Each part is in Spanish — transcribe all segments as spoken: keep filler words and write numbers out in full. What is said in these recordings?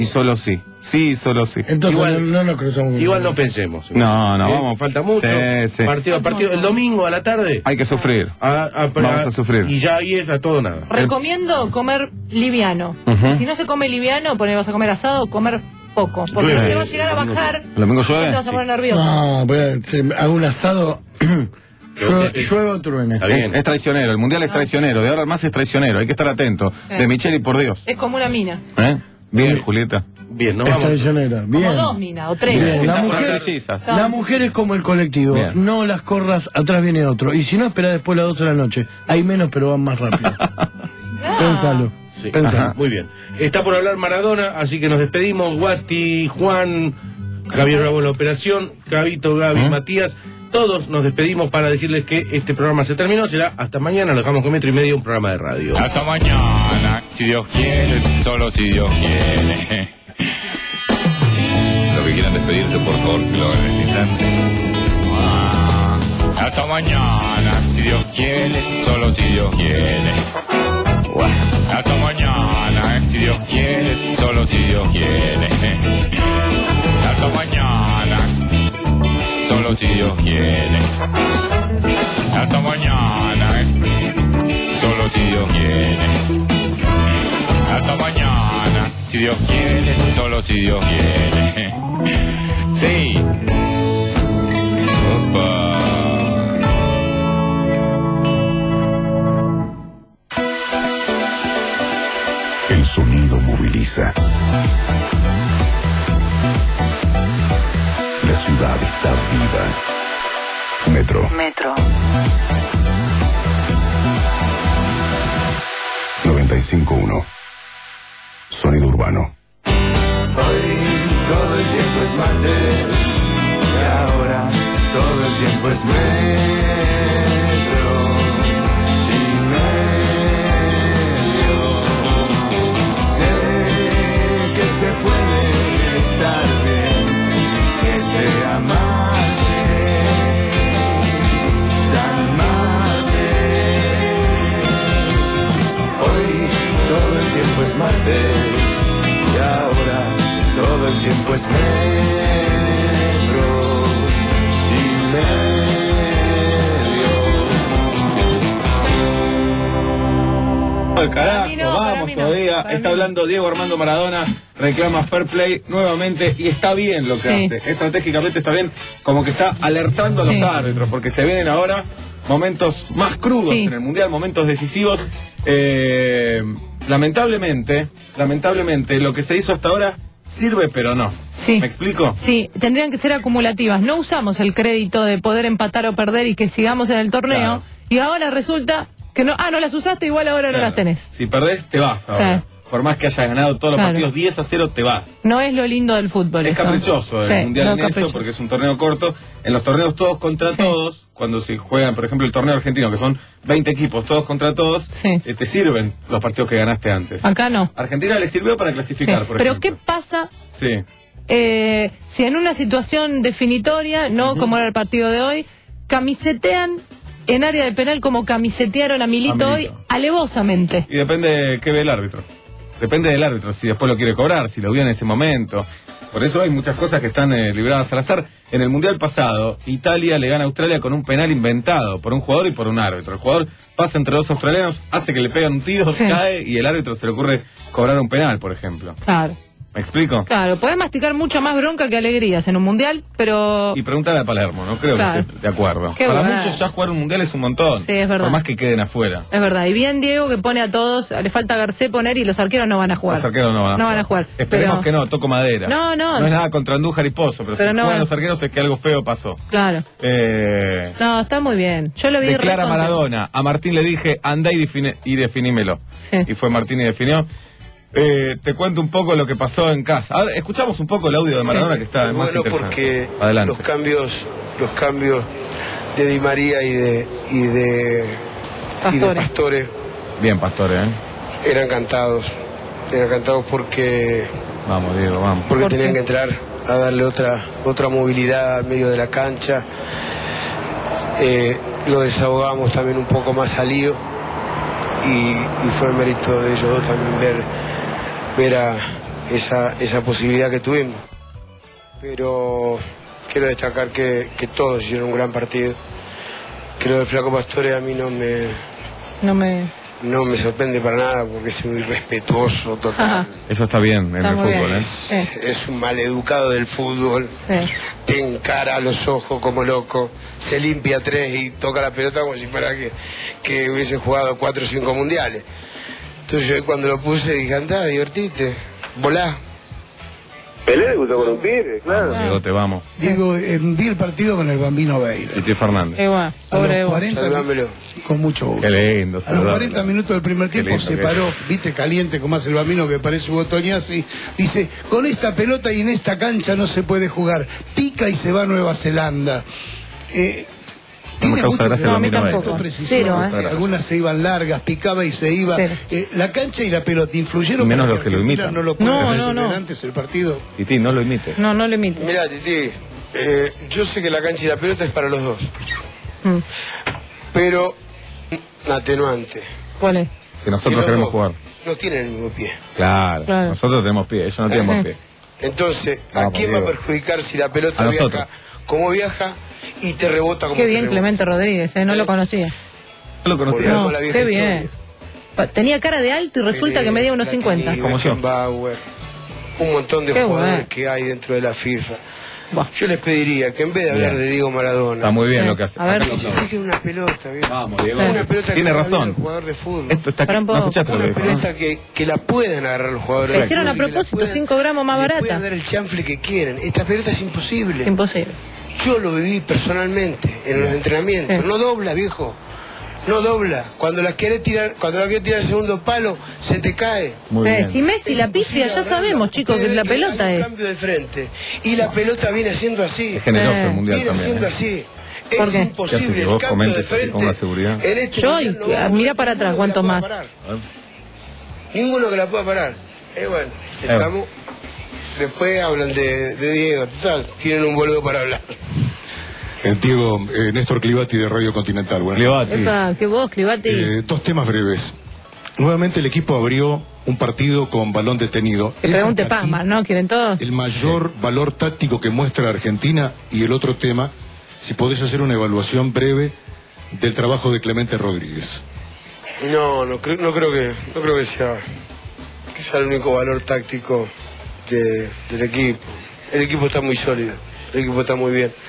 y solo sí. Sí, solo sí. Entonces igual, no, no nos cruzamos. Igual no pensemos. No, no, ¿Eh? vamos. Falta mucho. Sí, sí. Partido a partido. El domingo a la tarde. Hay que sufrir. A, a, Vamos a sufrir. Y ya ahí es a todo nada. Recomiendo comer liviano. Uh-huh. Si no se come liviano, porque vas a comer asado, comer poco. Porque Llueve. no te va a llegar a bajar. ¿El domingo llueve? Te vas a poner nervioso. No, voy a, se- hago un asado. Llueve, llueve o truene. Está bien. Es, es traicionero, el mundial es traicionero, de ahora en más es traicionero, hay que estar atento. Sí. De Micheli, por Dios. Es como una mina. ¿Eh? Bien, Bien. Julieta. Bien, nos Es vamos. traicionera. Como Bien. dos minas o tres. Bien, la Son mujer, trillizas. la mujer es como el colectivo. Bien. No las corras, atrás viene otro. Y si no, espera después las doce de la noche. Hay menos, pero van más rápido. Pénsalo. Sí. Pénsalo. Ajá, muy bien. Está por hablar Maradona, así que nos despedimos. Guati, Juan, Javier Bravo en la operación, Gabito, Gaby, ¿Eh? Matías. Todos nos despedimos para decirles que este programa se terminó. Será hasta mañana. Lo dejamos con metro y medio, un programa de radio. Hasta mañana, si Dios quiere, solo si Dios quiere. Los que quieran despedirse, por favor, que lo hagan en este instante. Ah, hasta mañana, si Dios quiere, solo si Dios quiere. Uah. Hasta mañana, si Dios quiere, solo si Dios quiere. Hasta mañana, solo si Dios quiere. Hasta mañana, solo si Dios quiere. Hasta mañana, si Dios quiere, solo si Dios quiere. Sí. Opa. El sonido moviliza. La ciudad está viva. Metro. Metro. noventa y cinco punto uno. Sonido urbano. Hoy todo el tiempo es martes y ahora todo el tiempo es metro y medio. Sé que se puede estar bien, que sea martes, tan martes. Hoy todo el tiempo es martes. Y ahora todo el tiempo es metro y medio. Al carajo, mí no, para vamos mí no, todavía. para Está mí no. hablando Diego Armando Maradona, reclama fair play nuevamente y está bien lo que Sí. hace. Estratégicamente está bien, como que está alertando a los Sí. árbitros, porque se vienen ahora momentos más crudos Sí. en el Mundial, momentos decisivos. Eh, lamentablemente, lamentablemente, lo que se hizo hasta ahora sirve, pero no. Sí. ¿Me explico? Sí, tendrían que ser acumulativas. No usamos el crédito de poder empatar o perder y que sigamos en el torneo. Claro. Y ahora resulta que no, ah, no las usaste, igual ahora no Claro. las tenés. Si perdés, te vas ahora. Sí. Por más que hayas ganado todos los Claro. partidos diez a cero, te vas. No es lo lindo del fútbol. Es eso. caprichoso el Sí, mundial no, en eso, caprichoso. porque es un torneo corto. En los torneos todos contra Sí. todos, cuando se juegan, por ejemplo, el torneo argentino, que son veinte equipos, todos contra todos, Sí. eh, te sirven los partidos que ganaste antes. Acá no. Argentina le sirvió para Sí. clasificar, por Pero ejemplo. ¿qué pasa Sí. eh, si en una situación definitoria, no como era el partido de hoy, camisetean en área de penal como camisetearon a Milito, A hoy Milito. alevosamente? Y depende de qué ve el árbitro. Depende del árbitro, si después lo quiere cobrar, si lo vio en ese momento. Por eso hay muchas cosas que están eh, libradas al azar. En el Mundial pasado, Italia le gana a Australia con un penal inventado por un jugador y por un árbitro. El jugador pasa entre dos australianos, hace que le pegan un tiro, Sí. cae y el árbitro se le ocurre cobrar un penal, por ejemplo. Claro. ¿Me explico? Claro, podés masticar mucha más bronca que alegrías en un mundial, pero... Y preguntar a Palermo, no creo Claro. que esté de acuerdo. Qué Para bueno. muchos ya jugar un Mundial es un montón. Sí, es verdad. Por más que queden afuera. Es verdad, y bien Diego que pone a todos, le falta a Garcé poner y los arqueros no van a jugar. Los arqueros no van a No jugar. van a jugar. Esperemos pero- que no, toco madera. No, no. No es nada contra Andújar y Pozo, pero, Pero si no juegan van- los arqueros es que algo feo pasó. Claro. Eh... No, está muy bien. Yo lo vi Declara re contento. Maradona. A Martín le dije, andá y, define, y definímelo. Sí. Y fue Martín y definió. Eh, te cuento un poco lo que pasó en casa. Ahora, escuchamos un poco el audio de Maradona, que está Es más bueno interesante. porque Adelante. los cambios, los cambios de Di María y de y de, y de Pastore. Pastore Bien, Pastore, ¿eh? eran cantados, eran cantados porque Vamos, Diego, vamos. porque ¿Por tenían qué? que entrar a darle otra otra movilidad al medio de la cancha. Eh, lo desahogamos también un poco más a Lío y, y fue mérito de ellos dos también ver ver a esa, esa posibilidad que tuvimos. Pero quiero destacar que, que todos hicieron un gran partido. Creo que el Flaco Pastore a mí no me, No me... no me sorprende para nada porque es muy respetuoso total. Ajá. Eso está bien en Está el muy fútbol, bien. ¿eh? Sí. Es, es un maleducado del fútbol. Sí. Te encara a los ojos como loco, se limpia tres y toca la pelota como si fuera que, que hubiese jugado cuatro o cinco mundiales. Entonces yo cuando lo puse dije, andá, divertite, volá. Pelé debutó con un pibe, claro. Diego, te vamos. Diego, eh, vi el partido con el Bambino Veira. Y Tío Fernández. Qué bueno, A pobre los Evo. cuarenta, Saludámelo. con mucho gusto. Qué lindo, A los saludable. cuarenta minutos del primer Qué tiempo lindo se que paró, viste, caliente como hace el Bambino, que parece Hugo Toñazzi. Dice, con esta pelota y en esta cancha no se puede jugar. Pica y se va a Nueva Zelanda. Eh, No me tiene causa mucho gracia que No, a el mí Bambino ver con tampoco. precisión. Cero, ¿eh? Cero. Algunas se iban largas, picaba y se iba. Cero. Eh, la cancha y la pelota influyeron Menos para los que lo Argentina imitan. no lo pueda No, no, resolver no. antes el partido. Titi, no lo imite. No, no le imito. Mirá, Titi, eh, yo sé que la cancha y la pelota es para los dos, Mm. pero un atenuante. ¿Cuál es? Que nosotros los queremos dos jugar. No tienen el mismo pie. Claro. Claro. Nosotros tenemos pie, ellos no tenemos Sí. pie. Entonces, ¿a Vamos, quién va a Diego. perjudicar si la pelota A viaja nosotros. como viaja y te rebota como Qué te bien rebota? Clemente Rodríguez, ¿eh? No lo conocía. Yo lo conocía. Volvemos No, a la vieja qué bien. historia. Pa- Tenía cara de alto y resulta Pelé, que medía unos Platini, cincuenta. Como yo. Beckenbauer, un montón de Qué jugadores bueno. que hay dentro de la FIFA. Buah. Yo les pediría que en vez de hablar Bien. de Diego Maradona, Está muy bien Sí. lo que hace. A ver. Acá que lo se aplaudo. fijen en una pelota, ¿viejo? Vamos, Diego. Sí. Una pelota que Tiene agarre razón. el jugador de fútbol. Esto está Para un ¿No poco. escuchaste lo Una que dijo? pelota que, que la puedan agarrar los jugadores. La de hicieron fútbol, a que la propósito, puedan- cinco gramos más le barata. puedan dar el chanfle que quieren. Esta pelota es imposible. Es imposible. Yo lo viví personalmente en los entrenamientos. Sí. No dobla, viejo. No dobla. Cuando la quiere tirar, cuando la quiere tirar al segundo palo, se te cae. Muy Sí, bien. si Messi Es la imposible pifia, ya agarrarla. sabemos, chicos, que Ustedes la ven que pelota hay un es. cambio de frente. Y la pelota viene siendo así. Es generoso Eh. el mundial Viene también. siendo ¿eh? así. ¿Por Es qué? ¿Qué imposible hace que el vos cambio de comentes así frente. con más seguridad? En este Yo, mundial y- no va a mira haber para atrás, ninguno ¿cuánto que la más? pueda parar. Ninguno que la pueda parar. Eh, bueno, Eh. estamos. Después hablan de, de Diego, total, tienen un boludo para hablar. Eh, Diego, eh, Néstor Clivati de Radio Continental. Buenas noches. Clivati. Epa, que vos, Clivati. Eh, dos temas breves. Nuevamente el equipo abrió un partido con balón detenido. Que ¿Es pregunte hasta aquí Pazman, ¿no? ¿Quieren todos? el mayor valor táctico que muestra Argentina? Y el otro tema, si podés hacer una evaluación breve del trabajo de Clemente Rodríguez. No, no creo, no creo que, no creo que sea, que sea el único valor táctico de- del equipo. El equipo está muy sólido, el equipo está muy bien.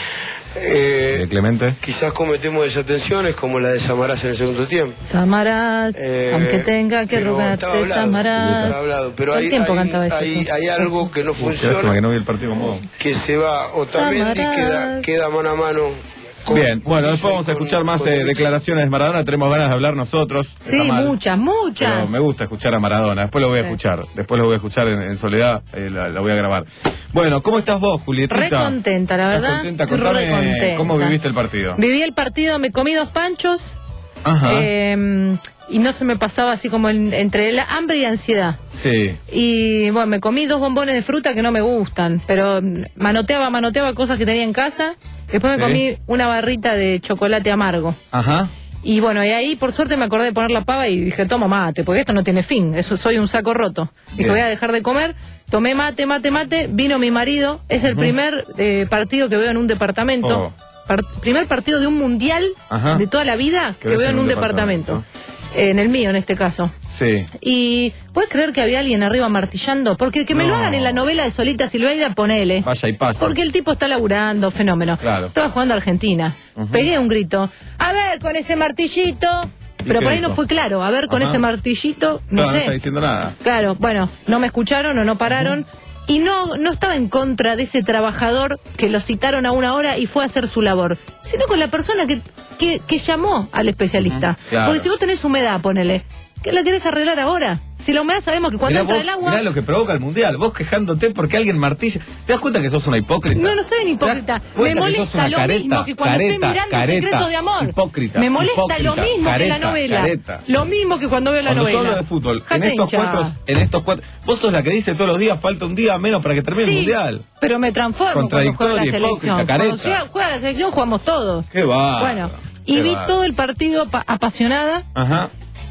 Eh, ¿De Clemente? quizás cometemos desatenciones como la de Samaras en el segundo tiempo. Samaras, Eh, aunque tenga que pero rogarte, estaba hablado, Samaras. estaba hablado, pero Todo el hay, tiempo hay- cantaba eso. hay- sí. hay algo que no Uy, qué lástima funciona, que no vi el partido con vos. que se va Otamendi y Samaras. queda, queda mano a mano. con- Bien, bueno, después con- vamos a escuchar más con- eh, declaraciones de Maradona. Tenemos ganas de hablar nosotros. Sí, Está mal, muchas, muchas. pero me gusta escuchar a Maradona. Después lo voy a Sí. escuchar. Después lo voy a escuchar en, en soledad. eh, la, la voy a grabar. Bueno, ¿cómo estás vos, Julietita? Re contenta, la ¿Estás verdad. contenta? Estoy Contame re contenta. cómo viviste el partido. Viví el partido, me comí dos panchos. Ajá. eh, y no se me pasaba así como en- entre la hambre y ansiedad. Sí. Y bueno, me comí dos bombones de fruta que no me gustan, pero manoteaba, manoteaba cosas que tenía en casa. Después me Sí. comí una barrita de chocolate amargo. Ajá. Y bueno, y ahí por suerte me acordé de poner la pava y dije, toma mate, porque esto no tiene fin, eso soy un saco roto. Dije, Bien. voy a dejar de comer, tomé mate, mate, mate, vino mi marido, es el primer eh, partido que veo en un departamento, Oh. Par- primer partido de un mundial Ajá. de toda la vida Que que, ves veo en en un un departamento. departamento. Eh, en el mío, en este caso. Sí. Y ¿puedes creer que había alguien arriba martillando? Porque que me lo No. hagan en la novela de Solita Silveira, ponele. Vaya y pasa. Porque el tipo está laburando, fenómeno. Claro. Estaba jugando a Argentina. Pegué un grito. A ver, con ese martillito. ¿Y Pero qué por ahí no dijo? fue claro. A ver, con Ajá. ese martillito, no No, no sé. está diciendo nada. Claro, bueno, no me escucharon o no pararon. Y no, no estaba en contra de ese trabajador que lo citaron a una hora y fue a hacer su labor, sino con la persona que, que, que llamó al especialista. claro. Porque si vos tenés humedad, ponele, ¿qué la querés arreglar ahora? Si la humedad sabemos que cuando Mirá, entra vos, el agua... mirá lo que provoca el mundial. Vos quejándote porque alguien martilla. ¿Te das cuenta que sos una hipócrita? No, no soy una ¿Te hipócrita. das Me cuenta que sos molesta una lo careta, mismo que cuando careta, estoy mirando careta, Secreto de Amor. Hipócrita. Me molesta hipócrita, lo mismo que careta, la novela. careta. Lo mismo que cuando veo la Cuando yo novela. hablo de fútbol, en Jate estos hincha. cuatro, en estos cuatro, vos sos la que dice todos los días falta un día menos para que termine el Sí, mundial. pero me transformo cuando juega la Contradictoria, selección. hipócrita, Cuando careta. sea- juega la selección jugamos todos. Qué va. Bueno, y vi todo el partido pa- apasionada. Ajá.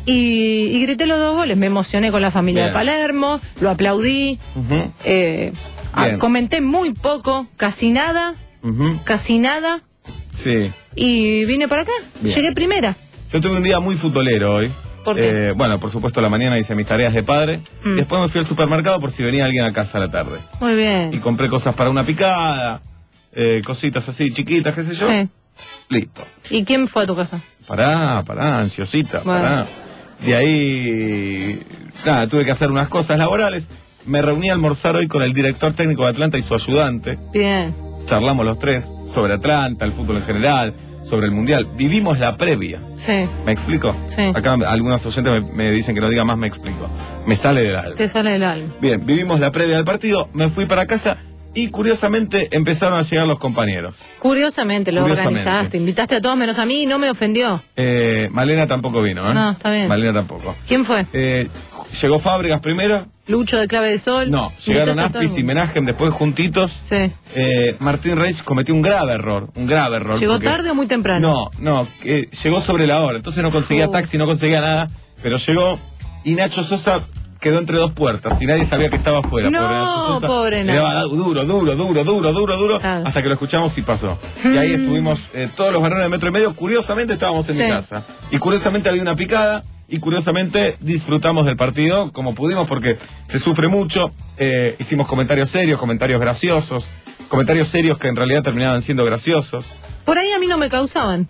Y, y grité los dos goles. Me emocioné con la familia Bien. de Palermo, lo aplaudí. Ujú. eh, ah, Bien. comenté muy poco, casi nada, Ujú. casi nada. Sí. Y vine para acá. Bien. Llegué primera. Yo tuve un día muy futbolero hoy. ¿Por qué? Eh, bueno, por supuesto, a la mañana hice mis tareas de padre. Mm. Después me fui al supermercado por si venía alguien a casa a la tarde. Muy Y bien. compré cosas para una picada, eh, cositas así chiquitas, qué sé yo. Sí. Listo. ¿Y quién fue a tu casa? Pará, pará, ansiosita, Bueno. pará. De ahí, nada, tuve que hacer unas cosas laborales. Me reuní a almorzar hoy con el director técnico de Atlanta y su ayudante. Bien. Charlamos los tres sobre Atlanta, el fútbol en general, sobre el Mundial. Vivimos la previa. Sí. ¿Me explico? Sí. Acá algunos oyentes me, me dicen que no diga más, me explico. Me sale del alma. Te sale del alma. Bien, vivimos la previa del partido, me fui para casa y curiosamente empezaron a llegar los compañeros. Curiosamente lo Curiosamente. organizaste. Invitaste a todos menos a mí y no me ofendió. Eh, Malena tampoco vino, ¿eh? No, está bien. Malena tampoco. ¿Quién fue? Eh, llegó Fábregas primero. Lucho de Clave de Sol. No, llegaron Invitaste a todo el Aspis y mundo. Menajem después juntitos. Sí. Eh, Martín Reich cometió un grave error, un grave error. ¿Llegó porque- tarde o muy temprano? No, no, eh, llegó sobre la hora, entonces no conseguía Oh. taxi, no conseguía nada, pero llegó y Nacho Sosa quedó entre dos puertas y nadie sabía que estaba afuera. No, pobre Nacho Sosa. pobre Le daba duro, duro, duro, duro, duro, duro, Claro. hasta que lo escuchamos y pasó. Y ahí estuvimos eh, todos los varones de metro y medio, curiosamente estábamos en Sí. mi casa. Y curiosamente había una picada. Y curiosamente disfrutamos del partido como pudimos porque se sufre mucho. Eh, hicimos comentarios serios, comentarios graciosos, comentarios serios que en realidad terminaban siendo graciosos. Por ahí a mí no me causaban.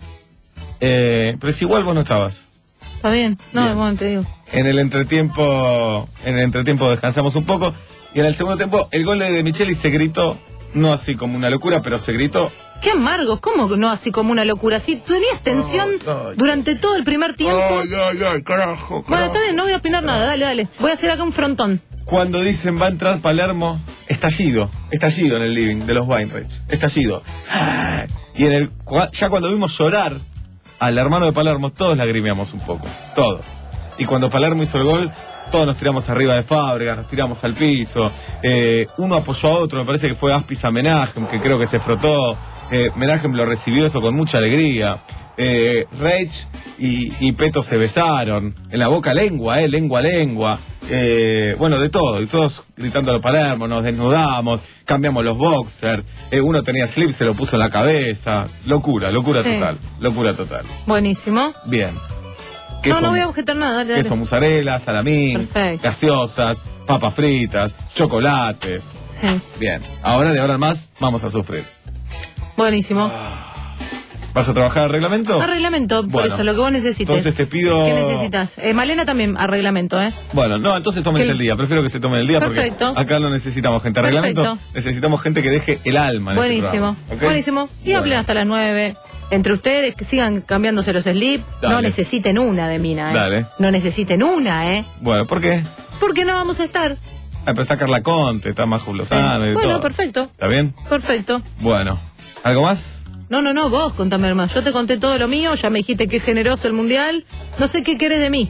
Eh, pero si igual vos no estabas. Está bien. No, Bien. bueno, te digo. En el entretiempo, en el entretiempo descansamos un poco y en el segundo tiempo el gol de Micheli se gritó, no así como una locura, pero se gritó. Qué amargos, ¿cómo que no así como una locura? Si tenías tensión Ay, ay. durante todo el primer tiempo. Ay, ay, ay, carajo, Bueno, carajo. está bien, no voy a opinar nada, dale, dale. Voy a hacer acá un frontón. Cuando dicen va a entrar Palermo, estallido, estallido en el living de los Weinreich, estallido. Ah, Y en el cua- ya cuando vimos llorar al hermano de Palermo, todos lagrimeamos un poco, todos. Y cuando Palermo hizo el gol, todos nos tiramos arriba de Fábregas, nos tiramos al piso. Eh, uno apoyó a otro, me parece que fue Aspis a Menajem, que creo que se frotó. Eh, Menajem lo recibió eso con mucha alegría. Eh, Reich y, y Peto se besaron. En la boca lengua, eh, lengua, lengua. Eh, bueno, de todo. Y todos gritando a los Palermo, nos desnudamos, cambiamos los boxers. Eh, uno tenía slip, se lo puso en la cabeza. Locura, locura Sí. total. Locura total. Buenísimo. Bien. No, Queso- no voy a objetar nada, dale, dale. Queso mozzarella, salamín, Perfecto. gaseosas, papas fritas, chocolate. Sí. Bien, ahora de ahora en más vamos a sufrir. Buenísimo. ¿Vas a trabajar al reglamento? Arreglamento, por Bueno, eso, lo que vos necesites. Entonces te pido... ¿Qué necesitas? Eh, Malena también, arreglamento, ¿eh? Bueno, no, entonces tómense ¿Qué? el día. Prefiero que se tomen el día Perfecto. porque acá no necesitamos gente. Reglamento, Perfecto. necesitamos gente que deje el alma en este Buenísimo, programa, ¿ok? buenísimo. Y Bueno. hablen hasta las nueve. Entre ustedes, que sigan cambiándose los slip. Dale. No necesiten una de mina, ¿eh? Dale. No necesiten una, ¿eh? Bueno, ¿por qué? Porque no vamos a estar. Ah, pero está Carla Conte, está Maju Sí. Lozano y Bueno, todo. perfecto. ¿Está bien? Perfecto. Bueno. ¿Algo más? No, no, no, vos contame hermano. Yo te conté todo lo mío, ya me dijiste que es generoso el mundial. No sé qué querés de mí.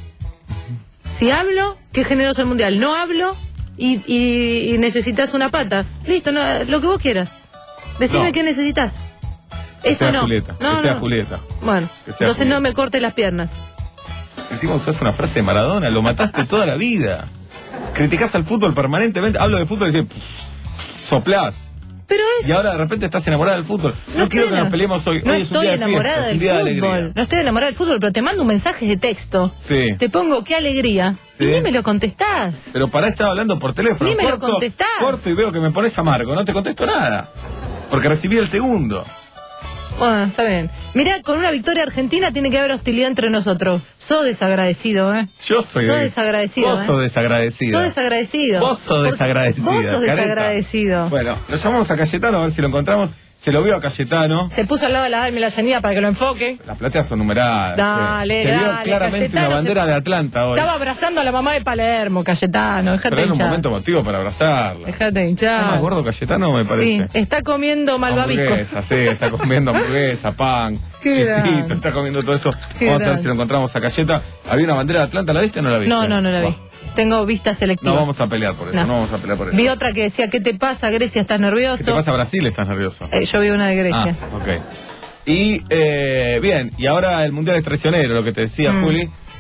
Si hablo, qué generoso el mundial. No hablo y, y, y necesitas una pata. Listo, no, lo que vos quieras. Decime No. qué necesitas. Que Eso sea no. Julieta, no, que sea no. Julieta. Bueno, Que sea entonces Julieta. no me cortes las piernas. Encima usás una frase de Maradona, lo mataste toda la vida. Criticás al fútbol permanentemente, hablo de fútbol y dices, soplás. Pero es... Y ahora de repente estás enamorada del fútbol. No, No quiero estoy que nos enam- peleemos hoy. No Hoy es un estoy día de fiesta, enamorada es un del día de alegría. fútbol. No estoy enamorada del fútbol, pero te mando un mensaje de texto. Sí. Te pongo qué alegría. Sí. Y ni me lo contestás. Pero pará, estaba hablando por teléfono. Ni me lo corto, contestás. corto y veo que me pones amargo. No te contesto nada. Porque recibí el segundo. Bueno, está bien. Mirá, con una victoria argentina tiene que haber hostilidad entre nosotros. Sos desagradecido, ¿eh? Yo soy. Sos desagradecido, Vos ¿eh? sos desagradecido. Sos desagradecido. Vos sos Porque- desagradecida. Vos sos careta. desagradecido. Bueno, lo llamamos a Cayetano a ver si lo encontramos. Se lo vio a Cayetano. Se puso al lado de la Dalma y la Yanía para que lo enfoque. Las plateas son numeradas. Dale, Se vio dale, claramente Cayetano una bandera se- de Atlanta hoy. Estaba abrazando a la mamá de Palermo, Cayetano. Dejate Pero era un hinchar. momento emotivo para abrazarla. Dejate hinchar. ¿Está más gordo Cayetano, me parece? Sí, está comiendo malvavisco. Hamburguesa, sí, está comiendo hamburguesa, pan, Qué chisito, grande. está comiendo todo eso. Qué Vamos a ver grande. si lo encontramos a Cayeta. Había una bandera de Atlanta, ¿la viste o no la viste? No, no, no la vi. Buah, Tengo vista selectiva. No vamos a pelear por eso, no, No. vamos a pelear por eso. Vi otra que decía, ¿qué te pasa, Grecia? ¿Estás nervioso? ¿Qué te pasa, Brasil? Estás nervioso. Eh, yo vi una de Grecia. Ah, ok. Y, eh, bien, y ahora el Mundial es traicionero, lo que te decía Mm. Juli.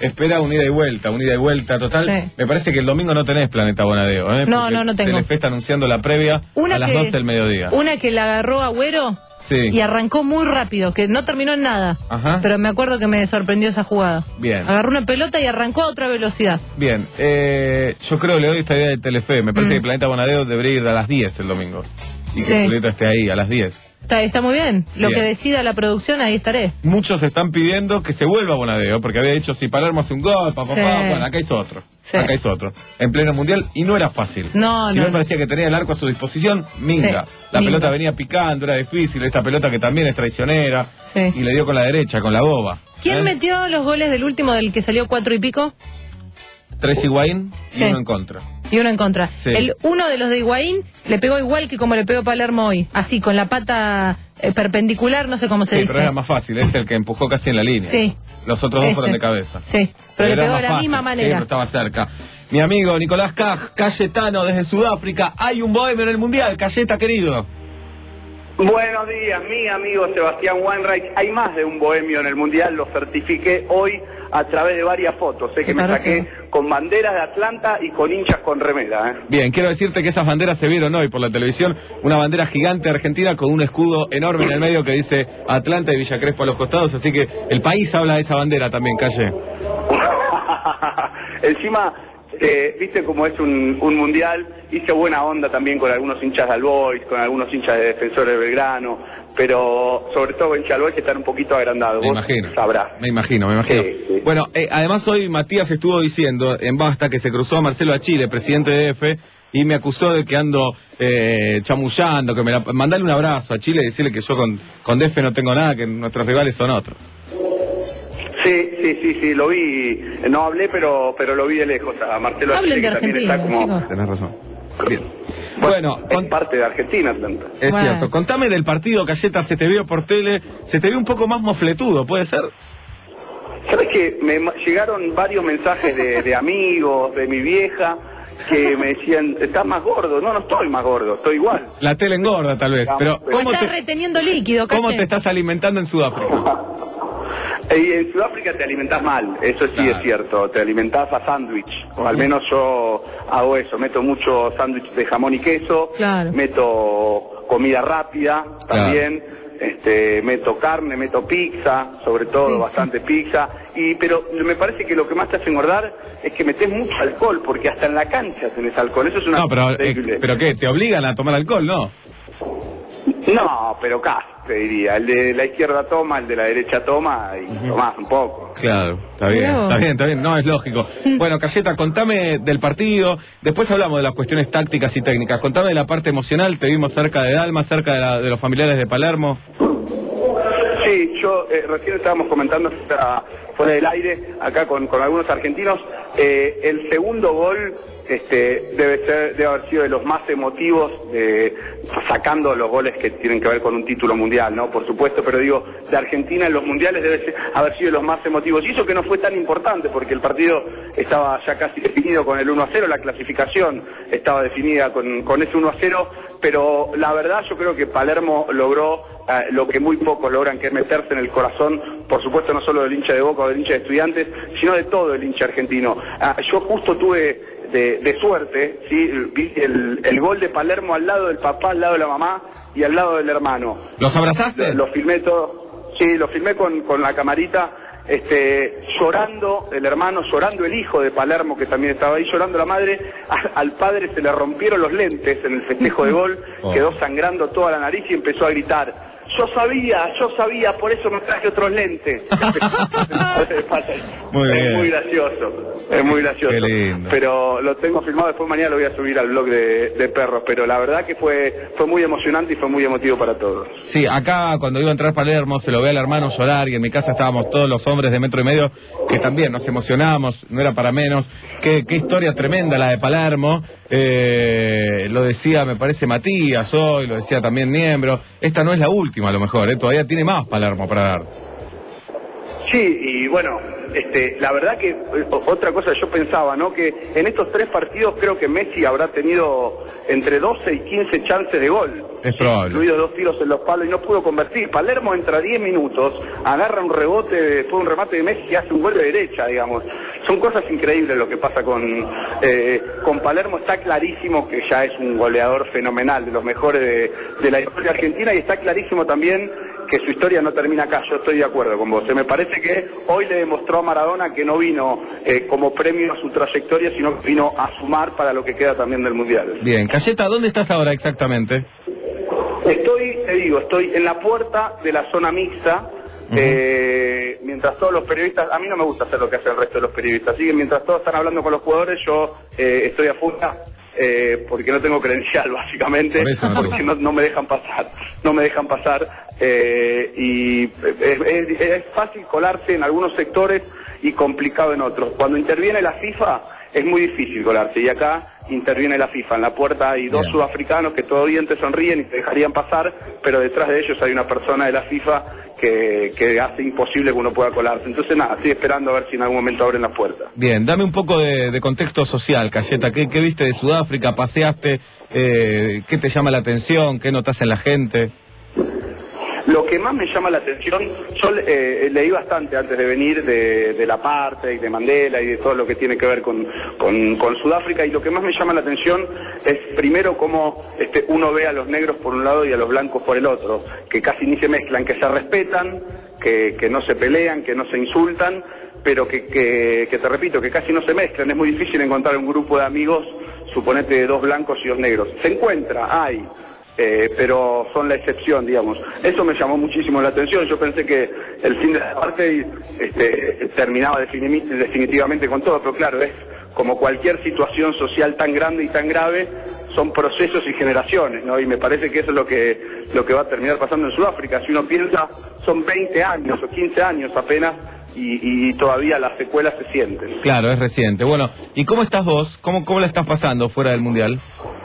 espera un ida y vuelta, un ida y vuelta total. Sí. Me parece que el domingo no tenés Planeta Bonadeo, ¿eh? No, Porque no, no tengo. Telefe está anunciando la previa Una a las que- doce del mediodía. Una que la agarró Agüero Sí. y arrancó muy rápido, que no terminó en nada. Ajá. Pero me acuerdo que me sorprendió esa jugada. Bien. Agarró una pelota y arrancó a otra velocidad. Bien, eh, yo creo que le doy esta idea de Telefe. Me parece Mm. que Planeta Bonadeo debería ir a las diez el domingo. Y que Sí. Julieta esté ahí a las diez. Está, está muy bien. Lo Bien. que decida la producción, ahí estaré. Muchos están pidiendo que se vuelva a Bonadeo, porque había dicho si Palermo hace un gol, papá, Sí. papá, bueno, acá hizo otro. Sí. Acá hizo otro. En pleno mundial, y no era fácil. No, si no, bien no. parecía que tenía el arco a su disposición, minga. Sí, La minga. pelota venía picando, era difícil. Esta pelota que también es traicionera. Sí. Y le dio con la derecha, con la boba. ¿Quién ¿Eh? metió los goles del último, del que salió cuatro y pico? Tres Higuaín Sí. y uno en contra. Y uno en contra. Sí. El uno de los de Higuaín le pegó igual que como le pegó Palermo hoy. Así, con la pata eh, perpendicular, no sé cómo se Sí, dice. pero era más fácil, es el que empujó casi en la línea. Sí. Los otros dos Ese. fueron de cabeza. Sí, pero le era pegó más de la fácil, misma sí, manera. pero estaba cerca. Mi amigo Nicolás Caj, Cayetano desde Sudáfrica. Hay un bohemio en el Mundial, Cayeta querido. Buenos días, mi amigo Sebastián Weinreich. Hay más de un bohemio en el Mundial, lo certifiqué hoy a través de varias fotos. Sé Se que me paró, saqué sí. con banderas de Atlanta y con hinchas con remera. ¿eh? Bien, quiero decirte que esas banderas se vieron hoy por la televisión. Una bandera gigante argentina con un escudo enorme en el medio que dice Atlanta y Villa Crespo a los costados. Así que el país habla de esa bandera también, Calle. Encima, eh, viste cómo es un, un mundial, hice buena onda también con algunos hinchas de Albois, con algunos hinchas de Defensores de Belgrano, pero sobre todo hinchas de Albois que están un poquito agrandados. Me Vos imagino. sabrás. Me imagino, me imagino. Sí, sí. Bueno, eh, además hoy Matías estuvo diciendo en Basta que se cruzó a Marcelo Achille, presidente de D F, y me acusó de que ando eh, chamullando, que me la... Mandale un abrazo a Chile y decirle que yo con, con D F no tengo nada, que nuestros rivales son otros. Sí, sí, sí, sí, lo vi, no hablé, pero pero lo vi de lejos a Marcelo Hablen Achille, de que también Argentina, está como... chicos. Tenés razón. Bien. Bueno, Bueno, es con- parte de Argentina, Atlanta. es Bueno. cierto. Contame del partido, Cayeta, se te vio por tele, se te vio un poco más mofletudo, ¿puede ser? ¿Sabes que me ma- llegaron varios mensajes de, de amigos, de mi vieja, que me decían, estás más gordo? No, no estoy más gordo, estoy igual. La tele engorda tal vez, pero O ¿cómo está te, reteniendo líquido, ¿cómo Calle. te estás alimentando en Sudáfrica? Y en Sudáfrica te alimentás mal, eso sí Claro. es cierto, te alimentás a sándwich, o al menos yo hago eso, meto mucho sándwich de jamón y queso, Claro. meto comida rápida también, este, meto carne, meto pizza, sobre todo Pizza. bastante pizza, y pero me parece que lo que más te hace engordar es que metes mucho alcohol, porque hasta en la cancha tenés alcohol, eso es una No, pero, cosa eh, increíble. ¿pero qué? ¿Te obligan a tomar alcohol, no? No, pero casi, te diría, el de la izquierda toma, el de la derecha toma, y tomás un poco. Claro, está bien, Mirá vos. está bien, está bien, no, es lógico. Bueno, Cayeta, contame del partido, después hablamos de las cuestiones tácticas y técnicas, contame de la parte emocional, te vimos cerca de Dalma, cerca de, la- de los familiares de Palermo. Sí, yo eh, recién estábamos comentando fuera, fuera del aire, acá con, con algunos argentinos, eh, el segundo gol este, debe ser debe haber sido de los más emotivos, eh, sacando los goles que tienen que ver con un título mundial, ¿no? Por supuesto, pero digo, de Argentina en los mundiales debe ser- haber sido de los más emotivos. Y eso que no fue tan importante, porque el partido estaba ya casi definido con el uno a cero, la clasificación estaba definida con, con ese uno a cero, pero la verdad yo creo que Palermo logró eh, lo que muy pocos logran, que es meterse en el corazón, por supuesto no solo del hincha de Boca o del hincha de Estudiantes, sino de todo el hincha argentino. Ah, yo justo tuve de, de suerte, ¿sí? Vi el, el gol de Palermo al lado del papá, al lado de la mamá y al lado del hermano. ¿Los abrazaste? Lo filmé todo, sí, lo filmé con, con la camarita, este, llorando el hermano, llorando el hijo de Palermo, que también estaba ahí, llorando la madre. A- al padre se le rompieron los lentes en el festejo de gol, Oh. quedó sangrando toda la nariz y empezó a gritar: yo sabía, yo sabía, por eso me traje otros lentes. Muy es bien. muy gracioso, es muy gracioso. Qué lindo. Pero lo tengo filmado, después mañana lo voy a subir al blog de, de Perros, pero la verdad que fue, fue muy emocionante y fue muy emotivo para todos. Sí, acá cuando iba a entrar Palermo se lo ve al hermano llorar y en mi casa estábamos todos los hombres de metro y medio que también nos emocionábamos, no era para menos. Qué, qué historia tremenda la de Palermo. Eh, lo decía, me parece, Matías hoy, lo decía también Niembro. Esta no es la última a lo mejor, ¿eh? Todavía tiene más Palermo para dar. Sí, y bueno, este, la verdad que otra cosa yo pensaba, ¿no? Que en estos tres partidos creo que Messi habrá tenido entre doce y quince chances de gol. Es probable. Incluidos dos tiros en los palos y no pudo convertir. Palermo entra diez minutos, agarra un rebote, después un remate de Messi y hace un gol de derecha, digamos. Son cosas increíbles lo que pasa con, eh, con Palermo. Está clarísimo que ya es un goleador fenomenal, de los mejores de, de la historia argentina, y está clarísimo también que su historia no termina acá. Yo estoy de acuerdo con vos. Se me parece que hoy le demostró a Maradona que no vino eh, como premio a su trayectoria, sino que vino a sumar para lo que queda también del Mundial. Bien, Cayeta, ¿dónde estás ahora exactamente? Estoy, te digo, estoy en la puerta de la zona mixta, uh-huh. eh, mientras todos los periodistas, a mí no me gusta hacer lo que hace el resto de los periodistas, así que mientras todos están hablando con los jugadores, yo eh, estoy afuera. Eh, porque no tengo credencial, básicamente, no porque no, no me dejan pasar, no me dejan pasar, eh, y es, es, es fácil colarse en algunos sectores y complicado en otros. Cuando interviene la FIFA es muy difícil colarse, y acá interviene la FIFA. En la puerta hay dos Bien. sudafricanos que todavía te sonríen y te dejarían pasar, pero detrás de ellos hay una persona de la FIFA que, que hace imposible que uno pueda colarse. Entonces nada, estoy esperando a ver si en algún momento abren la puerta. Bien, dame un poco de, de contexto social, Cayeta. ¿Qué, qué viste de Sudáfrica? ¿Paseaste? Eh, ¿Qué te llama la atención? ¿Qué notas en la gente? Lo que más me llama la atención, yo eh, leí bastante antes de venir de, de la parte y de Mandela y de todo lo que tiene que ver con, con, con Sudáfrica, y lo que más me llama la atención es primero cómo este, uno ve a los negros por un lado y a los blancos por el otro, que casi ni se mezclan, que se respetan, que, que no se pelean, que no se insultan, pero que, que, que te repito, que casi no se mezclan. Es muy difícil encontrar un grupo de amigos, suponete, de dos blancos y dos negros. Se encuentra, hay... Eh, pero son la excepción, digamos. Eso me llamó muchísimo la atención. Yo pensé que el fin de la parte este, terminaba defini- definitivamente con todo, pero claro, es como cualquier situación social tan grande y tan grave, son procesos y generaciones, ¿no? Y me parece que eso es lo que, lo que va a terminar pasando en Sudáfrica. Si uno piensa, son veinte años o quince años apenas, y, y todavía las secuelas se sienten. Claro, es reciente. Bueno, ¿y cómo estás vos? ¿Cómo, cómo la estás pasando fuera del Mundial?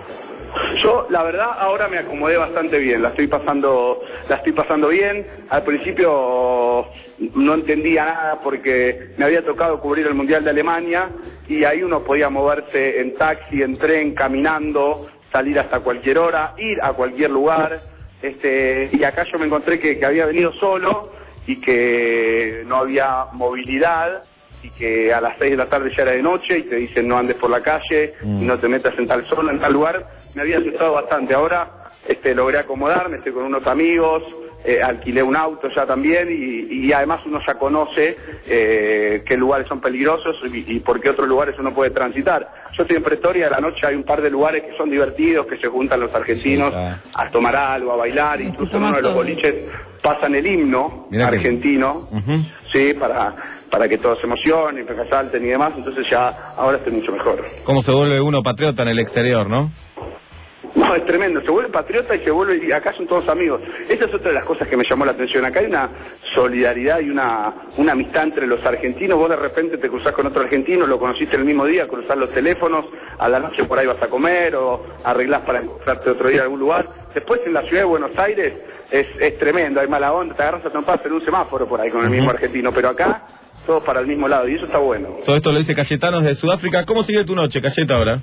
Yo, la verdad, ahora me acomodé bastante bien, la estoy pasando, la estoy pasando bien. Al principio no entendía nada porque me había tocado cubrir el Mundial de Alemania, y ahí uno podía moverse en taxi, en tren, caminando, salir hasta cualquier hora, ir a cualquier lugar. Este, y acá yo me encontré que, que había venido solo y que no había movilidad, y que a las seis de la tarde ya era de noche y te dicen no andes por la calle, mm. y no te metas en tal zona, en tal lugar. Me había asustado bastante. Ahora este, logré acomodarme, estoy con unos amigos, eh, alquilé un auto ya también, y, y además uno ya conoce eh, qué lugares son peligrosos y, y por qué otros lugares uno puede transitar. Yo estoy en Pretoria, a la noche hay un par de lugares que son divertidos, que se juntan los argentinos, sí, a tomar algo, a bailar, incluso en uno de los boliches pasan el himno Mirá argentino, que... uh-huh. sí, para, para que todos se emocionen, para que salten y demás. Entonces ya ahora estoy mucho mejor. ¿Cómo se vuelve uno patriota en el exterior, no? No, es tremendo, se vuelve patriota y se vuelve, y acá son todos amigos. Esa es otra de las cosas que me llamó la atención. Acá hay una solidaridad y una, una amistad entre los argentinos. Vos de repente te cruzás con otro argentino, lo conociste el mismo día, cruzás los teléfonos, a la noche por ahí vas a comer o arreglás para encontrarte otro día en algún lugar. Después en la ciudad de Buenos Aires es, es tremendo, hay mala onda, te agarras a trompadas en un semáforo por ahí con el mismo argentino, pero acá todos para el mismo lado, y eso está bueno. Todo esto lo dice Cayetanos de Sudáfrica. ¿Cómo sigue tu noche, Cayeta, ahora?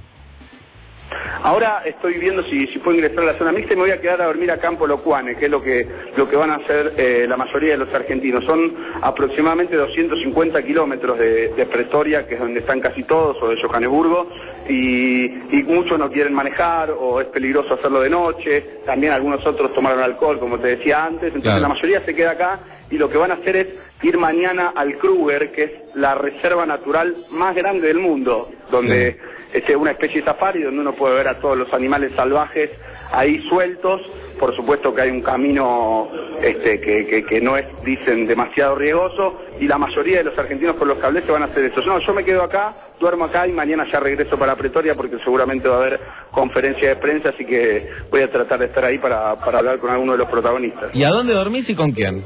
Ahora estoy viendo si, si puedo ingresar a la zona mixta y me voy a quedar a dormir a Campo Locuane, que es lo que, lo que van a hacer eh, la mayoría de los argentinos. Son aproximadamente doscientos cincuenta kilómetros de, de Pretoria, que es donde están casi todos, o de Johannesburgo, y, y muchos no quieren manejar, o es peligroso hacerlo de noche. También algunos otros tomaron alcohol, como te decía antes. Entonces claro, la mayoría se queda acá, y lo que van a hacer es ir mañana al Kruger, que es la reserva natural más grande del mundo, donde sí. es una especie de safari donde uno puede ver a todos los animales salvajes ahí sueltos. Por supuesto que hay un camino este, que, que, que no es, dicen, demasiado riesgoso, y la mayoría de los argentinos con los que hablé se van a hacer eso. No, yo me quedo acá, duermo acá y mañana ya regreso para Pretoria porque seguramente va a haber conferencia de prensa, así que voy a tratar de estar ahí para, para hablar con alguno de los protagonistas. ¿Y a dónde dormís y con quién?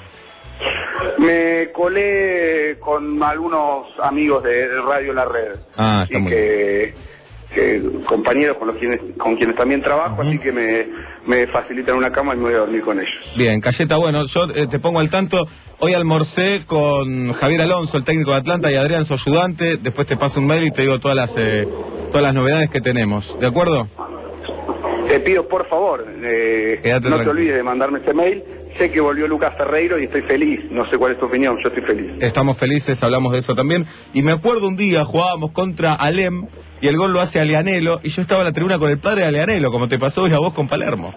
Me colé con algunos amigos de, de Radio La Red. Ah, está muy que, que compañeros con los quienes con quienes también trabajo, uh-huh. así que me, me facilitan una cama y me voy a dormir con ellos. Bien, Cayeta, bueno, yo eh, te pongo al tanto. Hoy almorcé con Javier Alonso, el técnico de Atlanta, y Adrián, su ayudante. Después te paso un mail y te digo todas las eh, todas las novedades que tenemos. ¿De acuerdo? Te pido, por favor, eh, no tranquilo. Te olvides de mandarme ese mail. Sé que volvió Lucas Ferreiro y estoy feliz. No sé cuál es tu opinión, yo estoy feliz. Estamos felices, hablamos de eso también. Y me acuerdo un día, jugábamos contra Alem, y el gol lo hace Aleanelo, y yo estaba en la tribuna con el padre de Aleanelo, como te pasó hoy a vos con Palermo.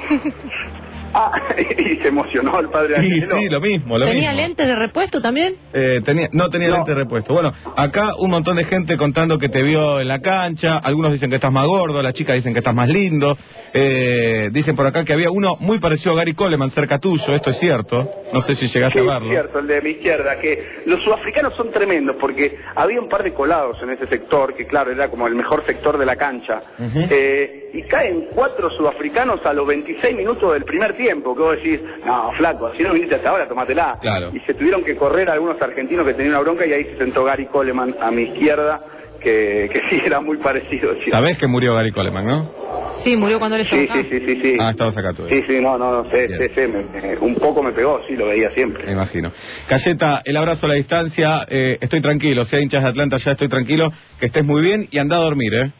Ah, y se emocionó el padre de Aleanelo. Y sí, lo mismo, lo ¿Tenía mismo. lentes de repuesto también? Eh, tenía, no tenía no. lentes de repuesto. Bueno, acá un montón de gente contando que te vio en la cancha. Algunos dicen que estás más gordo, las chicas dicen que estás más lindo. Eh, dicen por acá que había uno muy parecido a Gary Coleman cerca tuyo. Esto es cierto. No sé si llegaste sí, a verlo. Es cierto, el de mi izquierda. Que los sudafricanos son tremendos porque había un par de colados en ese sector, que claro, era como el mejor sector de la cancha. Uh-huh. eh, y caen cuatro sudafricanos a los veintiséis minutos del primer tiempo. Que vos decís, no, flaco, si no viniste hasta ahora, tómatela. Claro. Y se tuvieron que correr algunos argentinos que tenían una bronca y ahí se sentó Gary Coleman a mi izquierda, que, que sí era muy parecido. ¿Sí? Sabés que murió Gary Coleman, ¿no? Sí, murió cuando él estaba sí, acá. Sí, sí, sí, sí. Ah, estabas acá tú. Sí, sí, no, no, no sé, sé, sé, me, me, un poco me pegó, sí, lo veía siempre. Me imagino. Cayeta, el abrazo a la distancia, eh, estoy tranquilo, sea hinchas de Atlanta, ya estoy tranquilo, que estés muy bien y anda a dormir, ¿eh?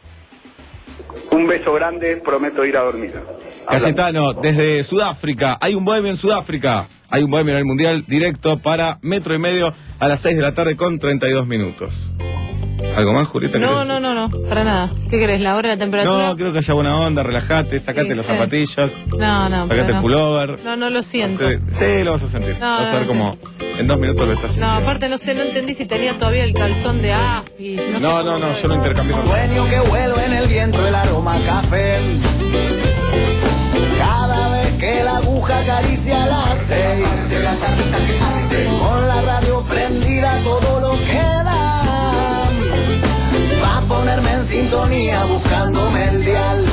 Un beso grande, prometo ir a dormir. Cayetano, desde Sudáfrica, hay un bohemio en Sudáfrica, hay un bohemio en el Mundial directo para Metro y Medio a las seis de la tarde con treinta y dos minutos. ¿Algo más, Julieta? No, no, no, no, para nada. ¿Qué querés, la hora, la temperatura? No, creo que haya buena onda, relajate, sacate sí, los sí. zapatillas. No, no, sacate no. el pullover. No, no lo siento. Sí, lo vas a sentir. No, vas a ver no, como en dos minutos lo estás sintiendo. No, aparte no sé, no entendí si tenía todavía el calzón de Aspi. No, no, sé no, no, yo lo intercambié con... Sueño que vuelo en el viento, el aroma café. Cada vez que la aguja acaricia las seis, con la radio prendida todo lo que da, va a ponerme en sintonía buscándome el dial.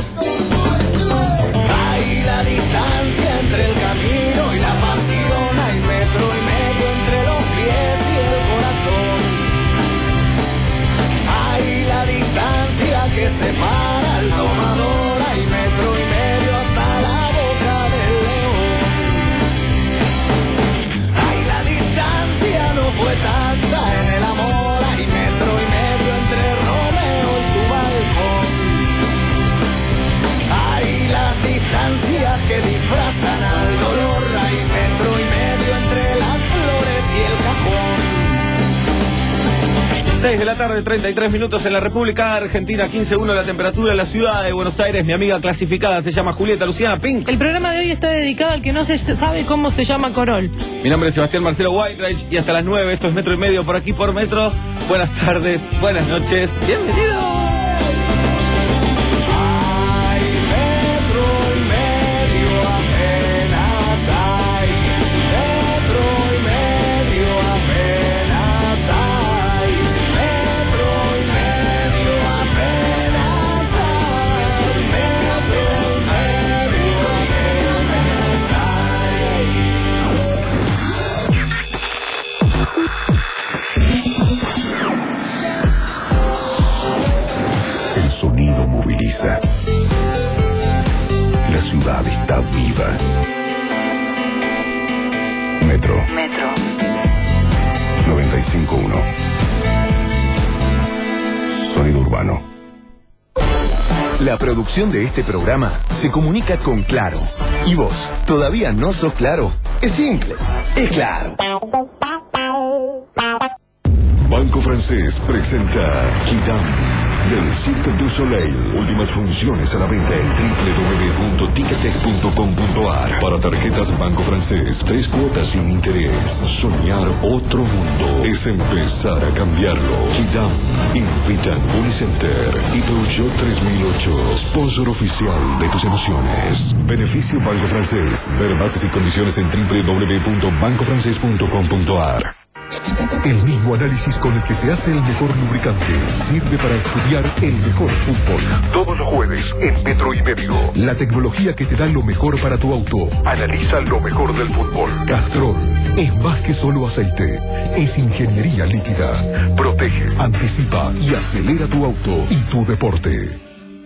Hay la distancia entre el camino y la pasión, hay metro y medio entre los pies y el corazón. Hay la distancia que separa al tomador, hay metro y medio hasta la boca del león. Hay la distancia no fue tanta en el amor, hay metro y medio entre Romeo y tu balcón. Hay las distancias que disfrazan al dolor, hay metro y medio entre las flores y el cajón. seis de la tarde, treinta y tres minutos en la República Argentina, quince uno la temperatura en la ciudad de Buenos Aires. Mi amiga clasificada se llama Julieta Luciana Pink. El programa de hoy está dedicado al que no se sabe cómo se llama Corol. Mi nombre es Sebastián Marcelo Whitridge y hasta las nueve, esto es Metro y Medio por aquí por Metro. Buenas tardes, buenas noches, bienvenidos. La ciudad está viva. Metro. Metro. noventa y cinco punto uno. Sonido urbano. La producción de este programa se comunica con Claro. ¿Y vos todavía no sos Claro? Es simple. Es Claro. Banco Francés presenta Kidam del Cirque du Soleil. Últimas funciones a la venta en doble u doble u doble u punto ticketek punto com punto a r. Para tarjetas Banco Francés, tres cuotas sin interés. Soñar otro mundo es empezar a cambiarlo. Kidam invitan Unicenter y Peugeot tres mil ocho, sponsor oficial de tus emociones. Beneficio Banco Francés. Ver bases y condiciones en doble u doble u doble u punto banco francés punto com punto a r. El mismo análisis con el que se hace el mejor lubricante sirve para estudiar el mejor fútbol. Todos los jueves en Metro y Medio. La tecnología que te da lo mejor para tu auto. Analiza lo mejor del fútbol. Castrol, es más que solo aceite, es ingeniería líquida. Protege, anticipa y acelera tu auto y tu deporte.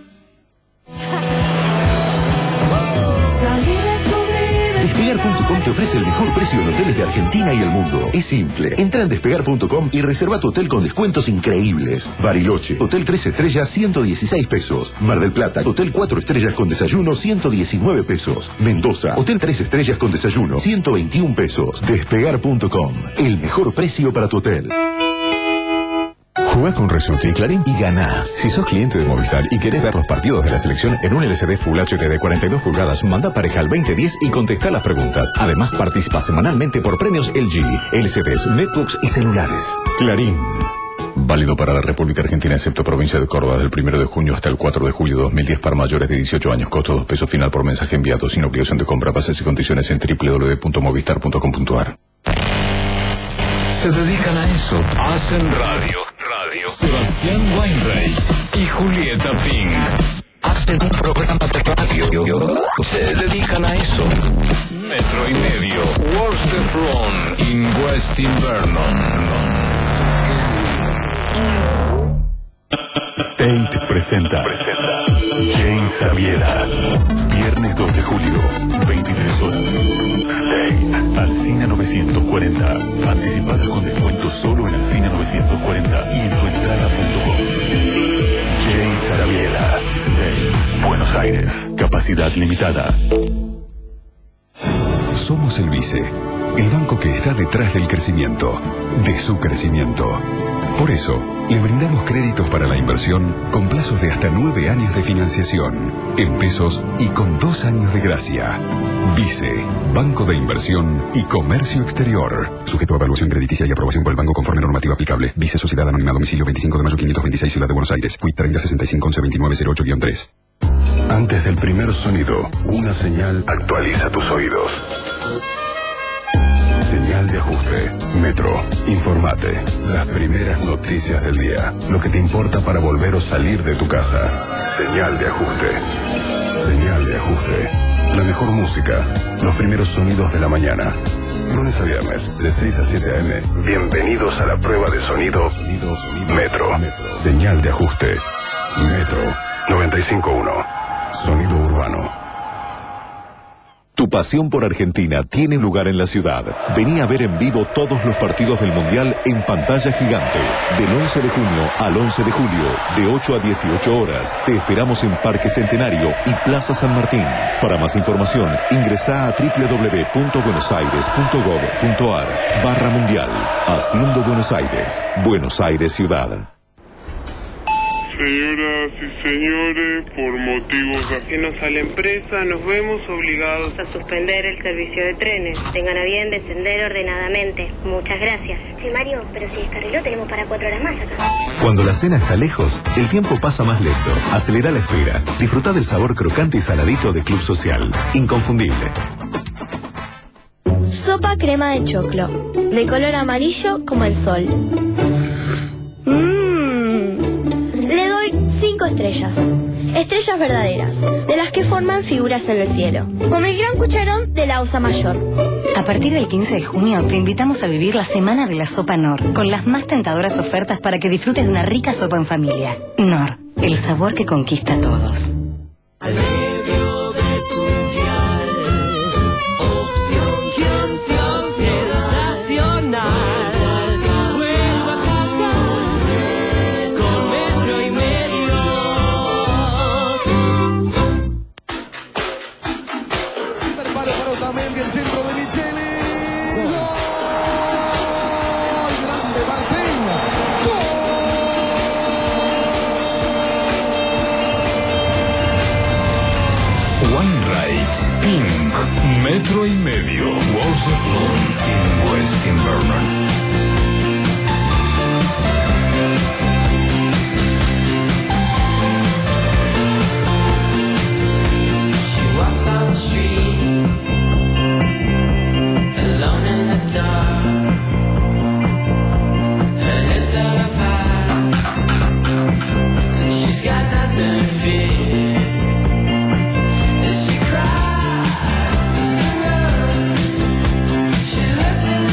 Despegar punto com te ofrece el mejor precio en hoteles de Argentina y el mundo. Es simple. Entra en despegar punto com y reserva tu hotel con descuentos increíbles. Bariloche, hotel tres estrellas, ciento dieciséis pesos. Mar del Plata, hotel cuatro estrellas con desayuno, ciento diecinueve pesos. Mendoza, hotel tres estrellas con desayuno, ciento veintiún pesos. Despegar punto com, el mejor precio para tu hotel. Jugá con Resuti y Clarín y ganá. Si sos cliente de Movistar y querés ver los partidos de la selección en un L C D Full H D de cuarenta y dos pulgadas, manda pareja al veinte diez y contestá las preguntas. Además, participa semanalmente por premios L G, L C Ds, netbooks y celulares. Clarín. Válido para la República Argentina, excepto provincia de Córdoba, del primero de junio hasta el cuatro de julio de dos mil diez para mayores de dieciocho años. Costo dos pesos final por mensaje enviado, sin obligación de compra. Bases y condiciones en doble u doble u doble u punto movistar punto com punto a r. Se dedican a eso. Hacen radio. Radio. Sebastián Weinreich y Julieta Pink. Hacen un programa de radio. Se dedican a eso. Metro y medio. Worst of Front in West Invernon. State presenta. presenta. James Sabiela. Viernes dos de julio, veintitrés horas. State. Alcina novecientos cuarenta. Anticipada con descuento solo en Alcina novecientos cuarenta y en tuentrada punto com. James Sabiela. State. Buenos Aires. Capacidad limitada. Somos el Vice, el banco que está detrás del crecimiento, de su crecimiento. Por eso, le brindamos créditos para la inversión con plazos de hasta nueve años de financiación, en pesos y con dos años de gracia. Vice, Banco de Inversión y Comercio Exterior. Sujeto a evaluación crediticia y aprobación por el banco conforme normativa aplicable. Vice Sociedad Anónima, domicilio veinticinco de mayo quinientos veintiséis, Ciudad de Buenos Aires. Quit treinta sesenta y cinco once veintinueve cero ocho guion tres. Antes del primer sonido, una señal actualiza tus oídos. Señal de ajuste. Metro. Informate. Las primeras noticias del día. Lo que te importa para volver o salir de tu casa. Señal de ajuste. Señal de ajuste. La mejor música. Los primeros sonidos de la mañana. Lunes a viernes, de seis a siete a eme. Bienvenidos a la prueba de sonido. Metro. Señal de ajuste. Metro. noventa y cinco punto uno. Sonido urbano. Tu pasión por Argentina tiene lugar en la ciudad. Vení a ver en vivo todos los partidos del Mundial en pantalla gigante. Del once de junio al once de julio, de ocho a dieciocho horas. Te esperamos en Parque Centenario y Plaza San Martín. Para más información, ingresá a doble u doble u doble u punto buenosaires punto gov punto a r barra mundial. Haciendo Buenos Aires. Buenos Aires Ciudad. Señoras y señores, por motivos ajenos a la empresa, nos vemos obligados a suspender el servicio de trenes. Tengan a bien descender ordenadamente. Muchas gracias. Sí, Mario, pero si descarriló tenemos para cuatro horas más acá. Cuando la cena está lejos, el tiempo pasa más lento. Acelera la espera. Disfruta del sabor crocante y saladito de Club Social. Inconfundible. Sopa crema de choclo, de color amarillo como el sol. Mmm. Le doy cinco estrellas. Estrellas verdaderas, de las que forman figuras en el cielo. Con el gran cucharón de la Osa Mayor. A partir del quince de junio te invitamos a vivir la Semana de la Sopa Nor, con las más tentadoras ofertas para que disfrutes de una rica sopa en familia. Nor, el sabor que conquista a todos. Metro y medio. Walls of Lawn in West Invernon. She walks on the street, alone in the dark. Her head's held up high, and she's got nothing to fear. As she cries, she looks in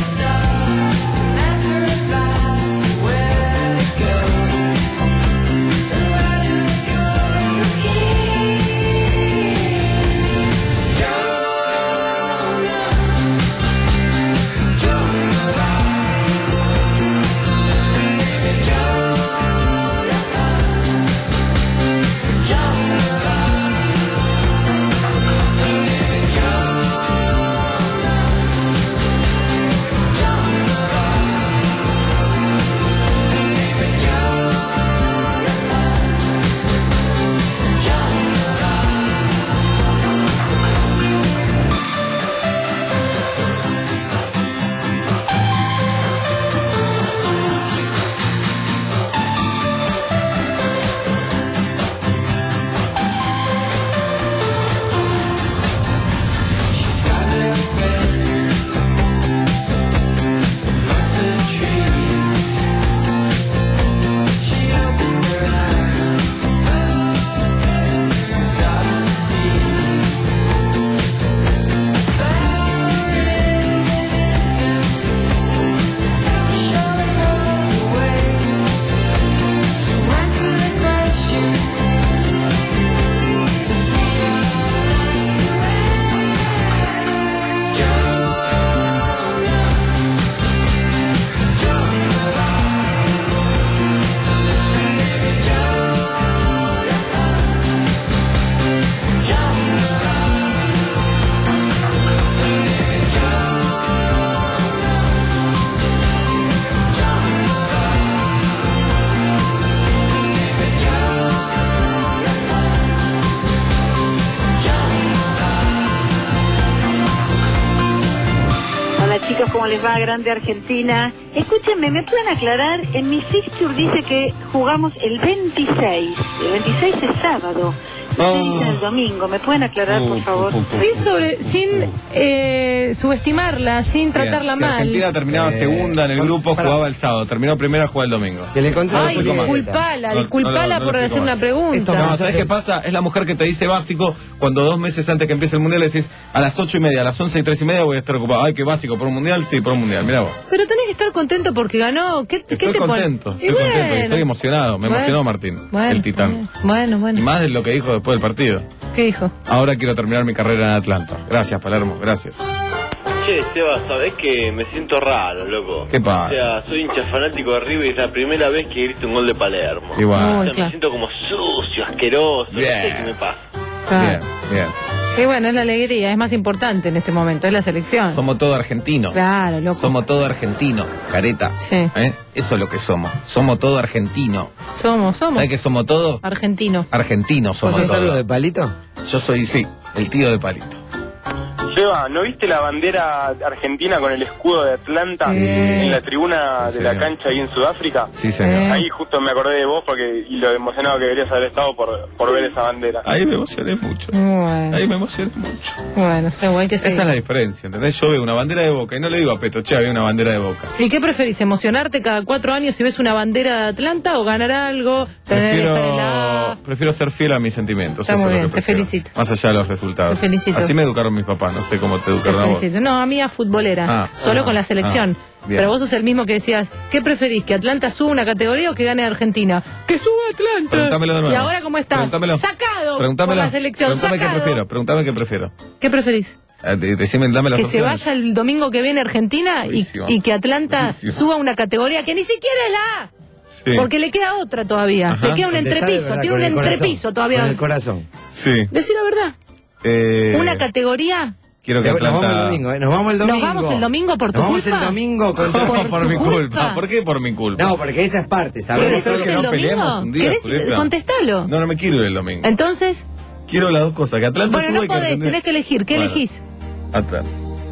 Chicos, ¿cómo les va? Grande Argentina. Escúchenme, ¿me pueden aclarar? En mi fixture dice que jugamos el veintiséis. El veintiséis es sábado. Oh. El domingo, ¿me pueden aclarar, por favor? Sin, sobre, sin eh, subestimarla, sin tratarla si mal. Argentina terminaba Eh, segunda en el grupo, para- jugaba el sábado. Terminó primera, jugaba el domingo. Que le conté Ay, un poquito más. disculpala, No, disculpala no, no, no por lo hacer explico una mal. pregunta. No, ¿sabes qué pasa? Es la mujer que te dice básico cuando dos meses antes que empiece el mundial le decís a las ocho y media, a las once y tres y media voy a estar ocupado. Ay, qué básico, ¿por un mundial? Sí, por un mundial, mira vos. Pero tenés que estar contento porque ganó. ¿Qué, qué Estoy te pone? contento, Y estoy contento, bueno. estoy emocionado. Me Bueno, emocionó Martín, bueno, el titán. Bueno, bueno. Y más de lo que dijo después del partido. ¿Qué dijo? Ahora quiero terminar mi carrera en Atlanta. Gracias, Palermo, gracias. Che, Seba, ¿sabés que me siento raro, loco? ¿Qué pasa? O sea, soy hincha fanático de River y es la primera vez que grito un gol de Palermo. Igual. O sea, Uy, me claro. siento como sucio, asqueroso, Bien. no sé qué me pasa. Bien, bien. Y bueno, es la alegría, es más importante en este momento, es la selección. Somos todo argentinos. Claro, loco. Somos todo argentino, careta. Sí. ¿Eh? Eso es lo que somos. Somos todo argentino. Somos, somos. ¿Sabes que somos todo? Argentino. Argentinos somos ¿Vos sos todos. algo de Palito? Yo soy, sí, el tío de Palito. Seba, ¿no viste la bandera argentina con el escudo de Atlanta Sí. en la tribuna Sí, de la señor. cancha ahí en Sudáfrica? Sí, señor. Ahí justo me acordé de vos porque y lo emocionado que deberías haber estado por, por ver esa bandera. Ahí me emocioné mucho. Bueno, Ahí me emocioné mucho. bueno, o sea, igual que Esa sí. es la diferencia, ¿entendés? Yo veo una bandera de Boca y no le digo a Peto, che, había una bandera de Boca. ¿Y qué preferís? ¿Emocionarte cada cuatro años si ves una bandera de Atlanta o ganar algo? Tener que estar en la... Prefiero, prefiero ser fiel a mis sentimientos. Está eso muy es lo bien, que te prefiero. felicito. Más allá de los resultados. Te felicito. Así me educaron mis papás, no sé cómo te Te educaron a vos. felicito. No, a mí a futbolera, Ah, solo ah, con la selección. ah, bien. Pero vos sos el mismo que decías, ¿qué preferís? ¿Que Atlanta suba una categoría o que gane Argentina? ¡Que suba Atlanta! Preguntámelo de nuevo. ¿Y ahora cómo estás? Preguntámelo. Sacado por Preguntámelo. la selección, Preguntame qué sacado. prefiero. Preguntame qué prefiero. ¿Qué preferís? Eh, de- Decime, dame las Que se opciones. vaya el domingo que viene Argentina y, Buenísimo. y que Atlanta Buenísimo. suba una categoría que ni siquiera es la A. Sí. Porque le queda otra todavía. Ajá. Le queda un Contestá de entrepiso. verdad, Tiene un con el corazón, entrepiso todavía. Con el corazón. Sí. Decí la verdad. Eh, Una categoría. Quiero que Se- Nos vamos el Atlanta... domingo, ¿eh? Nos vamos el domingo. Nos vamos el domingo por tu Nos vamos culpa. el domingo con ¿Cómo por tu mi culpa? culpa? ¿Por qué por mi culpa? No, porque esa es parte, ¿sabes? ¿Querés ser irte que el no peleemos domingo? un día, ¿Querés? Julieta? Contestalo. No, no me quiero ir el domingo. Entonces, Quiero las dos cosas, que Atlanta bueno, suba no y que podés, Argentina- tenés que elegir. ¿Qué Bueno, elegís? Atlanta.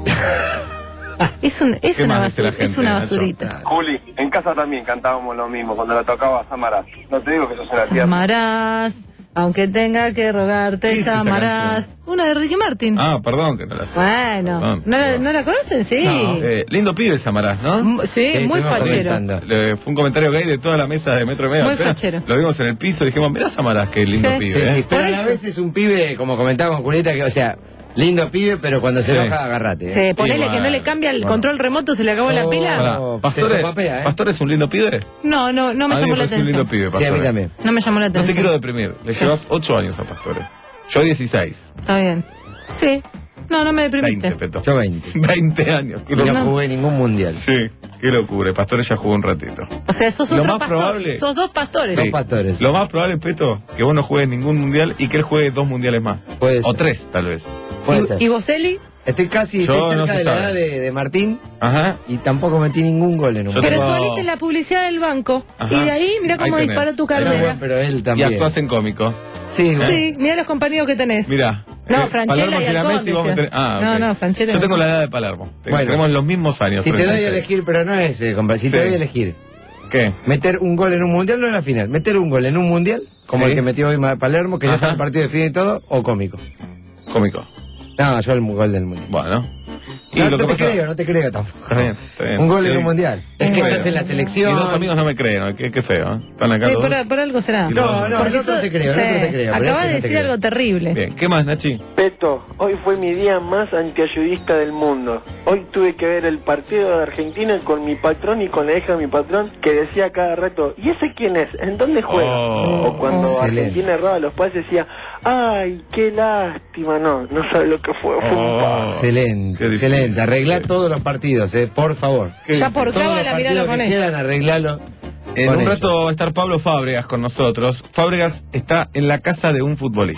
Es, un, es ¿Qué una más dice la basura, es gente, una Nacho? basurita. Juli, en casa también cantábamos lo mismo cuando la tocaba Samarás. No te digo que sos una tierra. Amarás, aunque tenga que ¿Qué rogarte, es esa amarás. Una de Ricky Martin. Ah, perdón que no la sé. Bueno, Perdón. ¿no la, ¿no la conocen? Sí. Eh, lindo pibe Samarás, ¿no? M- sí, muy estuvimos fachero. comentando. Le- fue un comentario gay de toda la mesa de Metro y Medio. Muy Apenas fachero. Lo vimos en el piso y dijimos, mirá Samarás, qué lindo Sí. pibe, Sí, ¿eh? sí, pero Por a la eso. vez es un pibe, como comentaba con Julieta, que, o sea, lindo pibe, pero cuando se Sí. enoja, agarrate. ¿eh? Sí, ponele Y que no le cambia el bueno. control remoto, se le acabó la Oh. pila. Pará, No, ¿Pastor, te es, sopapea, ¿eh? ¿Pastor es un lindo pibe? No, no, no me A mí llamó la parece un lindo atención. pibe, Sí, a Pastore. mí también. No me llamó la No te atención. quiero deprimir, le Sí. llevas ocho años a Pastore. Yo dieciséis. Está bien. Sí. No, no me deprimiste. veinte, Peto. Yo veinte. veinte años. Qué Y no locura. jugué ningún mundial. Sí, qué locura. Pastore ya jugó un ratito. O sea, sos Lo otro más pastor. probable- Sos dos pastores. Dos Sí. pastores. Lo más probable, Peto, que vos no juegues ningún mundial y que él juegue dos mundiales más. Puede O ser. tres, tal vez. Puede ¿Y, ser. y vos, Eli? Estoy casi Yo estoy no cerca se de la sabe. edad de, de Martín Ajá. y tampoco metí ningún gol en un Yo Pero tengo- saliste en la publicidad del banco. Ajá. Y de ahí, mira Ahí cómo tenés. disparó tu Ahí carrera. tenés. Pero él Y también. actúas en cómico. Sí, bueno. Sí, mira los compañeros que tenés. Mira. No, eh, Franchella Palermo y gira Halcón, Messi, vos me decía. tenés- Ah, No, ok. no, Franchella Yo no. tengo la edad de Palermo. Ten- Bueno. Tenemos los mismos años. Si te doy treinta y a seis. elegir, pero no es, eh, compa- si Sí. te doy a elegir, ¿Qué? meter un gol en un mundial, no en la final, meter un gol en un mundial, como Sí. el que metió hoy Ma- Palermo, que ya Ajá. está en el partido de fin y todo, o cómico. Cómico. No, yo el gol del mundial. Bueno. Y No, lo no que te pasa... creo, no te creo tampoco. Está bien, está bien. Un gol Sí. en un mundial. Es Qué que feo. estás en la selección. Mis dos amigos no me creen, qué, qué feo. ¿eh? Están acá Sí, los por, dos. por algo será. Y los No, dos. no, Porque el otro eso- te creo, el sí, otro te creo. pero Acabas este de no te decir creo. algo terrible. Bien, ¿qué más, Nachi? Peto, hoy fue mi día más antiayudista del mundo. Hoy tuve que ver el partido de Argentina con mi patrón y con la hija de mi patrón, que decía cada rato, ¿y ese quién es? ¿En dónde juega? Oh, o cuando excelente. Argentina erraba los pases decía, ¡ay, qué lástima! No, no sabe lo que fue, fue un Oh. paso. Excelente, Qué difícil. excelente. Arregla todos los partidos, eh, por favor. Ya por Todos los cábala, miralo partidos con que esto. quedan, arreglalo. En con un ellos. rato va a estar Pablo Fábregas con nosotros. Fábregas está en la casa de un futbolista.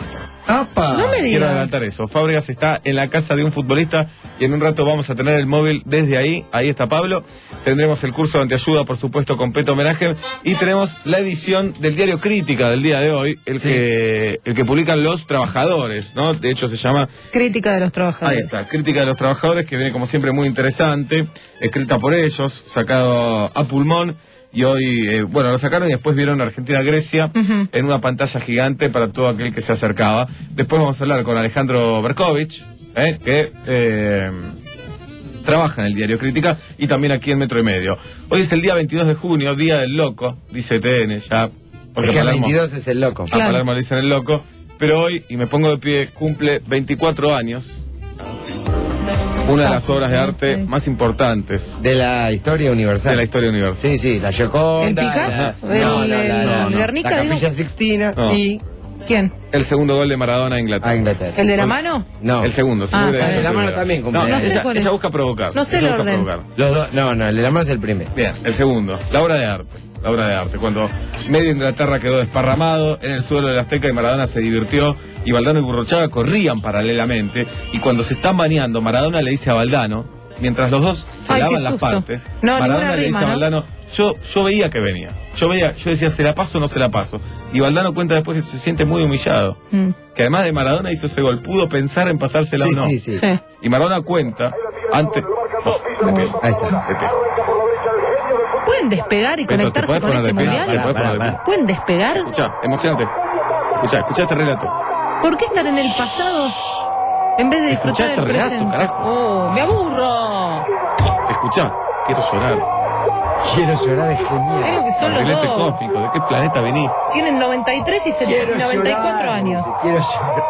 ¡Apa! No me digas. Quiero adelantar eso. Fábregas está en la casa de un futbolista y en un rato vamos a tener el móvil desde ahí. Ahí está Pablo. Tendremos el curso de anteayuda, por supuesto, con Peto Homenaje. Y tenemos la edición del diario Crítica del día de hoy, el, sí. que, el que publican los trabajadores, ¿no? De hecho se llama... Crítica de los trabajadores. Ahí está, Crítica de los Trabajadores, que viene como siempre muy interesante, escrita por ellos, sacado a pulmón. Y hoy, eh, bueno, lo sacaron y después vieron Argentina-Grecia uh-huh. en una pantalla gigante para todo aquel que se acercaba. Después vamos a hablar con Alejandro Berkovich, eh, que eh, trabaja en el diario Crítica y también aquí en Metro y Medio. Hoy es el día veintidós de junio, Día del Loco, dice T N ya. Porque el Palermo, veintidós es el loco. A claro. Palermo le dicen el loco. Pero hoy, y me pongo de pie, cumple veinticuatro años. Una de las obras de arte más importantes de la historia universal. De la historia universal. Sí, sí, la Gioconda. ¿El Picasso? La, el, no, el, no, el, no, no, el Guernica, la Capilla digo. Sixtina no. y... ¿Quién? El segundo gol de Maradona a Inglaterra. A Inglaterra. ¿El de la mano? No. El segundo. Ah, el de la mano también. No, no ella, sé ella, ella busca provocar. No sé el orden. Los dos, no, no, el de la mano es el primero. Bien, el segundo. La obra de arte. La obra de arte. Cuando medio Inglaterra quedó desparramado en el suelo del Azteca y Maradona se divirtió y Valdano y Burruchaga corrían paralelamente y cuando se están bañando Maradona le dice a Valdano, mientras los dos se Ay, lavan las partes, no, Maradona le rima, dice a ¿no? Valdano, yo, yo veía que venía. Yo veía, yo decía, ¿se la paso o no se la paso? Y Valdano cuenta después que se siente muy humillado. Mm. Que además de Maradona hizo ese gol, pudo pensar en pasársela sí, o no. Sí, sí. Sí. Y Maradona cuenta, antes... Oh, de pie. Ahí está. De pie. ¿Pueden despegar y Peto, conectarse con este mundial? Pará, pará, pará. ¿Pueden despegar? Escuchá, emocionante. Escuchá, escuchá este relato. ¿Por qué estar en el pasado en vez de disfrutar Escuchá el este relato, presente? carajo. Oh, me aburro. Escuchá, quiero llorar. Quiero llorar, es genial. Creo que son los Barrilete dos. cósmico, ¿de qué planeta venís? Tienen noventa y tres y noventa y cuatro llorar, años. Quiero llorar.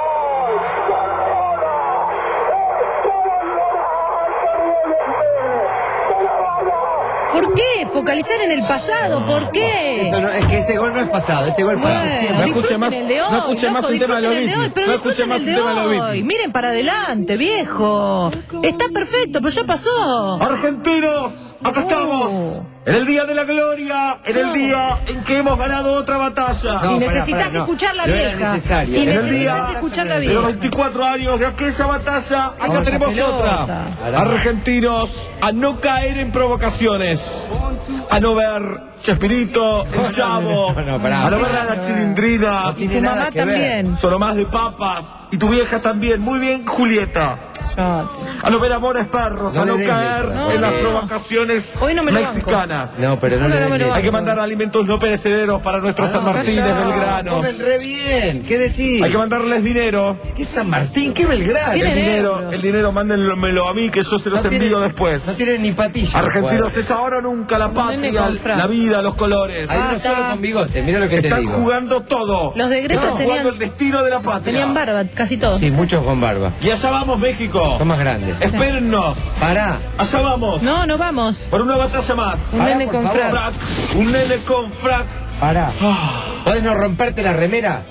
¿Por qué? Focalizar en el pasado, ¿por qué? Eso no, es que este gol no es pasado, este gol Bueno, pasa siempre. No escuche disfruten más- el de hoy, no escuche loco, más un tema de los disfruten el de hoy, Beatles. pero No escuche disfruten más el un de tema de los hoy. Beatles. Miren para adelante, viejo. Está perfecto, pero ya pasó. Argentinos, acá Uh. estamos. En el día de la gloria, en el día en que hemos ganado otra batalla. No, y pará, necesitas pará, no. escuchar la No era vieja. necesario. Y En el necesitas día escuchar la De los vieja. veinticuatro años de aquella batalla, acá Vamos a tenemos pelota. otra. Argentinos, a no caer en provocaciones. A no ver Chespirito, el Chavo. no, no, pará. A no ver a la Chilindrina. No Y tiene tu nada mamá que ver. también. Solo más de papas. Y tu vieja también. Muy bien, Julieta. Yo- A no ver amores perros, No a le no des caer letra. No, en las no. provocaciones Hoy no me lo mexicanas. No, pero no No, le no me des lo Hay que letra. mandar alimentos no perecederos para nuestros Ah, San no, Martín de callá. Belgrano. Comen re bien, ¿qué decís? Hay que mandarles dinero. ¿Qué San Martín? ¿Qué Belgrano? Tienen El dinero, euros. el dinero, mándenmelo a mí que yo se los No envío tienen- después. No tienen ni patillas. Argentinos, es ahora o nunca la Nene patria, con frac. la vida, los colores. Hay Ah, uno está. solo con bigote, mira lo que te Están digo. jugando todo. Los de Grecia Están tenían- jugando el destino de la patria. Tenían barba, casi todos. Sí, muchos con barba. Y allá vamos, México. Son más grandes. Espérennos. Pará. Allá vamos. No, no vamos. Por una batalla más. Un Pará, nene por con favor. frac. Frac, un nene con frac. Pará. ¿Podés no romperte la remera?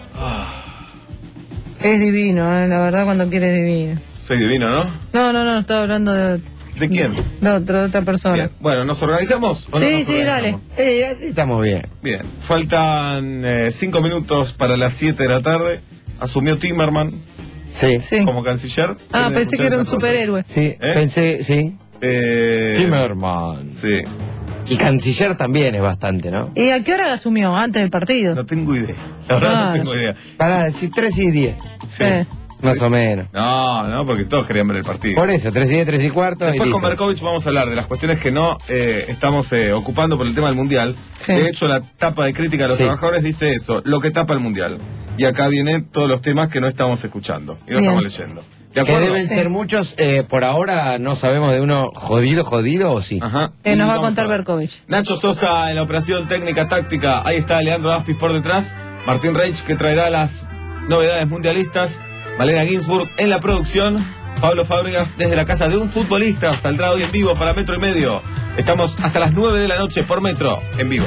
Es divino, eh, la verdad, cuando quiere es divino. Soy divino, ¿no? No, no, no, estaba hablando de, ¿De quién? de otro, de otra persona. Bien. Bueno, ¿nos organizamos? ¿O no Sí, nos sí, dale. organizamos? Eh, así estamos bien. Bien. Faltan eh, cinco minutos para las siete de la tarde. Asumió Timmerman Sí. Sí. como canciller. Ah, ¿Quieren pensé que escuchar era un esa cosa? superhéroe. Sí, ¿Eh? pensé, sí. Eh, Timmerman. Sí. Y canciller también es bastante, ¿no? ¿Y a qué hora asumió? ¿Antes del partido? No tengo idea. La verdad Ah. no tengo idea. Para decir tres y diez. Sí. Eh. Más o menos. No, no, porque todos querían ver el partido. Por eso, tres y diez, tres y cuarto. y Después con listo. Berkovich vamos a hablar de las cuestiones que no eh, estamos eh, ocupando por el tema del Mundial. Sí. De hecho, la tapa de crítica de los Sí. trabajadores dice eso, lo que tapa el Mundial. Y acá vienen todos los temas que no estamos escuchando y no Bien. estamos leyendo. ¿De Que acuerdo? deben Sí. ser muchos, eh, por ahora no sabemos de uno jodido, jodido o sí. Ajá. Eh, Y nos va a vamos contar ver. Berkovich. Nacho Sosa en la operación técnica táctica. Ahí está Leandro Aspis por detrás. Martín Reich que traerá las novedades mundialistas. Malena Ginsburg en la producción. Pablo Fábregas desde la casa de un futbolista. Saldrá hoy en vivo para Metro y Medio. Estamos hasta las nueve de la noche por Metro en vivo.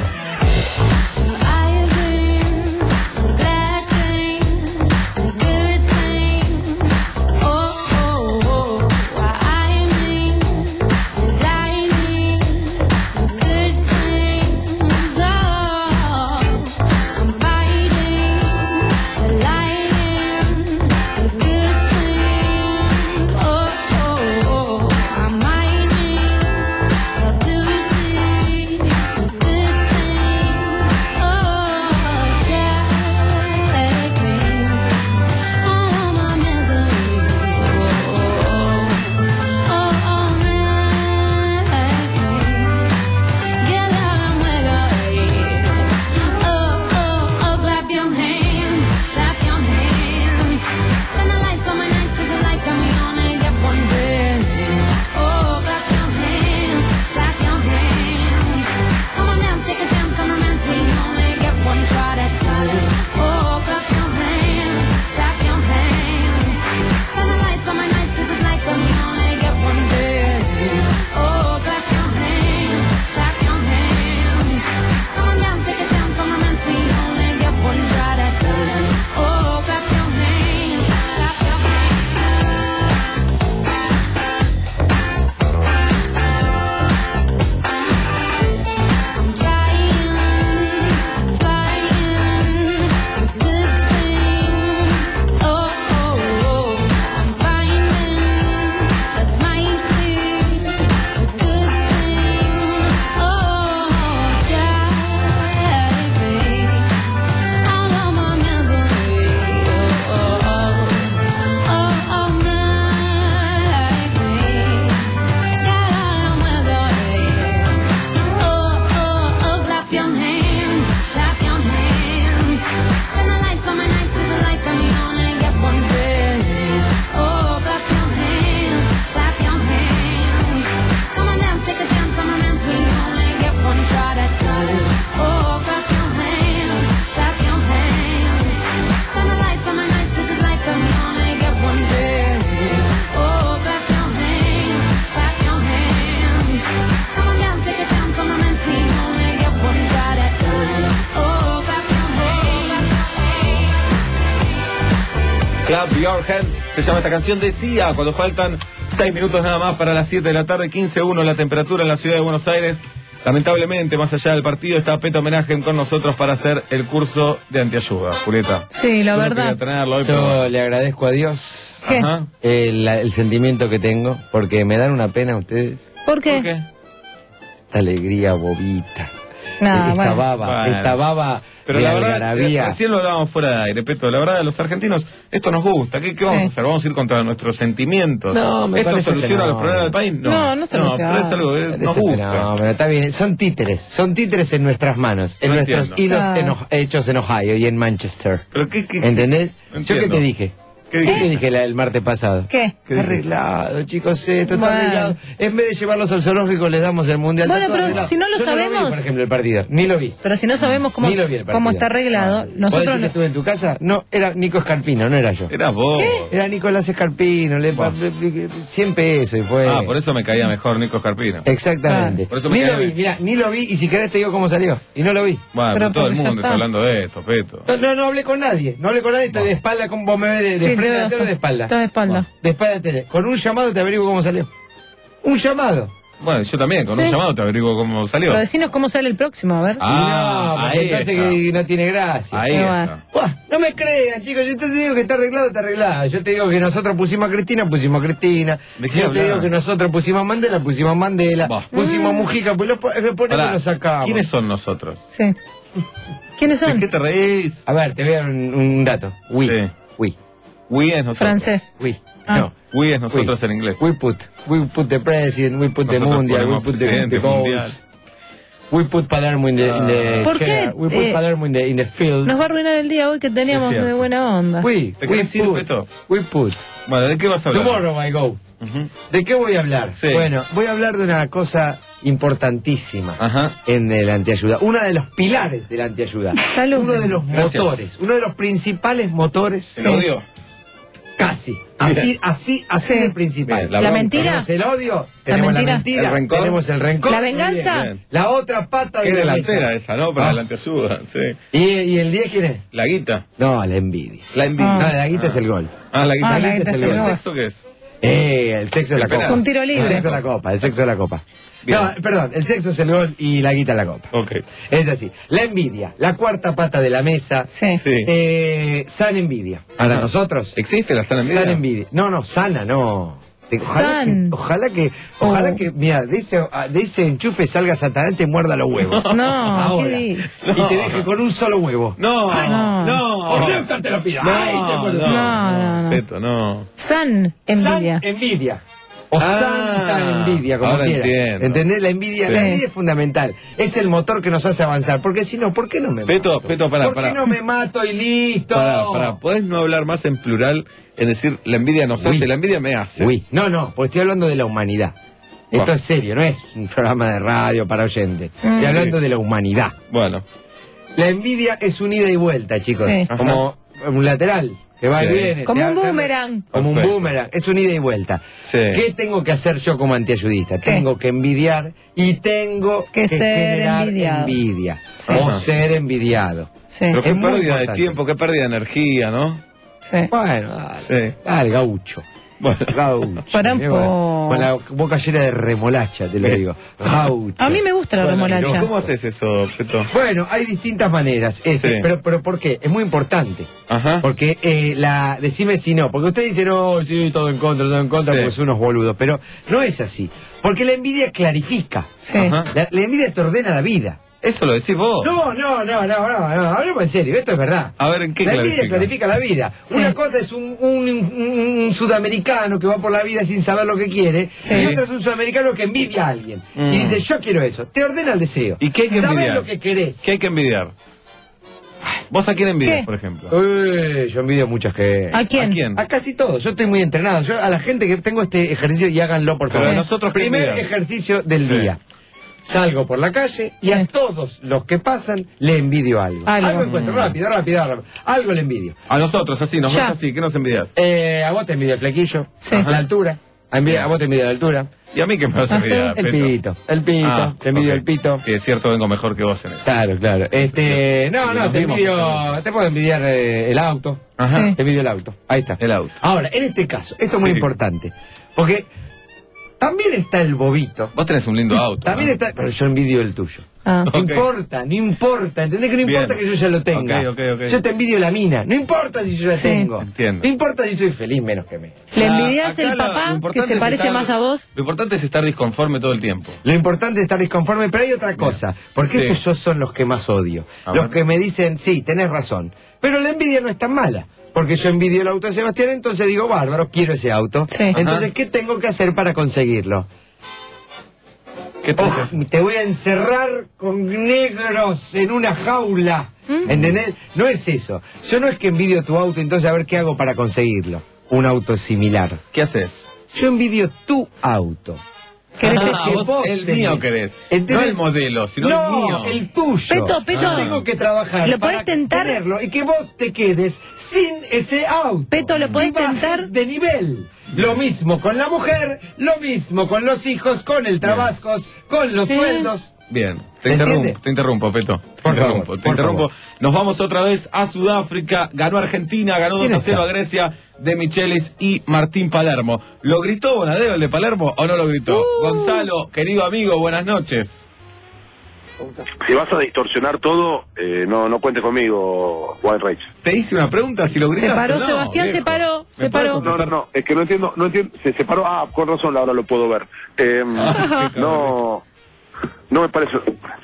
Clap Your Hands, se llama esta canción de Sia, cuando faltan seis minutos nada más para las siete de la tarde, quince uno la temperatura en la ciudad de Buenos Aires. Lamentablemente, más allá del partido, está Peto Homenaje con nosotros para hacer el curso de antiayuda. Julieta. Sí, la Yo verdad. No tenerlo hoy, Yo pero... le agradezco a Dios ¿Qué? Ajá. el, el sentimiento que tengo, porque me dan una pena ustedes. ¿Por qué? ¿Por qué? Esta alegría bobita. Nah, esta bueno. baba, Bueno. esta baba Pero de la verdad, algarabía. eh, recién lo hablábamos fuera de aire, Peto. La verdad, a los argentinos, esto nos gusta. ¿Qué, qué vamos Sí. a hacer? ¿Vamos a ir contra nuestros sentimientos? No, me ¿Esto parece soluciona que no. los problemas del país? No, No, no soluciona. pero es algo que Parece nos que gusta. No, pero está bien, son títeres, son títeres en nuestras manos, en No nuestros entiendo. hilos Ah. en Oh- hechos en Ohio y en Manchester. ¿Pero qué, qué, ¿Entendés? No ¿Yo qué entiendo. te dije? ¿Qué ¿Qué dije? te dije la- el martes pasado? ¿Qué? ¿Qué dije? Arreglado, chicos, esto está Bueno. arreglado. En vez de llevarlos al zoológico, les damos el mundial. Bueno, Está todo pero arreglado. si no lo Yo sabemos- vi, por ejemplo, el partido. Ni lo vi. Pero si no sabemos cómo, Ni lo vi el partido. cómo está arreglado, ¿Podés nosotros decir que no... estuve en tu casa? No, era Nico Escarpino, no era yo. Era vos. Era Nicolás Escarpino, le, Buah. cien pesos y fue... Ah, por eso me caía mejor Nico Escarpino. Exactamente. Claro. Por eso me ni cae lo vi, bien. mira, ni lo vi y si querés te digo cómo salió. Y no lo vi. Bueno, Pero pero todo el porque ya mundo está está. hablando de esto, Peto. No, no, no hablé con nadie. No hablé con nadie, estoy de espalda, como vos me ves de, de Sí, frente te a veo. la tele o de espalda. Está de espalda. De espalda de tele. Con un llamado te averiguo cómo salió. Un llamado. Bueno, yo también, con Sí. un llamado te averiguo cómo salió. Pero decinos cómo sale el próximo, a ver. Ah, no, porque ahí entonces está. que no tiene gracia. Ahí Pero está. Buah, no me crean, chicos. Yo te digo que está arreglado, está arreglado. Yo te digo que nosotros pusimos a Cristina, pusimos a Cristina. ¿De qué Yo te hablas? digo que nosotros pusimos a Mandela, pusimos a Mandela. Bah. Pusimos a Mujica, pues lo, po- lo ponemos Pará, y lo sacamos. ¿quiénes son nosotros? Sí. ¿Quiénes ¿De son? qué te reís? A ver, te voy a dar un, un dato. We. Sí. We. We es nosotros. Francés. We. Ah. No. We es nosotros We. en inglés. We put. We put the president, we put the Nosotros mundial, we ponemos put the, presidente, the goals. mundial. We put Palermo in the, in the ¿Por qué? chair. We put Eh, Palermo in the, in the field. Nos va a arruinar el día hoy que teníamos Es cierto. de buena onda. We, ¿Te we querés ir, put, Beto? we put. Bueno, ¿de qué vas a hablar? Tomorrow I go. Ujú. ¿De qué voy a hablar? Sí. Bueno, voy a hablar de una cosa importantísima Ajá. en el antiayuda. Uno de los pilares de la antiayuda. Salud. Uno de los Gracias. motores. Uno de los principales motores. ¿El odio? Casi. Así, así, así Sí. es el principal. Bien, ¿La bronca. mentira? Tenemos el odio, tenemos la mentira? mentira, ¿El rencor? tenemos el rencor. ¿La venganza? Bien. La otra pata Qué de la delantera mesa. esa, ¿no? Para Ah. la antiayuda, sí. ¿Y, ¿Y el diez quién es? La guita. No, la envidia. La envidia. No, la guita Ah. es el gol. Ah, la guita. Ah, la guita es el ¿Y el gol. sexo qué es? Eh, el sexo de la El penal. copa. Un tiro libre. El sexo de la copa, el sexo de la copa. Bien. No, perdón, el sexo es el gol y la guita es la copa. Ok. Es así. La envidia, la cuarta pata de la mesa. Sí. Sí. Eh, sana envidia. Para Ajá. nosotros. ¿Existe la sana envidia? Sana envidia. No, no, sana, no. Te- Ojalá San. que, ojalá que, ojalá Oh. que, mira, de ese, de ese enchufe salga Satanás y te muerda los huevos. No, Ahora. ¿qué dices? Y te deje con un solo huevo. No, No. no. ¿Por qué usted te lo pido? No, Ay, te muerde. no, No, no, no. Peto, no. San envidia. San envidia. O Ah, santa envidia, como ahora quiera. entiendo. ¿Entendés? La envidia, Sí. la envidia es fundamental. Es el motor que nos hace avanzar. Porque si no, ¿por qué no me Peto, mato? Peto, pará, ¿Por pará. qué no me mato y listo? Pará, pará, ¿podés no hablar más en plural? En decir, la envidia nos Uy. hace, la envidia me hace. Uy, no, no, porque estoy hablando de la humanidad. Esto Buah. es serio, no es un programa de radio para oyentes. Mm. Estoy hablando de la humanidad. Bueno, La envidia es un ida y vuelta, chicos. Sí. Como un lateral que va Sí. y viene. Como Te un hace- boomerang. Como un Perfecto. boomerang. Es un ida y vuelta. sí. ¿Qué tengo que hacer yo como antiayudista? ¿Qué? Tengo que envidiar y tengo Que que, ser generar envidiado. envidia. Sí. O Ajá. ser envidiado. Sí. Pero qué Es muy pérdida de importante. tiempo, qué pérdida de energía, ¿no? Sí. Bueno, dale, Sí. dale, gaucho. Bueno, Gaucho. Pará un Qué bueno. po- Con la boca llena de remolacha, te lo digo. Gaucho. A mí me gusta la bueno, remolacha. ¿cómo haces eso, Peto? Bueno, hay distintas maneras. Este, Sí. pero, pero ¿por qué? Es muy importante. Ajá. Porque eh, la decime si no, porque usted dice, no, sí, todo en contra, todo en contra, Sí. porque son unos boludos, pero no es así. Porque la envidia clarifica. Sí. Ajá. La, la envidia te ordena la vida. Eso lo decís vos. No, no, no, no, no, no, hablemos en serio, esto es verdad. A ver, ¿en qué La envidia clarifica? clarifica la vida. Sí. Una cosa es un, un, un- un sudamericano que va por la vida sin saber lo que quiere, Sí. y otra es un sudamericano que envidia a alguien. Mm. Y dice, yo quiero eso. Te ordena el deseo. ¿Y qué hay que Sabes envidiar? lo que querés. ¿Qué hay que envidiar? ¿Vos a quién envidias, ¿Qué? por ejemplo? Uy, yo envidio muchas que... ¿A quién? ¿A quién? A casi todos, yo estoy muy entrenado. Yo a la gente que tengo este ejercicio y háganlo por Pero favor. a nosotros, ¿qué Primer envidias? ejercicio del Sí. día. Salgo por la calle y a todos los que pasan le envidio algo. Algo. Algo encuentro, rápido, rápido, rápido. Algo le envidio. A nosotros, así, nos Ya. ves así, ¿qué nos envidias? Eh, a vos te envidio el flequillo, Sí. la altura. A, envi- a vos te envidio la altura. ¿Y a mí qué me vas a envidiar, El Peto? pito, el pito, Ah, te envidio ok. el pito. Sí, es cierto, vengo mejor que vos en eso. Claro, claro. Este, no, Porque no, nos te vimos envidio, justamente. te puedo envidiar eh, el auto. Ajá. Sí. Te envidio el auto. Ahí está. El auto. Ahora, en este caso, esto es muy Sí. importante. Porque también está el bobito. Vos tenés un lindo auto. También ¿no? está, pero yo envidio el tuyo. Ah. No Ok. importa, no importa, ¿entendés que no Bien. importa que yo ya lo tenga? Ok, ok, ok. Yo te envidio la mina, no importa si yo la Sí. tengo. Entiendo. No importa si soy feliz menos que me. ¿Le Ah, envidias acá el lo- papá lo que importante se es parece estar- más a vos? Lo importante es estar disconforme todo el tiempo. Lo importante es estar disconforme, pero hay otra cosa, porque Sí. estos yo son los que más odio. A los ver. que me dicen, sí, tenés razón, pero la envidia no es tan mala. Porque yo envidio el auto de Sebastián, entonces digo, bárbaro, quiero ese auto. Sí. Entonces, Ajá. ¿qué tengo que hacer para conseguirlo? ¿Qué tenés que Oh, hacer? te voy a encerrar con negros en una jaula. ¿Mm? ¿Entendés? No es eso. Yo no es que envidio tu auto, entonces a ver qué hago para conseguirlo. Un auto similar. ¿Qué haces? Yo envidio tu auto. ¿Querés Ah, que vos vos el tenés. mío querés. ¿Entendés? No el modelo, sino no, el mío. el tuyo. Peto, Peto. Yo tengo que trabajar ¿Lo para podés tentar? tenerlo y que vos te quedes sin ese auto. Peto, ¿lo podés Y bajes tentar? de nivel. Lo mismo con la mujer, lo mismo con los hijos, con el trabajos, con los Sí. sueldos. Bien, te ¿Se interrumpo, entiende? te interrumpo, Peto. Te Por interrumpo, favor, te por interrumpo. favor. Nos vamos otra vez a Sudáfrica. Ganó Argentina, ganó dos ¿Quién a cero está? a Grecia de Michelis y Martín Palermo. ¿Lo gritó Bonadeo el de Palermo o no lo gritó? Uh. Gonzalo, querido amigo, buenas noches. Si vas a distorsionar todo, eh, no, no cuentes conmigo, Wild Rage. Te hice una pregunta, si lo Se gritaste. paró, no, Sebastián, se viejo. paró, se ¿Me podés paró. No, no, contestar? no, es que no entiendo, no entiendo, se separó, ah, con razón, ahora lo puedo ver. Eh, Ah, qué no, no me parece,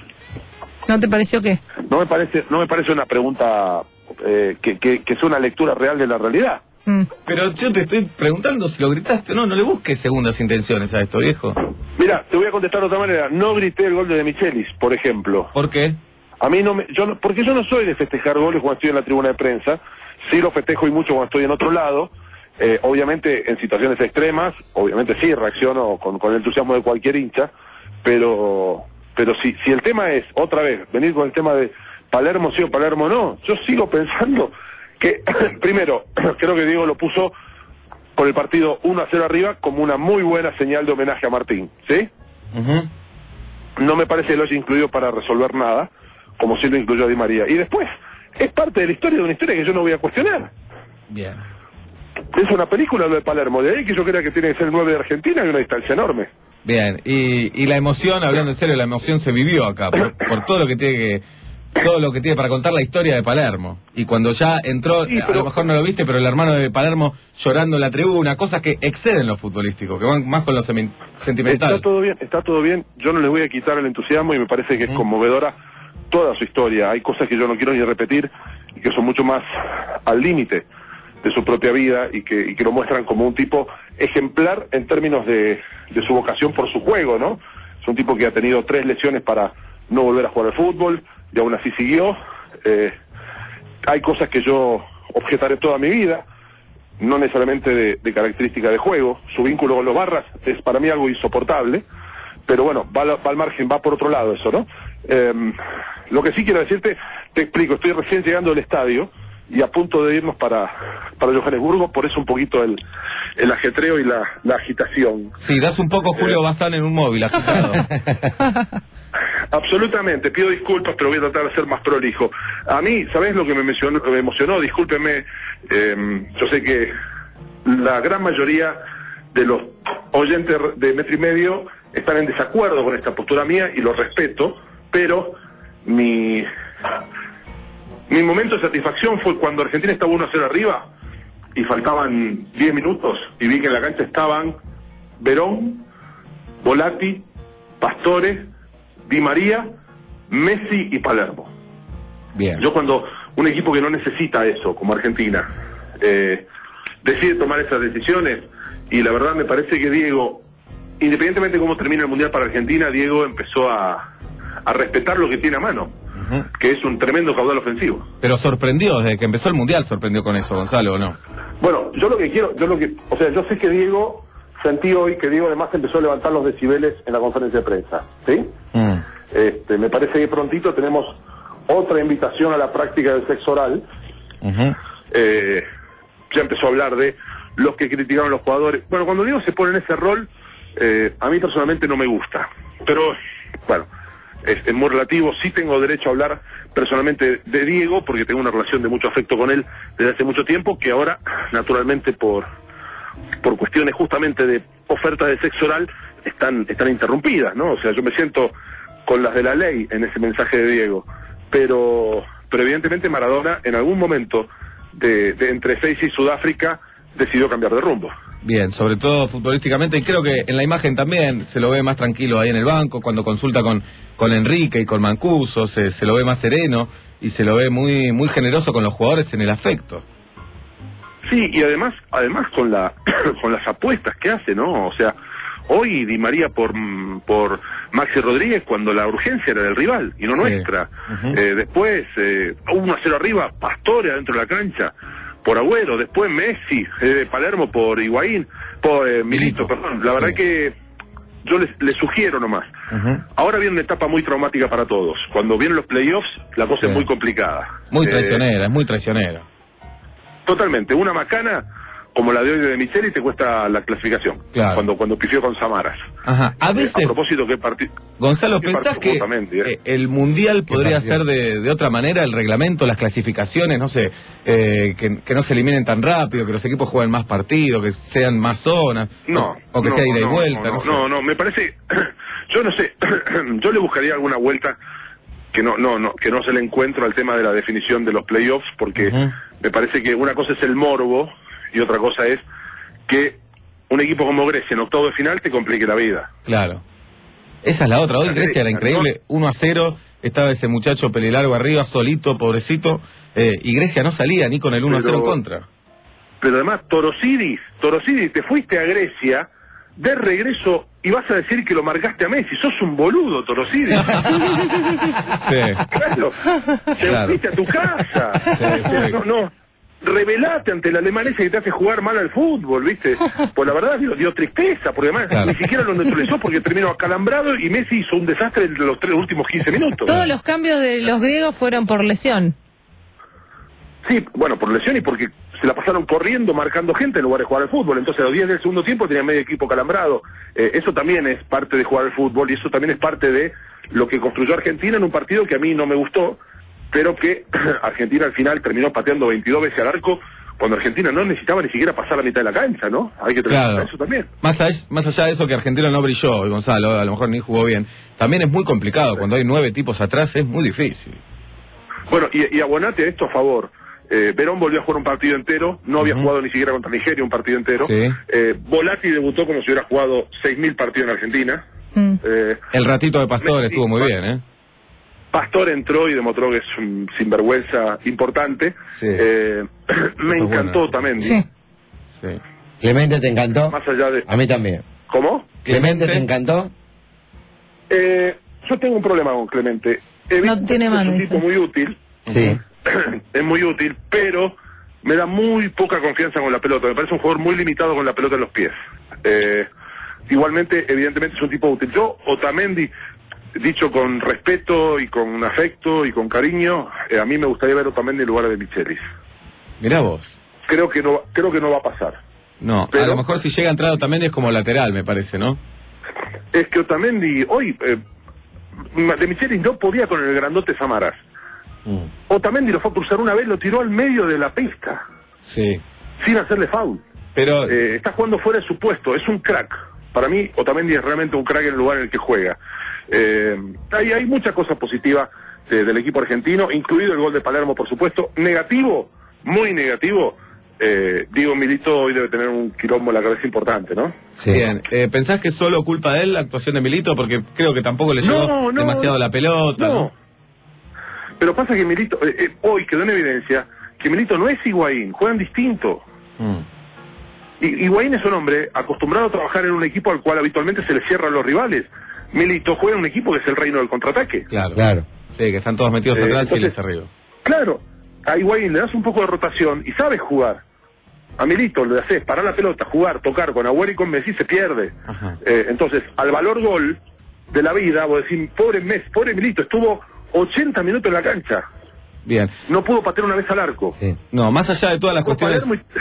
¿No te pareció qué? no me parece, no me parece una pregunta eh, que, que, que sea una lectura real de la realidad. Mm. Pero yo te estoy preguntando si lo gritaste. No, no le busques segundas intenciones a esto, viejo. Mira, te voy a contestar de otra manera. No grité el gol de De Michelis, por ejemplo. ¿Por qué? A mí no me, yo no, porque yo no soy de festejar goles cuando estoy en la tribuna de prensa. Sí lo festejo y mucho cuando estoy en otro lado. Eh, obviamente en situaciones extremas, obviamente sí reacciono con, con el entusiasmo de cualquier hincha, pero pero si si el tema es, otra vez, venir con el tema de Palermo sí o Palermo no, yo sigo pensando que, primero, creo que Diego lo puso con el partido uno a cero arriba como una muy buena señal de homenaje a Martín, ¿sí? Ujú. No me parece que lo haya incluido para resolver nada, como sí lo incluyó Di María. Y después, es parte de la historia, de una historia que yo no voy a cuestionar. Bien. Es una película lo de Palermo, de ahí que yo crea que tiene que ser el nueve de Argentina y una distancia enorme. Bien, y, y la emoción, hablando en serio, la emoción se vivió acá, por, por todo lo que tiene que, todo lo que tiene para contar la historia de Palermo. Y cuando ya entró, Sí, a pero- lo mejor no lo viste, pero el hermano de Palermo llorando en la tribuna, cosas que exceden lo futbolístico, que van más con lo semi- sentimental. Está todo bien, está todo bien. Yo no les voy a quitar el entusiasmo y me parece que es conmovedora toda su historia. Hay cosas que yo no quiero ni repetir y que son mucho más al límite de su propia vida y que, y que lo muestran como un tipo ejemplar en términos de, de su vocación por su juego, ¿no? Es un tipo que ha tenido tres lesiones para no volver a jugar al fútbol y aún así siguió. Eh, hay cosas que yo objetaré toda mi vida, no necesariamente de, de característica de juego. Su vínculo con los Barras es para mí algo insoportable, pero bueno, va, al- va al margen, va por otro lado eso, ¿no? Eh, lo que sí quiero decirte, te explico, estoy recién llegando al estadio y a punto de irnos para, para Johannesburgo, por eso un poquito el, el ajetreo y la, la agitación. Sí, das un poco Julio Bazán en un móvil agitado. Absolutamente, pido disculpas, pero voy a tratar de ser más prolijo. A mí, ¿sabés lo que me emocionó? Me emocionó? Discúlpeme, eh, yo sé que la gran mayoría de los oyentes de Metro y Medio están en desacuerdo con esta postura mía y lo respeto, pero mi, mi momento de satisfacción fue cuando Argentina estaba uno a cero arriba y faltaban diez minutos y vi que en la cancha estaban Verón, Volati, Pastore, Di María, Messi y Palermo. Bien. Yo cuando un equipo que no necesita eso, como Argentina, eh, decide tomar esas decisiones, y la verdad me parece que Diego, independientemente de cómo termina el Mundial para Argentina, Diego empezó a, a respetar lo que tiene a mano, Ujú. que es un tremendo caudal ofensivo. Pero sorprendió, desde que empezó el Mundial sorprendió con eso, Gonzalo, ¿o no? Bueno, yo lo que quiero, yo lo que, o sea, yo sé que Diego, sentí hoy que Diego además empezó a levantar los decibeles en la conferencia de prensa, ¿sí? Mm. Este, me parece que prontito tenemos otra invitación a la práctica del sexo oral. Ujú. Eh, ya empezó a hablar de los que criticaron a los jugadores. Bueno, cuando Diego se pone en ese rol, eh, a mí personalmente no me gusta. Pero, bueno, es, es muy relativo. Sí tengo derecho a hablar personalmente de Diego, porque tengo una relación de mucho afecto con él desde hace mucho tiempo, que ahora, naturalmente, por, por cuestiones justamente de oferta de sexo oral, están, están interrumpidas, ¿no? O sea, yo me siento con las de la ley en ese mensaje de Diego. Pero, pero evidentemente Maradona, en algún momento de, de entre Seis y Sudáfrica, decidió cambiar de rumbo. Bien, sobre todo futbolísticamente, y creo que en la imagen también se lo ve más tranquilo ahí en el banco, cuando consulta con, con Enrique y con Mancuso, se, se lo ve más sereno y se lo ve muy muy generoso con los jugadores en el afecto. Sí, y además además con la con las apuestas que hace, ¿no? O sea, hoy Di María por por Maxi Rodríguez cuando la urgencia era del rival y no sí. nuestra. Uh-huh. eh, después, eh, uno a cero arriba, Pastore adentro de la cancha por Agüero, después Messi, eh, Palermo por Higuaín, por eh, Milito, perdón. La verdad sí. que yo les, les sugiero nomás. Uh-huh. Ahora viene una etapa muy traumática para todos. Cuando vienen los playoffs, la cosa sí. es muy complicada. Muy traicionera, eh, es muy traicionera. Totalmente. Una macana como la de hoy de Micheli te cuesta la clasificación. Claro. Cuando cuando pifió con Samaras. Ajá. A veces. Eh, a propósito, ¿qué partido? Gonzalo, ¿pensás que eh? el Mundial podría ser de, de otra manera? El reglamento, las clasificaciones, no sé, eh, que, que no se eliminen tan rápido, que los equipos jueguen más partidos, que sean más zonas. No. O, o que no, sea ida y no, vuelta. No, no, no, sé. no, no, me parece. Yo no sé. Yo le buscaría alguna vuelta que no, no, no, que no se le encuentro al tema de la definición de los playoffs, porque uh-huh. me parece que una cosa es el morbo y otra cosa es que un equipo como Grecia en octavo de final te complique la vida. Claro. Esa es la otra. Hoy Grecia era increíble. uno a cero. Estaba ese muchacho pelelargo arriba, solito, pobrecito. Eh, y Grecia no salía ni con el uno a cero en contra. Pero además, Torosidis, Torosidis, te fuiste a Grecia, de regreso, y vas a decir que lo marcaste a Messi. Sos un boludo, Torosidis. Sí. Claro. Te claro. fuiste a tu casa. Sí, sí. No, no. Revelate ante el alemán ese que te hace jugar mal al fútbol, ¿viste? Pues la verdad dio, dio tristeza, porque además claro. ni siquiera lo neutralizó porque terminó acalambrado y Messi hizo un desastre en los tres últimos quince minutos. Todos los cambios de los griegos fueron por lesión. Sí, bueno, por lesión y porque se la pasaron corriendo, marcando gente en lugar de jugar al fútbol. Entonces a los diez del segundo tiempo tenía medio equipo calambrado. Eh, eso también es parte de jugar al fútbol y eso también es parte de lo que construyó Argentina en un partido que a mí no me gustó, pero que Argentina al final terminó pateando veintidós veces al arco, cuando Argentina no necesitaba ni siquiera pasar la mitad de la cancha, ¿no? Hay que tener claro. eso también. Más allá, más allá de eso que Argentina no brilló, y Gonzalo, a lo mejor ni jugó bien, también es muy complicado, cuando hay nueve tipos atrás es muy difícil. Bueno, y, y abonate a esto a favor. Eh, Verón volvió a jugar un partido entero, no había uh-huh. jugado ni siquiera contra Nigeria un partido entero. Sí. Eh, Volati debutó como si hubiera jugado seis mil partidos en Argentina. Mm. Eh, El ratito de Pastor estuvo muy bien, ¿eh? Pastor entró y demostró que es un sinvergüenza importante. Sí. Eh, me Eso encantó bueno. también. Sí. Sí. ¿Clemente te encantó? Más allá de... A mí también. ¿Cómo? ¿Clemente te encantó? Eh, yo tengo un problema con Clemente. He No tiene mano. Es un tipo muy útil. Sí. Es muy útil, pero me da muy poca confianza con la pelota. Me parece un jugador muy limitado con la pelota en los pies. Eh, igualmente, evidentemente es un tipo útil. Yo, Otamendi, dicho con respeto y con afecto y con cariño, eh, a mí me gustaría ver Otamendi en lugar de Michelis. Mirá vos. Creo que no, creo que no va a pasar. No, pero a lo mejor si llega a entrar Otamendi es como lateral, me parece, ¿no? Es que Otamendi hoy, eh, de Michelis no podía con el grandote Samaras. Mm. Otamendi lo fue a cruzar una vez, lo tiró al medio de la pista. Sí. Sin hacerle foul. Pero eh, está jugando fuera de su puesto, es un crack. Para mí, Otamendi es realmente un crack en el lugar en el que juega. Eh, hay, hay muchas cosas positivas de, del equipo argentino, incluido el gol de Palermo, por supuesto. Negativo, muy negativo. Eh, Diego Milito hoy debe tener un quilombo en la cabeza importante, ¿no? Sí. Bien, eh, ¿pensás que es solo culpa de él la actuación de Milito? Porque creo que tampoco le llegó no, no, demasiado la pelota, no. ¿no? Pero pasa que Milito, eh, eh, hoy quedó en evidencia que Milito no es Higuaín, juegan distinto. Mm. Y, Higuaín es un hombre acostumbrado a trabajar en un equipo al cual habitualmente se le cierran los rivales. Milito juega en un equipo que es el reino del contraataque. Claro, claro. Sí, que están todos metidos eh, atrás entonces, y él está arriba. Claro, a Higuaín le das un poco de rotación y sabes jugar. A Milito le haces parar la pelota, jugar, tocar con Agüero y con Messi, se pierde. Eh, entonces, al valor gol de la vida, vos decís, pobre Messi, pobre Milito, estuvo ochenta minutos en la cancha. Bien. No pudo patear una vez al arco. Sí. No, más allá de todas las Con cuestiones... Palermo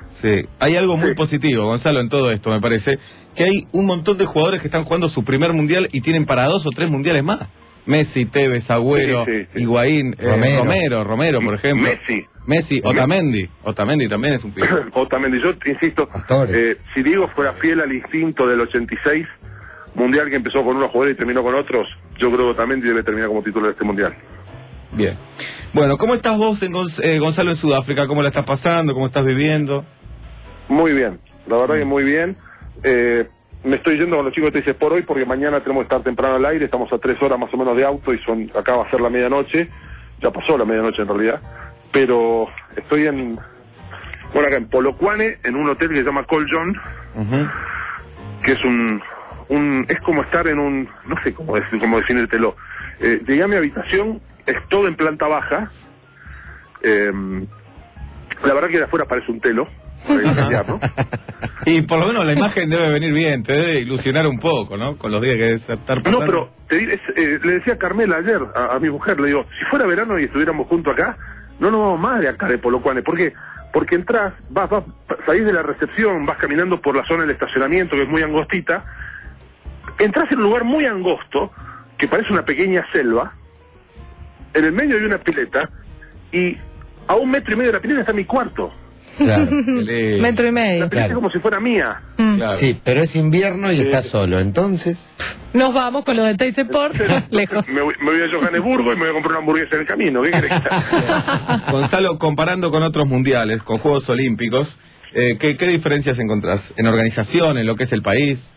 Sí, hay algo muy sí. positivo, Gonzalo, en todo esto, me parece, que hay un montón de jugadores que están jugando su primer mundial y tienen para dos o tres mundiales más. Messi, Tevez, Agüero, sí, sí, sí. Higuaín, eh, Romero. Romero, Romero, por ejemplo. Messi. Messi, Otamendi. Otamendi también es un pibe. Otamendi, yo insisto, eh, si Diego fuera fiel al instinto del ochenta y seis, mundial que empezó con unos jugadores y terminó con otros, yo creo que Otamendi debe terminar como titular de este mundial. Bien. Bueno, ¿cómo estás vos, en Gonz eh, Gonzalo, en Sudáfrica? ¿Cómo la estás pasando? ¿Cómo estás viviendo? Muy bien, la verdad que muy bien. Eh, me estoy yendo con los chicos de T C por hoy porque mañana tenemos que estar temprano al aire, estamos a tres horas más o menos de auto y son acá va a ser la medianoche, ya pasó la medianoche en realidad, pero estoy en, bueno, acá en Polokwane, en un hotel que se llama Col John, uh-huh. que es un, un, es como estar en un, no sé cómo, decir, cómo definírtelo, eh, llegué a mi habitación, es todo en planta baja, eh, la verdad que de afuera parece un telo, cambiar, ¿no? Y por lo menos la imagen debe venir bien, te debe ilusionar un poco, ¿no? Con los días que debes estar pasando. No, pero te, es, eh, le decía a Carmela ayer, a, a mi mujer, le digo, si fuera verano y estuviéramos juntos acá, no nos vamos más de acá de Polokwane. ¿Por qué? Porque entras, vas, vas, salís de la recepción, vas caminando por la zona del estacionamiento, que es muy angostita, entras en un lugar muy angosto, que parece una pequeña selva, en el medio hay una pileta, y a un metro y medio de la pileta está mi cuarto. Claro. Metro y medio. La pileta Claro. es como si fuera mía. Mm. Claro. Sí, pero es invierno y eh, está solo, entonces... Nos vamos con lo de Teiseport, lejos. Me voy, me voy a Johannesburgo y me voy a comprar una hamburguesa en el camino. ¿Qué querés que haga? Gonzalo, comparando con otros mundiales, con Juegos Olímpicos, eh, ¿qué, ¿qué diferencias encontrás? ¿En organización, en lo que es el país?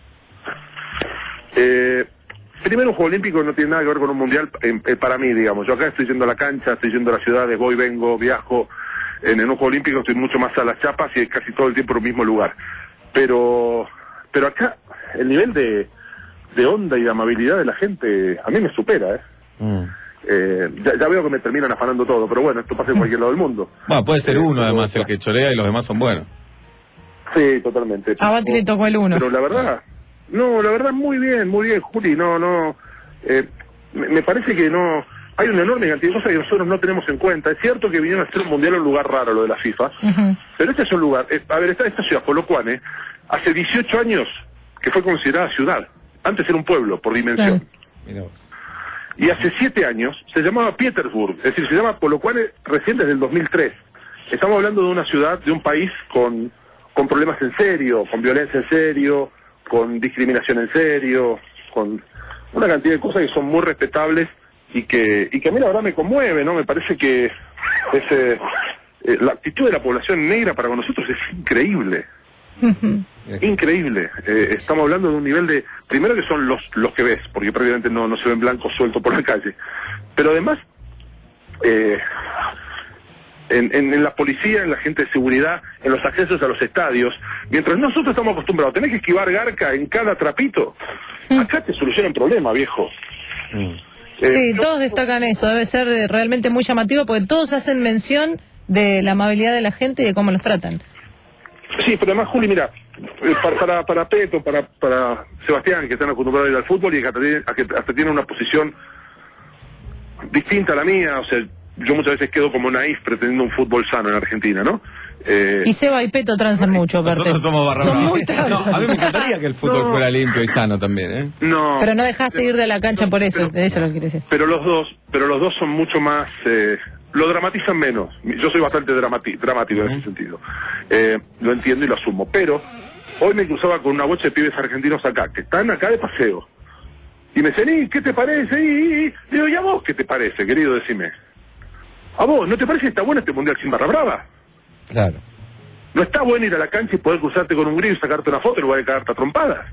Eh, primero, un Juego Olímpico no tiene nada que ver con un mundial eh, eh, para mí, digamos. Yo acá estoy yendo a la cancha, estoy yendo a las ciudades, voy, vengo, viajo. En, en un Juego Olímpico estoy mucho más a las chapas y casi todo el tiempo en un mismo lugar. Pero pero acá el nivel de, de onda y de amabilidad de la gente a mí me supera, ¿eh? Mm. eh ya, ya veo que me terminan afanando todo, pero bueno, esto pasa en cualquier lado del mundo. Bueno, puede ser eh, uno además el que chorea y los demás son buenos. Sí, totalmente. A Bati le tocó el uno. Pero la verdad, no, la verdad muy bien, muy bien, Juli, no, no, eh, me, me parece que no... Hay una enorme cantidad de cosas que nosotros no tenemos en cuenta. Es cierto que vinieron a hacer un mundial en un lugar raro, lo de la FIFA, uh-huh. pero este es un lugar... Eh, a ver, esta, esta ciudad, Polokwane, hace dieciocho años que fue considerada ciudad. Antes era un pueblo, por dimensión. Claro. Y hace siete años se llamaba Pietersburg, es decir, se llama Polokwane recién desde el dos mil tres. Estamos hablando de una ciudad, de un país con, con problemas en serio, con violencia en serio, con discriminación en serio, con una cantidad de cosas que son muy respetables y que y que a mí la verdad me conmueve, ¿no? Me parece que ese, eh, la actitud de la población negra para con nosotros es increíble. Uh-huh. Increíble. Eh, estamos hablando de un nivel de... Primero que son los los que ves, porque prácticamente no, no se ven blancos sueltos por la calle. Pero además, eh, en, en, en la policía, en la gente de seguridad, en los accesos a los estadios, mientras nosotros estamos acostumbrados a tener que esquivar garca en cada trapito, acá te solucionan problema, viejo. Mm. Eh, sí, todos destacan eso, debe ser realmente muy llamativo porque todos hacen mención de la amabilidad de la gente y de cómo los tratan. Sí, pero además, Juli, mira, para, para, para Peto, para, para Sebastián, que están acostumbrados a ir al fútbol y que hasta, a que hasta tienen una posición distinta a la mía, o sea, yo muchas veces quedo como naif pretendiendo un fútbol sano en Argentina, ¿no? Eh... Y Seba y Peto transan mucho, aparte. Nosotros somos barra Son muy transados. No, a mí me encantaría que el fútbol no. fuera limpio y sano también, ¿eh? No. Pero no dejaste ir de la cancha por eso, pero, eso es lo que quiere decir. Pero los dos, pero los dos son mucho más... Eh, lo dramatizan menos. Yo soy bastante dramati dramático en uh-huh. ese sentido. Eh, lo entiendo y lo asumo. Pero hoy me cruzaba con una bocha de pibes argentinos acá, que están acá de paseo. Y me decían, ¿qué te parece? Y, y, y digo, ¿y a vos qué te parece, querido? Decime. ¿A vos no te parece que está bueno este mundial sin barra brava? Claro. ¿No está bueno ir a la cancha y poder cruzarte con un grillo y sacarte una foto en lugar de cagarte a trompadas?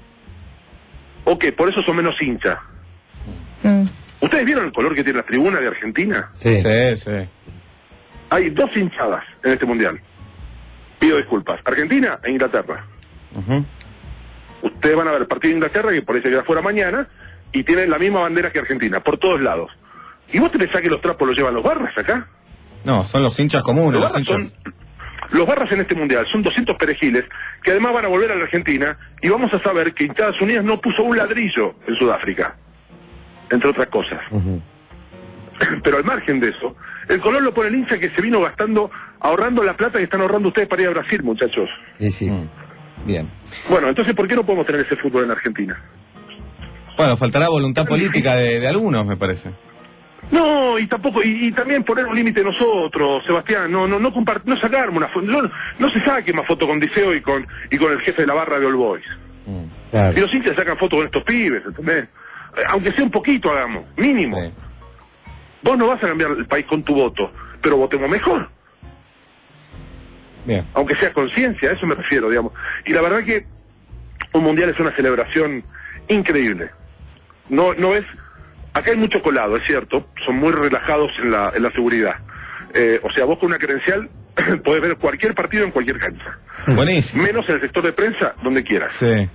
¿O qué? ¿Por eso son menos hinchas? Mm. ¿Ustedes vieron el color que tiene la tribuna de Argentina? Sí, sí, sí. Hay dos hinchadas en este mundial. Pido disculpas. Argentina e Inglaterra. Uh-huh. Ustedes van a ver el partido de Inglaterra, que por ahí se queda fuera mañana, y tienen la misma bandera que Argentina, por todos lados. ¿Y vos te pensás que los trapos los llevan los barras acá? No, son los hinchas comunes, los, los hinchas... Son... Los barras en este mundial son doscientos perejiles que además van a volver a la Argentina y vamos a saber que Estados Unidos no puso un ladrillo en Sudáfrica, entre otras cosas. Uh-huh. Pero al margen de eso, el color lo pone el hincha que se vino gastando, ahorrando la plata que están ahorrando ustedes para ir a Brasil, muchachos. Sí, sí. Mm. Bien. Bueno, entonces, ¿por qué no podemos tener ese fútbol en Argentina? Bueno, faltará voluntad política de, de algunos, me parece. No, y tampoco, y, y también poner un límite nosotros, Sebastián, no, no, no compart no sacarme una foto, no, no se saque más foto con Diceo y con, y con el jefe de la barra de All Boys. Mm, claro. Y los hinchas sacan fotos con estos pibes, ¿entendés? Eh, Aunque sea un poquito, hagamos, mínimo. Sí. Vos no vas a cambiar el país con tu voto, pero votemos mejor. Bien. Aunque sea conciencia, a eso me refiero, digamos. Y la verdad que un mundial es una celebración increíble. No, no es, acá hay mucho colado, es cierto, son muy relajados en la, en la seguridad. Eh, o sea, vos con una credencial podés ver cualquier partido en cualquier cancha. Buenísimo. Menos en el sector de prensa, donde quieras. Sí.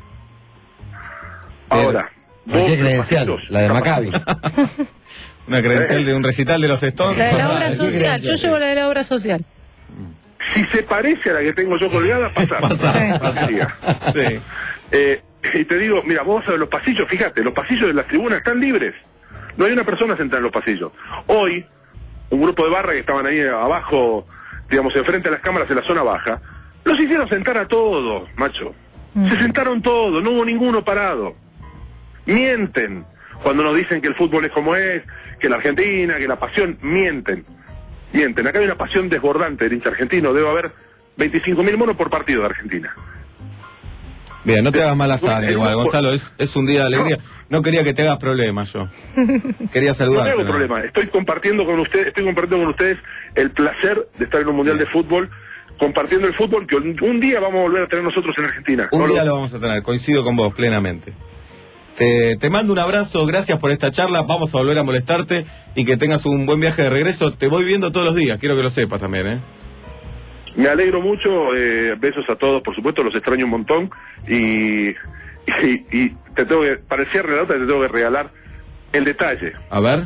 Ahora, ¿Qué credencial? La de Maccabi. Una credencial de un recital de los Stones. La de la obra social. Yo llevo la de la obra social. Si se parece a la que tengo yo colgada, pasar. Pasar, pasar. Sí. Eh, y te digo, mira, vos a ver los pasillos, fíjate, los pasillos de las tribunas están libres. No hay una persona sentada en los pasillos. Hoy, un grupo de barra que estaban ahí abajo, digamos, enfrente a las cámaras en la zona baja, los hicieron sentar a todos, macho. Se sentaron todos, no hubo ninguno parado. Mienten cuando nos dicen que el fútbol es como es, que la Argentina, que la pasión, mienten. Mienten. Acá hay una pasión desbordante del hincha argentino. Debe haber veinticinco mil monos por partido de Argentina. Bien, no te hagas mala sangre igual, Gonzalo, es, es un día de alegría. No quería que te hagas problemas yo. Quería saludar. No tengo pero... problema, estoy compartiendo con ustedes, estoy compartiendo con ustedes el placer de estar en un mundial de fútbol, compartiendo el fútbol que un, un día vamos a volver a tener nosotros en Argentina. Un ¿no? día lo vamos a tener, coincido con vos plenamente. Te, te mando un abrazo, gracias por esta charla, vamos a volver a molestarte y que tengas un buen viaje de regreso. Te voy viendo todos los días, quiero que lo sepas también, ¿eh? Me alegro mucho, eh, besos a todos, por supuesto, los extraño un montón y, y, y te tengo que, para el cierre de la nota te tengo que regalar el detalle. A ver.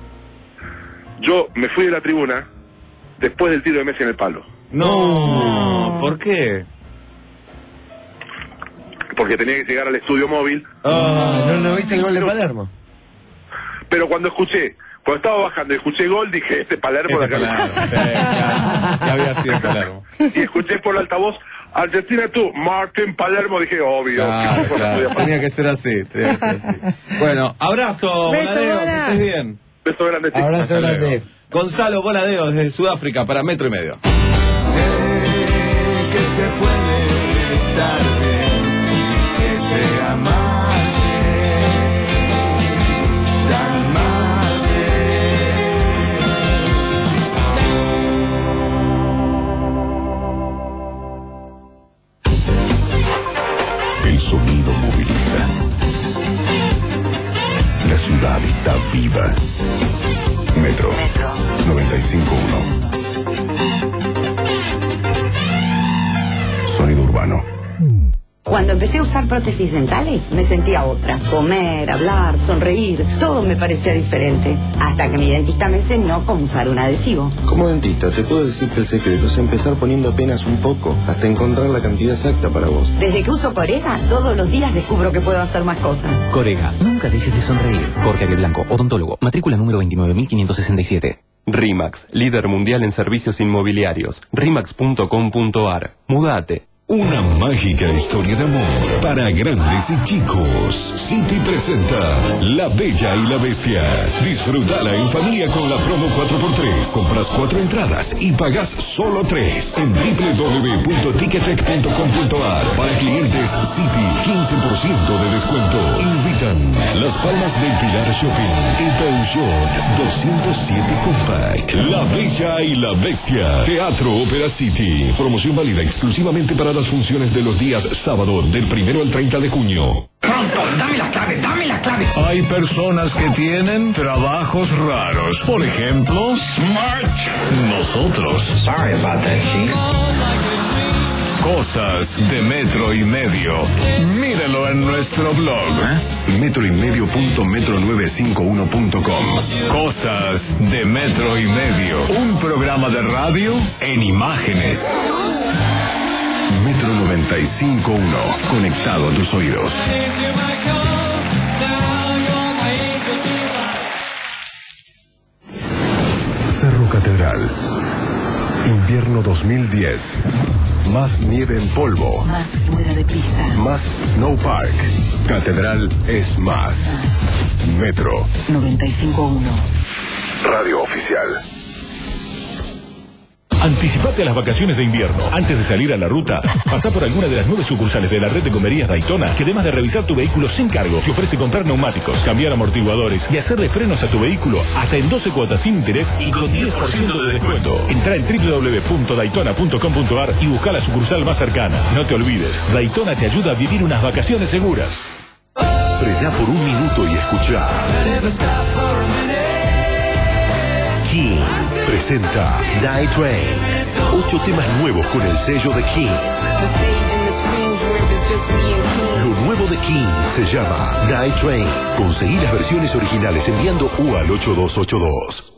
Yo me fui de la tribuna después del tiro de Messi en el palo. No, ¿por qué? Porque tenía que llegar al estudio móvil. Ah, ¿no, ¿no viste el gol de Palermo? Pero cuando escuché, cuando estaba bajando y escuché gol, dije, este Palermo de Este acá. Palermo, sí, ya, ya había sido Palermo. Y escuché por el altavoz, Argentina tú, Martín Palermo, dije, obvio. Claro, claro, tenía que ser así, tenía que ser así. Bueno, abrazo, Beso, Voladeo, que Bola. estés bien. Beso grande, chicos. Abrazo Hasta luego. grande. Gonzalo Voladeo desde Sudáfrica para Metro y Medio. Sé que se puede estar bien, que se amarte, tan El sonido moviliza. La ciudad está viva. Metro, noventa y cinco punto uno. Sonido urbano. Cuando empecé a usar prótesis dentales, me sentía otra. Comer, hablar, sonreír, todo me parecía diferente. Hasta que mi dentista me enseñó cómo usar un adhesivo. Como dentista, te puedo decir que el secreto es empezar poniendo apenas un poco, hasta encontrar la cantidad exacta para vos. Desde que uso Corega, todos los días descubro que puedo hacer más cosas. Corega, nunca dejes de sonreír. Jorge Ariel Blanco, odontólogo, matrícula número veintinueve mil quinientos sesenta y siete. RIMAX, líder mundial en servicios inmobiliarios. rimax punto com punto ar. Mudate. Una mágica historia de amor para grandes y chicos. City presenta La Bella y la Bestia. Disfrútala en familia con la promo cuatro por tres. Compras cuatro entradas y pagas solo tres en doble u doble u doble u punto ticketek punto com punto ar. Para clientes City, quince por ciento de descuento. Invitan Las Palmas del Pilar Shopping y Peugeot doscientos siete Compact. La Bella y la Bestia. Teatro Ópera City. Promoción válida exclusivamente para las funciones de los días sábado del primero al treinta de junio. Pronto, dame la clave, dame la clave. Hay personas que tienen trabajos raros. Por ejemplo, Smart. Nosotros. Sorry about that, Chief. Cosas de Metro y Medio. Míralo en nuestro blog. Metro y medio punto metro nueve cinco uno punto com. Cosas de Metro y Medio. Un programa de radio en imágenes. Metro noventa y cinco punto uno. Conectado a tus oídos. Catedral. Invierno dos mil diez. Más nieve en polvo. Más fuera de pista. Más Snow Park. Catedral es más. Metro. noventa y cinco punto uno. Radio oficial. Anticipate a las vacaciones de invierno. Antes de salir a la ruta, pasá por alguna de las nueve sucursales de la red de comerías Daytona, que además de revisar tu vehículo sin cargo, te ofrece comprar neumáticos, cambiar amortiguadores y hacerle frenos a tu vehículo hasta en doce cuotas sin interés y con diez por ciento de descuento. Entrá en doble u doble u doble u punto daytona punto com punto a r y busca la sucursal más cercana. No te olvides, Daytona te ayuda a vivir unas vacaciones seguras. Frená por un minuto y escuchá. King presenta Night Train. Ocho temas nuevos con el sello de King. Lo nuevo de King se llama Night Train. Conseguí las versiones originales enviando U al ocho dos ocho dos.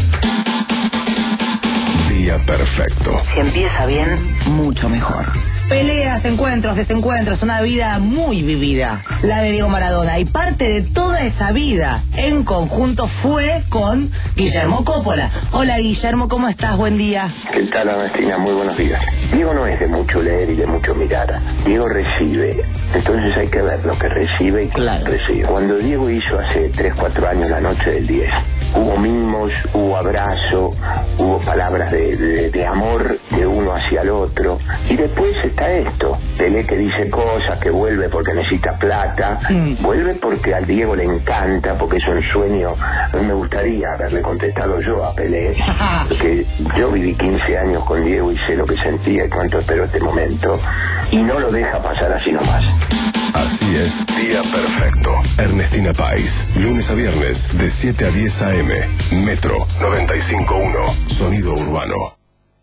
Día perfecto. Si empieza bien, mucho mejor. Peleas, encuentros, desencuentros, una vida muy vivida, la de Diego Maradona, y parte de toda esa vida en conjunto fue con Guillermo Coppola. Hola Guillermo, ¿cómo estás? Buen día. ¿Qué tal, Ernestina? Muy buenos días. Diego no es de mucho leer y de mucho mirar. Diego recibe. Entonces hay que ver lo que recibe y claro. recibe. Cuando Diego hizo hace tres, cuatro años La Noche del diez, hubo mimos, hubo abrazo, hubo palabras de, de, de amor de uno hacia el otro. Y después está esto. Pelé que dice cosas, que vuelve porque necesita plata. Mm. Vuelve porque al Diego le encanta, porque es un sueño. A mí me gustaría haberle contestado yo a Pelé. Porque yo viví quince años con Diego y sé lo que sentía y cuánto espero este momento. Y no lo deja pasar así nomás. Así es, Día Perfecto. Ernestina Pais, lunes a viernes de siete a diez a eme. Metro noventa y cinco punto uno. Sonido urbano.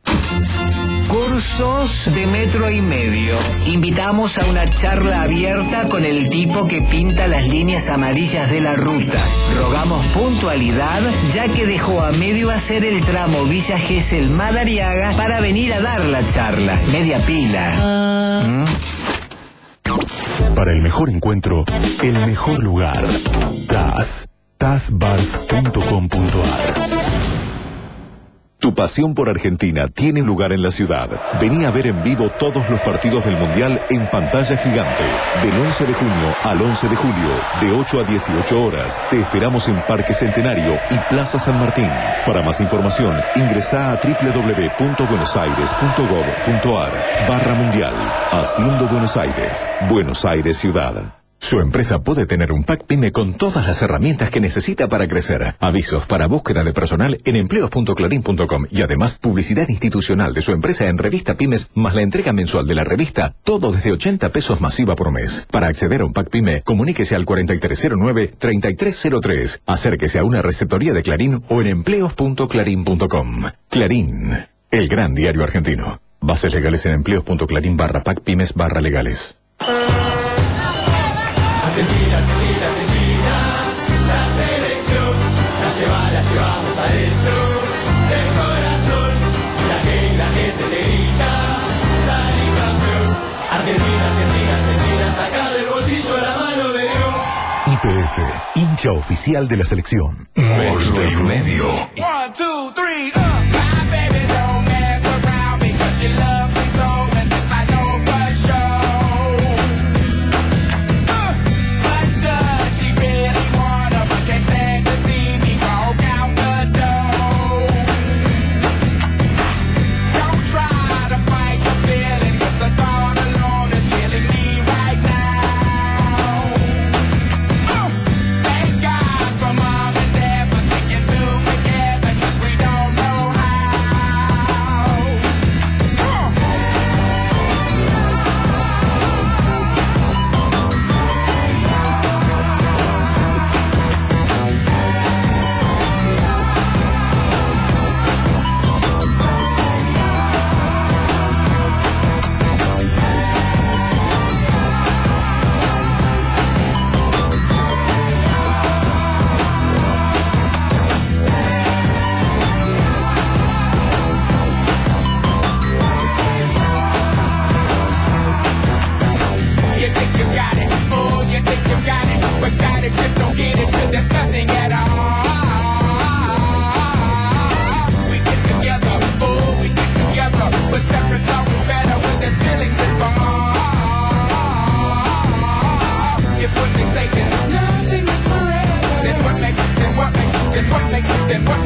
Cursos de metro y medio. Invitamos a una charla abierta con el tipo que pinta las líneas amarillas de la ruta. Rogamos puntualidad, ya que dejó a medio hacer el tramo Villa Gesell Madariaga para venir a dar la charla. Media pila. ¿Mm? Para el mejor encuentro, el mejor lugar. Taz. taz bars punto com punto a r. Tu pasión por Argentina tiene lugar en la ciudad. Vení a ver en vivo todos los partidos del Mundial en pantalla gigante. Del once de junio al once de julio, de ocho a dieciocho horas. Te esperamos en Parque Centenario y Plaza San Martín. Para más información, ingresá a doble u doble u doble u punto buenos aires punto gov punto a r barra mundial. Haciendo Buenos Aires. Buenos Aires Ciudad. Su empresa puede tener un Pack Pyme con todas las herramientas que necesita para crecer. Avisos para búsqueda de personal en empleos punto clarín punto com y además publicidad institucional de su empresa en Revista Pymes más la entrega mensual de la revista, todo desde ochenta pesos masiva por mes. Para acceder a un Pack Pyme, comuníquese al cuatro tres cero nueve, treinta y tres cero tres. Acérquese a una receptoría de Clarín o en empleos punto clarín punto com. Clarín, el gran diario argentino. Bases legales en empleos punto clarín barra Pack Pymes barra legales. Argentina, Argentina, Argentina, la selección, la lleva, la llevamos adentro, del corazón, la que la gente te grita, salí campeón. Argentina, Argentina, Argentina, saca del bolsillo la mano de Dios. I P F, hincha oficial de la selección. Metro y medio. One, two, three, up. My baby don't mess around because she loves me so, and this I know for sure.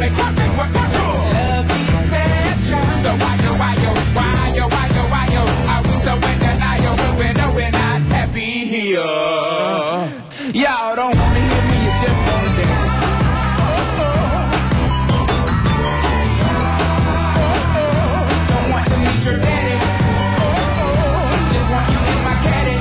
make something work. Love deception. So why yo, why yo, why yo, why yo, why yo? Are we so in denial when we know we're not happy here? Y'all don't wanna hear me, you just wanna dance. Don't want to meet your daddy. Just want you in my caddy.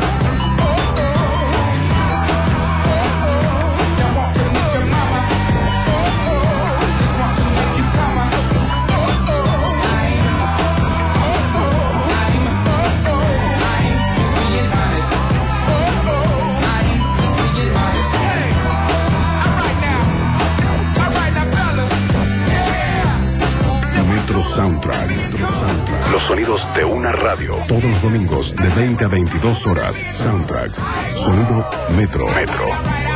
Don't want to meet your mama. Just want to make you come on. I'm, I'm, I'm just being honest. I'm just being honest. Hey, alright now, alright now, fellas. Yeah. Metro Soundtrack. Metro Soundtrack. Los sonidos de una radio. Todos los domingos de veinte a veintidós horas. Soundtracks. Sonido Metro. Metro.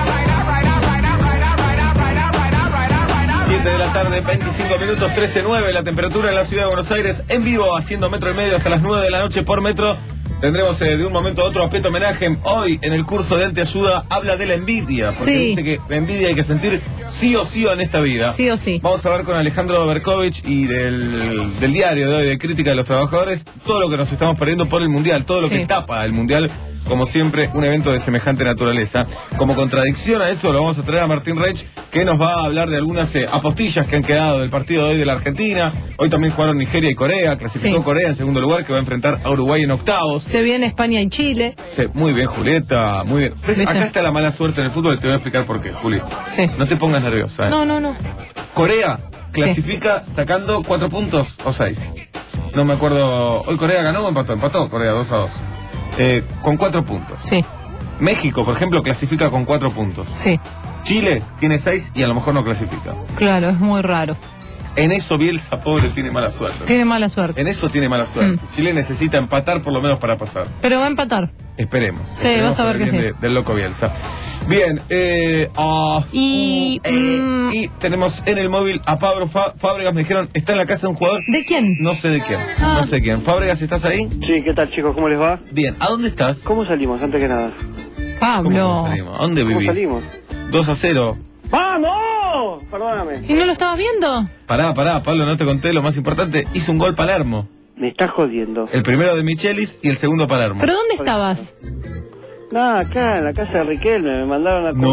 siete de la tarde, veinticinco minutos, trece nueve, la temperatura en la ciudad de Buenos Aires, en vivo, haciendo Metro y Medio hasta las nueve de la noche por Metro. Tendremos eh, de un momento a otro aspecto homenaje. Hoy, en el curso de Ente Ayuda, habla de la envidia, porque Sí. dice que envidia hay que sentir sí o sí en esta vida. Sí o sí. Vamos a hablar con Alejandro Berkovich y del, del diario de hoy, de Crítica de los Trabajadores, todo lo que nos estamos perdiendo por el Mundial, todo lo Sí. que tapa el Mundial, como siempre, un evento de semejante naturaleza. Como contradicción a eso, lo vamos a traer a Martín Reich, que nos va a hablar de algunas eh, apostillas que han quedado del partido de hoy de la Argentina. Hoy también jugaron Nigeria y Corea, clasificó Sí. Corea en segundo lugar, que va a enfrentar a Uruguay en octavos. Se viene España y Chile. Sí, muy bien, Julieta, muy bien. ¿Ves? ¿Viste? Acá está la mala suerte en el fútbol, te voy a explicar por qué, Juli. Sí. No te pongas nerviosa. ¿eh? No, no, no. Corea clasifica sacando cuatro puntos o seis. No me acuerdo. ¿Hoy Corea ganó o empató? Empató Corea dos a dos. Eh, con cuatro puntos. Sí, México, por ejemplo, clasifica con cuatro puntos. sí. Chile tiene seis y a lo mejor no clasifica. Claro, es muy raro. En eso Bielsa, pobre, tiene mala suerte. Tiene mala suerte. En eso tiene mala suerte. Mm. Chile necesita empatar por lo menos para pasar. Pero va a empatar. Esperemos. Sí, Esperemos vas a ver por el que bien sí. de- del loco Bielsa. Bien, eh, ah, Y. eh, mm, y tenemos en el móvil a Pablo Fá- Fábregas. Me dijeron, ¿está en la casa de un jugador? ¿De quién? No sé de quién. Ah. No sé quién. Fábregas, ¿estás ahí? Sí, ¿qué tal, chicos? ¿Cómo les va? Bien, ¿a dónde estás? ¿Cómo salimos, antes que nada? ¿Cómo Pablo. salimos? ¿A dónde ¿Cómo vivís? salimos? dos a cero. ¡Vamos! Perdóname. ¿Y no lo estabas viendo? Pará, pará, Pablo, no te conté lo más importante. Hizo un gol Palermo. Me estás jodiendo. El primero de Michelis y el segundo Palermo. ¿Pero dónde estabas? Nada, acá en la casa de Riquelme me mandaron a cubrir.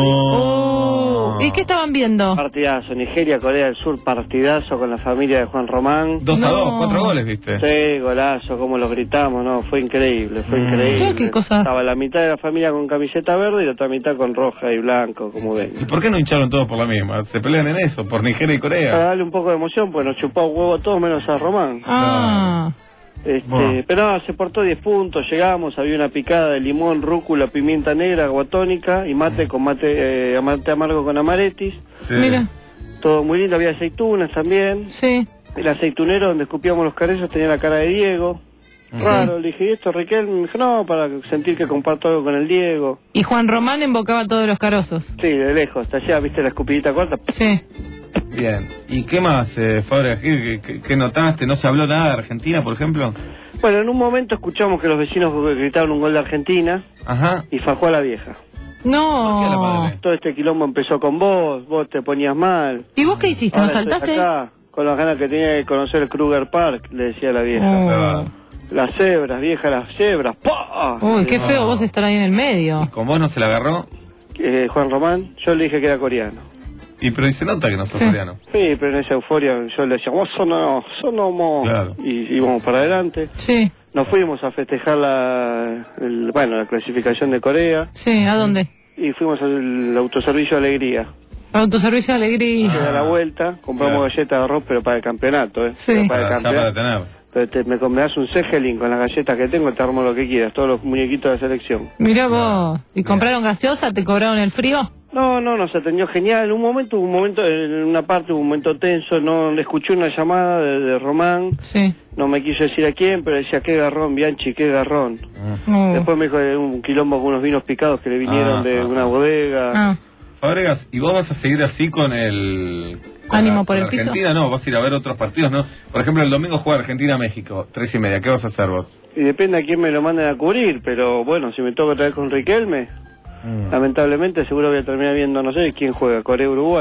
Oh. ¿Y qué estaban viendo? Partidazo, Nigeria, Corea del Sur, partidazo con la familia de Juan Román. dos a No. dos, cuatro goles, ¿viste? Sí, golazo, como los gritamos, ¿no? Fue increíble, fue Mm. increíble. ¿Qué cosa? Estaba la mitad de la familia con camiseta verde y la otra mitad con roja y blanco, como ven. ¿Y por qué no hincharon todos por la misma? Se pelean en eso, por Nigeria y Para Corea. darle un poco de emoción, pues nos chupó un huevo a todos menos a Román. Ah. Este, Bueno. Pero no, se portó diez puntos, llegamos, había una picada de limón, rúcula, pimienta negra, agua tónica y mate con mate, eh, mate amargo con amaretis. Sí. Mira, Todo muy lindo, había aceitunas también. sí. El aceitunero donde escupíamos los carezos tenía la cara de Diego. Raro, le dije, ¿y esto, Riquelme? Me dijo, no, para sentir que comparto algo con el Diego. Y Juan Román invocaba todos los carozos. Sí, de lejos, hasta allá, viste la escupidita corta. Sí. Bien. ¿Y qué más, eh, Fábregas? ¿Qué, qué- qué notaste? ¿No se habló nada de Argentina, por ejemplo? Bueno, en un momento escuchamos que los vecinos gritaron un gol de Argentina Ajá. y fajó a la vieja. ¿Por qué a la No. madre? Todo este quilombo empezó con vos, vos te ponías mal. ¿Y vos qué hiciste? ¿No Ahora estoy saltaste? acá, con las ganas que tenía de conocer el Kruger Park, le decía la vieja. Oh. Las cebras, vieja, las cebras. ¡Pah! Uy, qué feo vos estar ahí en el medio. ¿Con vos no se la agarró? Eh, Juan Román, yo le dije que era coreano. Y pero y se nota que no sos Sí. coreano. Sí, pero en esa euforia yo le decía, vos son no, son homo. Claro. Y íbamos para adelante. Sí, Nos fuimos a festejar la, el- bueno, la clasificación de Corea sí, ¿a dónde? y fuimos al autoservicio Alegría. Autoservicio Alegría. A la vuelta, compramos Claro. galletas de arroz, pero para el campeonato, ¿eh? Sí. Pero Para, para el ya para campeonato. tener. Pero te, me, me das un Zeppelin con las galletas que tengo, te armo lo que quieras, todos los muñequitos de selección. Mirá vos. ¿Y compraron gaseosa? ¿Te cobraron el frío? No, no, nos atendió genial. En un momento, un momento, en una parte, un momento tenso, no le escuché una llamada de, de Román, Sí. no me quiso decir a quién, pero decía, qué garrón, Bianchi, qué garrón. Oh. Después me dijo de un quilombo con unos vinos picados que le vinieron Ah, de ah, una bodega. Ah. Fábregas, ¿y vos vas a seguir así con el... con Ánimo la- por con el piso? Argentina? No, vas a ir a ver otros partidos, ¿no? Por ejemplo, el domingo juega Argentina-México, tres y media. ¿Qué vas a hacer vos? Y depende a quién me lo manden a cubrir, pero bueno, si me toca traer con Riquelme, lamentablemente seguro voy a terminar viendo, no sé, quién juega, Corea-Uruguay.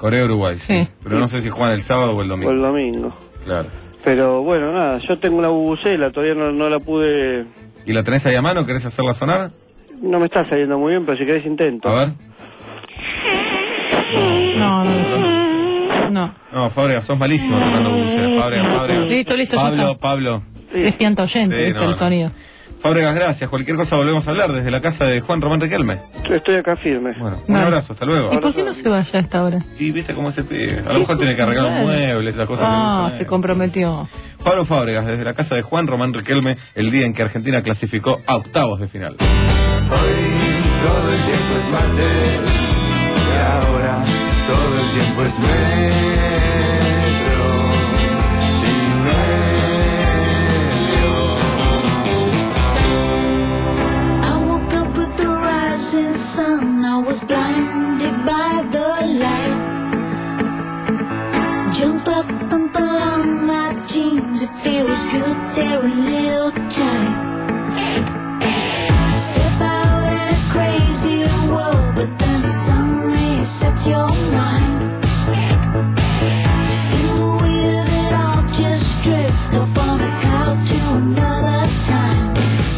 Corea-Uruguay, sí. Sí. Pero no sé si juegan el sábado o el O domingo. el domingo. Claro. Pero bueno, nada, yo tengo una bubucela, todavía no, no la pude... ¿Y la tenés ahí a mano? ¿Querés hacerla sonar? No me está saliendo muy bien, pero si querés intento. A ver. No, no. No. No, Fábregas, sos malísimo tocando bubucela. Fábregas, Fábregas. Listo, listo, ya Pablo, está. Pablo. Es pianta oyente, Sí, viste, no, el no. sonido. Fábregas, gracias. Cualquier cosa volvemos a hablar desde la casa de Juan Román Riquelme. Estoy acá firme. Bueno, un Dale. abrazo, hasta luego. ¿Y por qué no se vaya a esta hora? Y viste cómo se pibe. A lo mejor tiene que arreglar un mueble, esas cosas. Ah, que se comprometió. Pablo Fábregas, desde la casa de Juan Román Riquelme, el día en que Argentina clasificó a octavos de final. Todo el tiempo es martes y ahora todo el tiempo es metro y medio. I woke up with the rising sun. I was blinded by the light. Jump up and pull on my jeans. It feels good, they're a little tight. Step out in a crazy world, but then sun resets your mind. Feel the weight of it all, just drift off on a cloud to another time.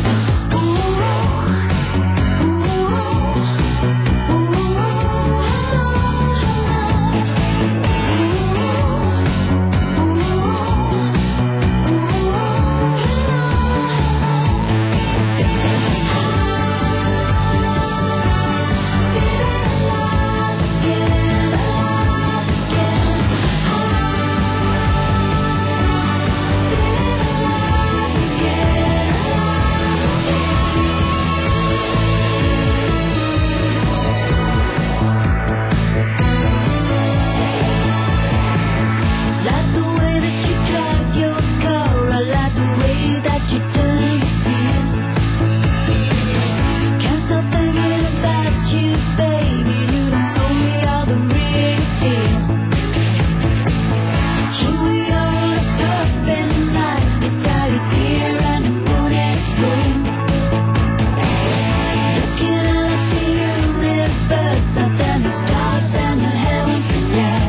Like the way that you drive your car, I like the way that you turn here. Can't stop thinking about you, baby. You don't know me all the real deal. Here we are on a perfect night. The sky is clear and the moon is blue. Looking out at the universe, up at the stars and the heavens below.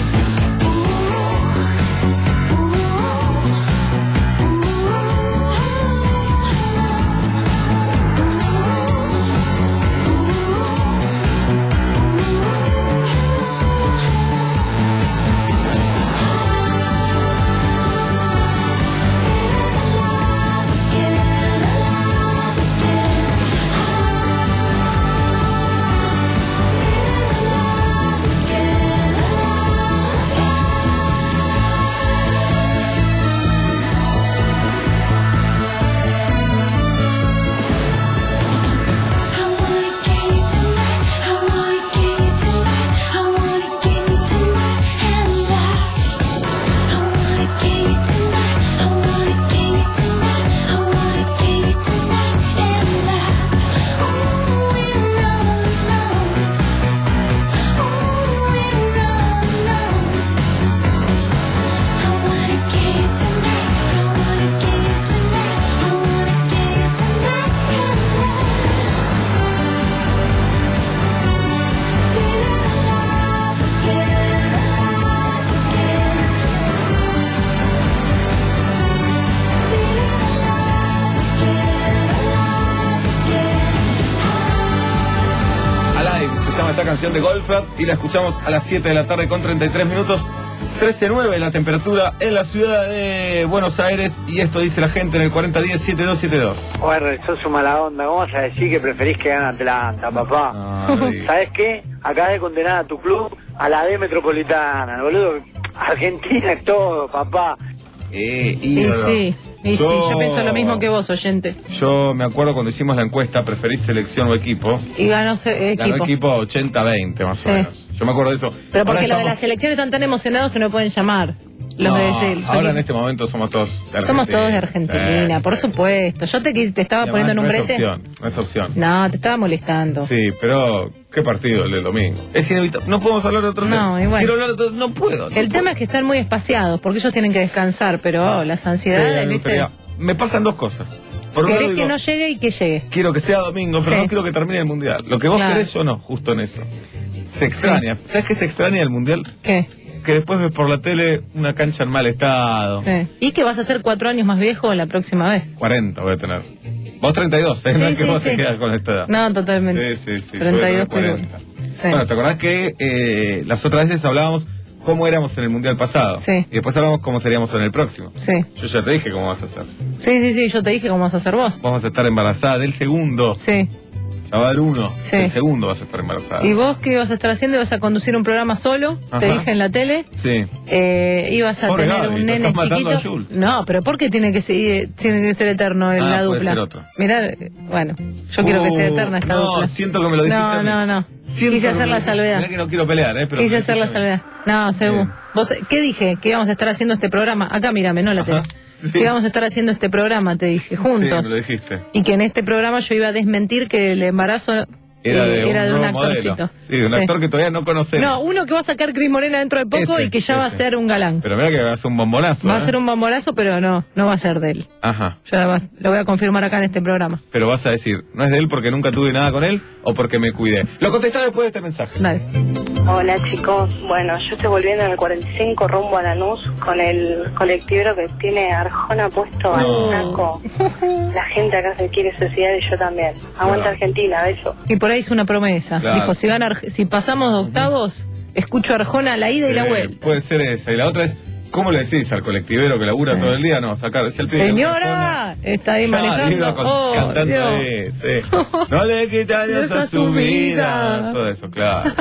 Alive se llama esta canción de Goldfrapp y la escuchamos a las siete de la tarde con treinta y tres minutos. trece nueve la temperatura en la ciudad de Buenos Aires y esto dice la gente en el cuarenta diez setenta y dos setenta y dos. Bueno, sos un mala onda. ¿Cómo vas a decir que preferís que gane Atlanta, papá? Ah, no digas. ¿Sabes qué? Acabas de condenar a tu club a la D Metropolitana, boludo. Argentina es todo, papá. Eh, Y ídolo. sí, y Yo- sí, yo pienso lo mismo que vos, oyente. Yo me acuerdo cuando hicimos la encuesta, ¿preferís selección o equipo? Y ganó se- Ganó equipo. equipo ochenta veinte más o Sí. menos. Yo me acuerdo de eso. Pero porque Ahora los de estamos- las selecciones están tan emocionados que no pueden llamar. Los No, de ese- ahora en este momento somos todos de Somos Argentina. todos de Argentina, Sí, por sí. supuesto. Yo te, te estaba Y poniendo en un además brete. No es opción, no es opción. No, te estaba molestando. Sí, pero qué partido el del domingo. Es inevitable. No podemos hablar de otro No, tema. igual. Quiero hablar de otro. No puedo. no El puedo. tema es que están muy espaciados, porque ellos tienen que descansar, pero oh, las Sí, ansiedades, me ¿viste? gustaría- Me pasan dos cosas. Por un lado Querés digo, que no llegue y que llegue. quiero que sea domingo, pero Sí. no quiero que termine el mundial. Lo que vos Claro. querés, yo no, justo en eso. Se extraña. ¿Sabes qué se extraña del mundial? ¿Qué? Que después ves por la tele una cancha en mal estado. Sí. Y que vas a ser cuatro años más viejo la próxima vez. cuarenta voy a tener. Vos treinta y dos, ¿eh? Sí, no es que sí, vos te sí. quedas con esta edad. No, totalmente. Sí, sí, sí. treinta y dos voy a tener películas. cuarenta. Sí. Bueno, ¿te acordás que eh, las otras veces hablábamos cómo éramos en el mundial pasado? Sí. Y después hablamos cómo seríamos en el próximo. Sí. Yo ya te dije cómo vas a hacer. Sí, sí, sí, yo te dije cómo vas a hacer vos. Vos vas a estar embarazada del segundo. Sí. Ya va a haber uno. Sí. El segundo vas a estar embarazada. ¿Y vos qué ibas a estar haciendo? ¿Ibas a conducir un programa solo? Te Ajá. dije en la tele. Sí. Eh, ibas a Pobre tener Gaby, un lo nene estás matando chiquito. a Jules. No, pero ¿por qué tiene que ser, tiene que ser eterno en Ah, la puede dupla? ser otro. Mirá, eh, bueno, yo quiero que sea Uh, eterna esta no, dupla. siento que me lo dijiste a No, mí. no, no. Siento Quise que hacer me- la salvedad. Mirá que no quiero pelear, ¿eh? Pero Quise me hacer la dijiste a mí. salvedad. No, según. ¿Vos qué dije? Que íbamos a estar haciendo este programa. Acá, mírame, no la tele. Que íbamos a estar haciendo este programa, te dije, Sí, juntos. me lo dijiste. Y que en este programa yo iba a desmentir que el embarazo Era eh, de un, era de un nuevo actorcito. modelo. Sí, de un Sí. actor que todavía no conocemos. No, uno que va a sacar Cris Morena dentro de poco Ese, y que ya va a ese. ser un galán. Pero mira que va a ser un bombonazo. Va a ¿eh? ser un bombonazo, pero no, no va a ser de él. Ajá. Yo la va- lo voy a confirmar acá en este programa. Pero vas a decir, ¿no es de él porque nunca tuve nada con él o porque me cuidé? Lo contestás después de este mensaje. Dale. Hola chicos, bueno, yo estoy volviendo en el cuarenta y cinco rumbo a Lanús con el colectivero que tiene Arjona puesto No. al saco. La gente acá se quiere suicidar y yo también. Aguanta Claro. Argentina, beso. Y por ahí hizo una promesa. Claro. Dijo, si, gana, Arge- si pasamos de octavos, escucho a Arjona a la ida y la Eh, vuelta. Puede ser esa. Y la otra es, ¿cómo le decís al colectivero que labura Sí. todo el día? No, sacar, es el pibe. Señora, está ahí Ya, manejando. iba con- Oh, cantando Dios. ahí, sí. No le quitas Eso eso a a su su vida. vida. Todo eso, claro.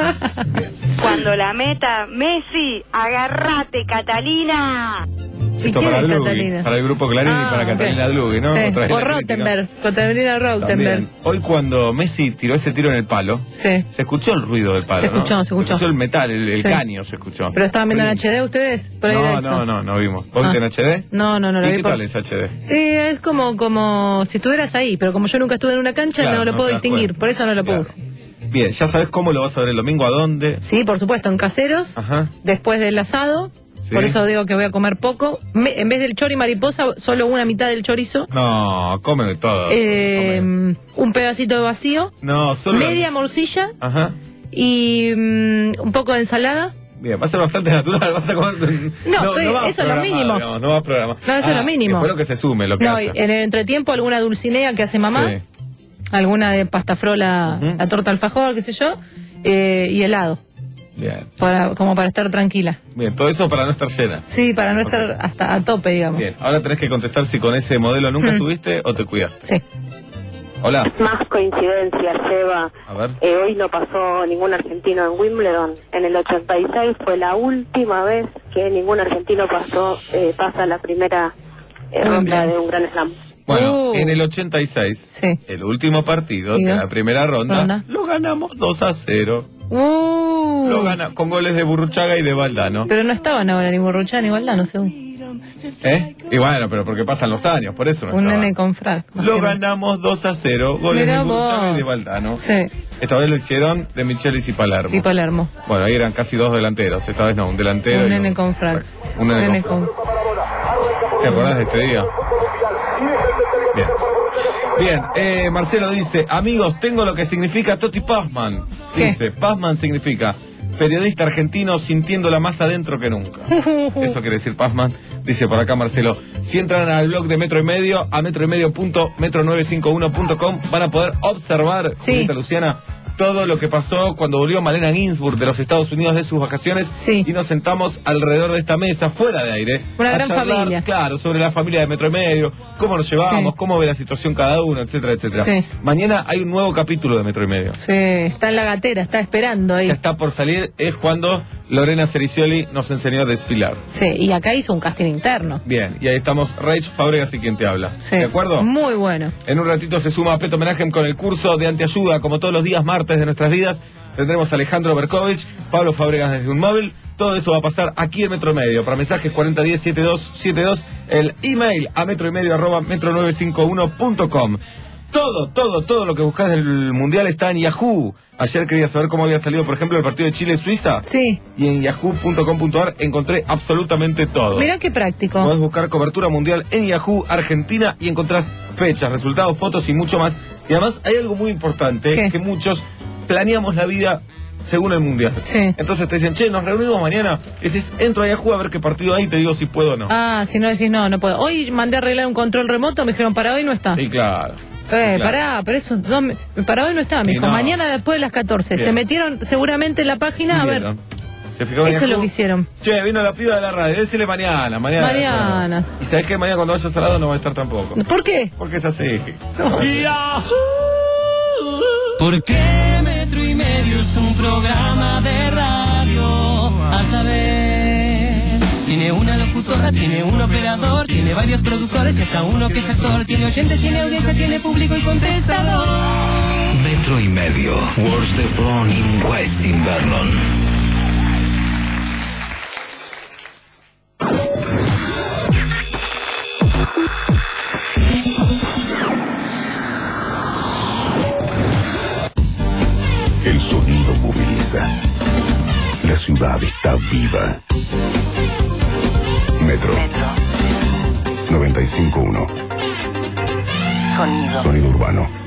Cuando la meta, Messi, agárrate, Catalina. ¿Y Esto quién para es Dlugi, Catalina? para el grupo Clarín Ah, y para Catalina ok. Dlugi, ¿no? Sí. Otra vez O la crítica. Rottenberg, Catalina Rottenberg. También. Hoy cuando Messi tiró ese tiro en el palo, Sí. se escuchó el ruido del palo, Se escuchó, ¿no? se escuchó. el metal, el, el Sí. caño se escuchó. ¿Pero estaban viendo en H D ustedes? Por ahí era No, eso. no, no, no vimos. ¿Vos Ah. viste en H D? No, no, no, lo ¿Y vi qué por- tal es H D? Eh, es como, como si estuvieras ahí, pero como yo nunca estuve en una cancha, Claro, no lo no puedo te das distinguir, cuenta. por eso no lo Claro. puse. Bien, ya sabes cómo lo vas a ver el domingo, a dónde. Sí, por supuesto, en caseros, Ajá. después del asado, Sí. por eso digo que voy a comer poco. Me- en vez del chori mariposa, solo una mitad del chorizo, No, come de todo. eh, un pedacito de vacío, No, solo. media morcilla Ajá. y mm, un poco de ensalada. Bien, va a ser bastante natural, vas a comer. No, pero vas eso es lo programado, mínimo. digamos, no vas a programar. No, eso es lo mínimo. Después lo que se sume, lo que No, haya. y en el entretiempo alguna dulcinea que hace mamá, Sí. alguna de pastafrola, Ujú. la torta alfajor, qué sé yo, eh, y helado, Bien, para, como para estar tranquila. bien, todo eso para no estar llena. Sí, para no estar hasta a tope, digamos. Bien, ahora tenés que contestar si con ese modelo nunca Mm. estuviste o te cuidaste. Sí. Hola. Más coincidencia, Seba. A ver. Eh, hoy no pasó ningún argentino en Wimbledon. En el ochenta y seis fue la última vez que ningún argentino pasó eh, pasa la primera eh, ronda de un Gran Slam. Bueno, Uh. en el ochenta y seis, Sí. el último partido de Diga. la primera ronda, Ronda. lo ganamos dos a cero. Uh. Lo gana con goles de Burruchaga y de Valdano. Pero no estaban ahora ni Borruchá ni Valdano, según. ¿Eh? Y bueno, pero porque pasan los años, por eso no Un estaba. nene con frac. Lo ganamos dos a cero, goles Mirá de Burruchaga vos. y de Valdano. Sí, Esta vez lo hicieron de Michelis y Palermo. y Palermo. Bueno, ahí eran casi dos delanteros, esta vez no, un delantero. Un y nene con frac. Un nene con con... ¿Te acordás de este día? Bien. Bien, eh, Marcelo dice, amigos, tengo lo que significa Toti Pazman. ¿Qué? Dice, Pazman significa periodista argentino sintiéndola más adentro que nunca. Eso quiere decir Pazman, dice por acá Marcelo. Si entran al blog de Metro y Medio, a metro y medio punto metro novecientos cincuenta y uno punto com, van a poder observar, Sí. Julieta Luciana, todo lo que pasó cuando volvió Malena Ginsburg de los Estados Unidos de sus vacaciones Sí. y nos sentamos alrededor de esta mesa, fuera de aire, Una a gran charlar, familia. claro, sobre la familia de Metro y Medio, cómo nos llevamos, Sí. cómo ve la situación cada uno, etcétera, etcétera. Sí. Mañana hay un nuevo capítulo de Metro y Medio. Sí, está en la gatera, está esperando ahí. Ya está por salir, es cuando Lorena Cericioli nos enseñó a desfilar. Sí, y acá hizo un casting interno. Bien, y ahí estamos, Rach Fábregas y quien te habla. Sí. ¿De acuerdo? Muy bueno. En un ratito se suma Peto Menajem con el curso de antiayuda, como todos los días martes de nuestras vidas. Tendremos a Alejandro Berkovich, Pablo Fábregas desde un móvil. Todo eso va a pasar aquí en Metro y Medio. Para mensajes cuarenta diez setenta y dos setenta y dos, el email a metro y medio arroba metro novecientos cincuenta y uno punto com. Todo, todo, todo lo que buscas del Mundial está en Yahoo. Ayer quería saber cómo había salido, por ejemplo, el partido de Chile-Suiza. Sí. Y en yahoo punto com punto ar encontré absolutamente todo. Mirá qué práctico. Podés buscar cobertura mundial en Yahoo, Argentina, y encontrás fechas, resultados, fotos y mucho más. Y además hay algo muy importante, ¿Qué? que muchos planeamos la vida según el Mundial. Sí. Entonces te dicen, che, nos reunimos mañana. Y decís, entro a Yahoo a ver qué partido hay y te digo si puedo o no. Ah, si no decís no, no puedo. Hoy mandé a arreglar un control remoto, me dijeron para hoy no está. Y claro. Eh, claro. pará, pero eso, no, me- para hoy no está, me Y dijo, no. mañana después de las catorce. Bien. Se metieron seguramente en la página a ver. Vieron. Se fijaron en Eso es lo Yahoo. que hicieron. Che, vino la piba de la radio, decile mañana, mañana. Mañana. Y sabés que mañana cuando vayas al lado no va a estar tampoco. ¿Por qué? Porque es así. ¿Por qué Metro y Medio es un programa de radio? A saber, tiene una locutora, tiene un operador, tiene varios productores y hasta uno que es actor. Tiene oyentes, tiene audiencia, tiene público y contestador. Metro y Medio. Words de Front in West Invernon. El sonido moviliza. La ciudad está viva. Metro. noventa y cinco punto uno. Sonido. Sonido urbano.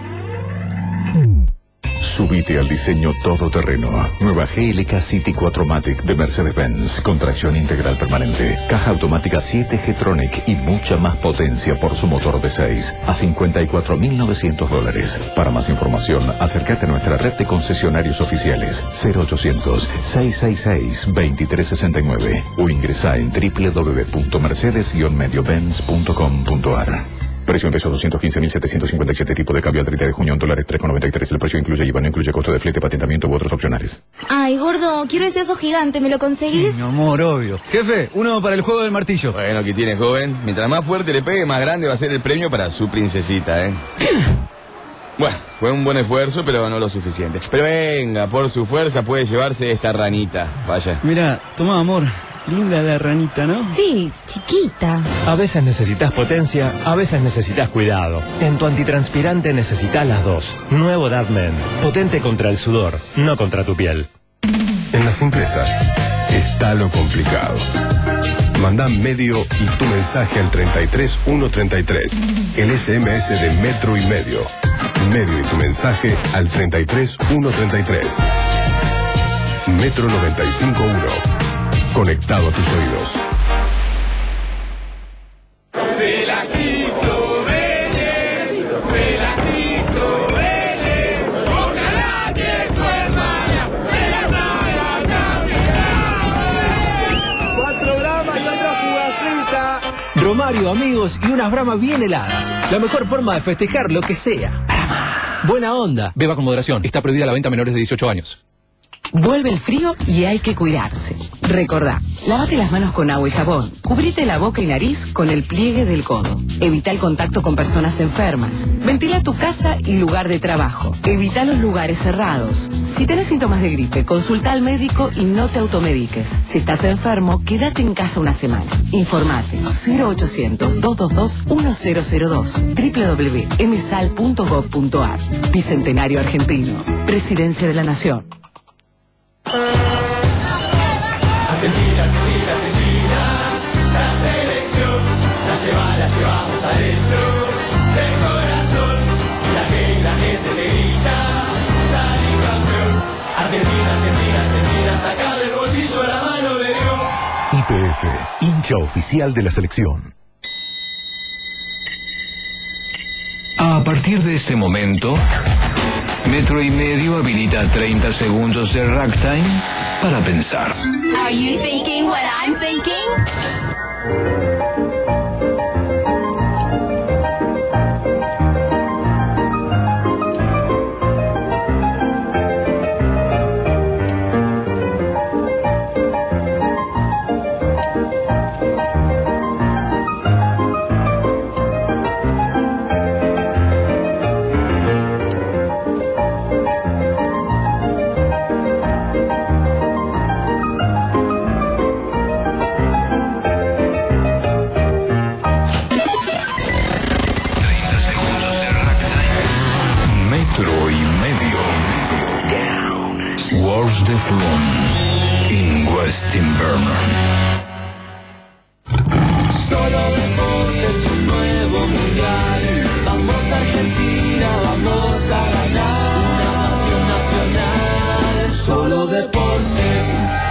Subite al diseño todoterreno. Nueva G L K City cuatro Matic de Mercedes-Benz. Con tracción integral permanente. Caja automática siete G-Tronic y mucha más potencia por su motor V seis. A cincuenta y cuatro mil novecientos dólares. Para más información, acércate a nuestra red de concesionarios oficiales. cero ochocientos, seiscientos sesenta y seis, veintitrés sesenta y nueve. O ingresa en doble u doble u doble u punto mercedes guion medio benz punto com punto ar. Precio en pesos doscientos quince mil setecientos cincuenta y siete. Tipo de cambio al treinta de junio en dólares tres con noventa y tres. El precio incluye I V A, no incluye costo de flete, patentamiento u otros opcionales. Ay, gordo, quiero ese oso gigante, ¿me lo conseguís? Mi amor, obvio. Jefe, uno para el juego del martillo. Bueno, que tiene, joven. Mientras más fuerte le pegue, más grande va a ser el premio para su princesita, ¿eh? Bueno, fue un buen esfuerzo, pero no lo suficiente. Pero venga, por su fuerza puede llevarse esta ranita. Vaya. Mira, toma, amor. Linda la ranita, ¿no? Sí, chiquita. A veces necesitas potencia, a veces necesitas cuidado. En tu antitranspirante necesitas las dos. Nuevo Dadmen. Potente contra el sudor, no contra tu piel. En la simpleza está lo complicado. Manda medio y tu mensaje al treinta y tres ciento treinta y tres. El S M S de Metro y Medio. Medio y tu mensaje al treinta y tres ciento treinta y tres. Metro noventa y cinco punto uno. Conectado a tus oídos. Se las hizo Vélez, se las hizo Vélez. Ojalá que su hermana se las haga campeona. Cuatro bramas y otra jugacita. Romario, amigos y unas bramas bien heladas. La mejor forma de festejar lo que sea. Buena onda. Beba con moderación. Está prohibida la venta a menores de dieciocho años. Vuelve el frío y hay que cuidarse. Recordá, lávate las manos con agua y jabón. Cubrite la boca y nariz con el pliegue del codo. Evita el contacto con personas enfermas. Ventila tu casa y lugar de trabajo. Evita los lugares cerrados. Si tenés síntomas de gripe, consulta al médico y no te automediques. Si estás enfermo, quédate en casa una semana. Informate cero ochocientos, doscientos veintidós, mil dos. doble u doble u doble u punto emisal punto gov punto ar. Bicentenario Argentino. Presidencia de la Nación. Argentina, Argentina, Argentina, la selección, la lleva, la llevamos adentro, del corazón, la que la gente te grita, salí campeón. Argentina, Argentina, Argentina, saca del bolsillo la mano de Dios. I P F, hincha oficial de la selección. A partir de este momento, Metro y Medio habilita treinta segundos de ragtime para pensar. Are you thinking what I'm thinking? Wars de Flon in West Invernon. Solo deportes, un nuevo mundial. Vamos Argentina, vamos a ganar. Una nación nacional. Solo deportes.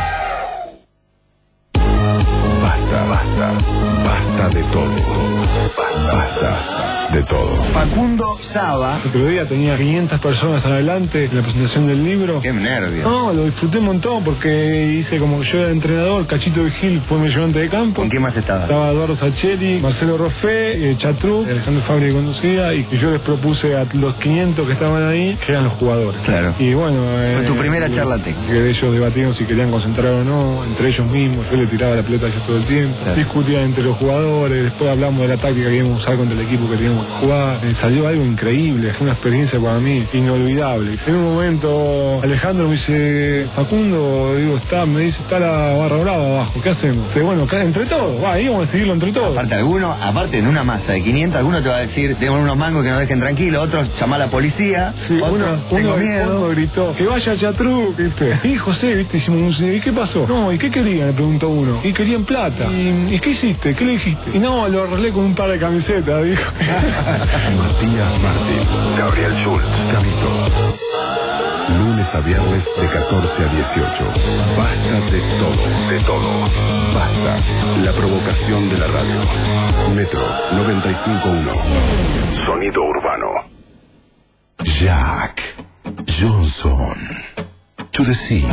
Basta, basta, basta de todo. Basta, basta de todo. Facundo Saba. El otro día tenía quinientas personas adelante en la presentación del libro. Qué nervio. No, lo disfruté un montón porque hice como yo era entrenador, Cachito Vigil fue mi ayudante de campo. ¿Con quién más estaba? Estaba Eduardo Sachelli, Marcelo Roffé, eh, Chatruc, Alejandro Fabri que conducía, y que yo les propuse a los quinientos que estaban ahí que eran los jugadores. Claro. Y bueno... Fue eh, tu primera eh, charla técnica. Que ellos debatieron si querían concentrar o no, entre ellos mismos. Yo le tiraba la pelota a ellos todo el tiempo. Claro. Discutían entre los jugadores, después hablamos de la táctica que íbamos a usar contra el equipo que teníamos que jugar. Eh, salió algo increíble, fue una experiencia para mí inolvidable. En un momento Alejandro me dice, Facundo, digo, está, me dice, está la barra brava abajo, ¿qué hacemos? Dice, bueno, acá, entre todos, va, ahí vamos a decidirlo entre todos. Aparte alguno, aparte en una masa de quinientos, alguno te va a decir, tengo unos mangos que nos dejen tranquilos, otros llama a la policía, sí, otros uno, tengo uno miedo. Uno gritó, que vaya Chatruc, ¿viste? Y José, ¿viste? Hicimos un... ¿Y qué pasó? No, ¿y qué querían? Le preguntó uno. Y querían plata. ¿Y, ¿y qué hiciste? ¿Qué le dijiste? Y no, lo arreglé con un par de camisetas, dijo. Matías Martín, Gabriel Schultz, Camito. Lunes a viernes de catorce a dieciocho. Basta de todo, de todo. Basta. La provocación de la radio. Metro noventa y cinco punto uno. Sonido urbano. Jack Johnson. To the sea.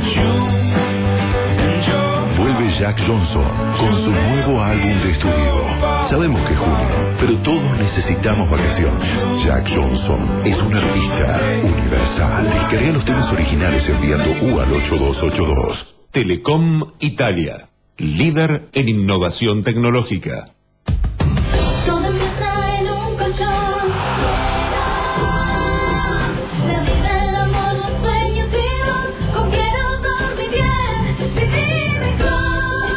Vuelve Jack Johnson con su nuevo álbum de estudio. Sabemos que es junio, pero todos necesitamos vacaciones. Jack Johnson es un artista universal. Descarga los temas originales enviando U al ocho dos ocho dos. Telecom Italia, líder en innovación tecnológica. Todo empieza en un colchón. La vida, el amor, los sueños y los con quiero dormir bien, vivir mejor.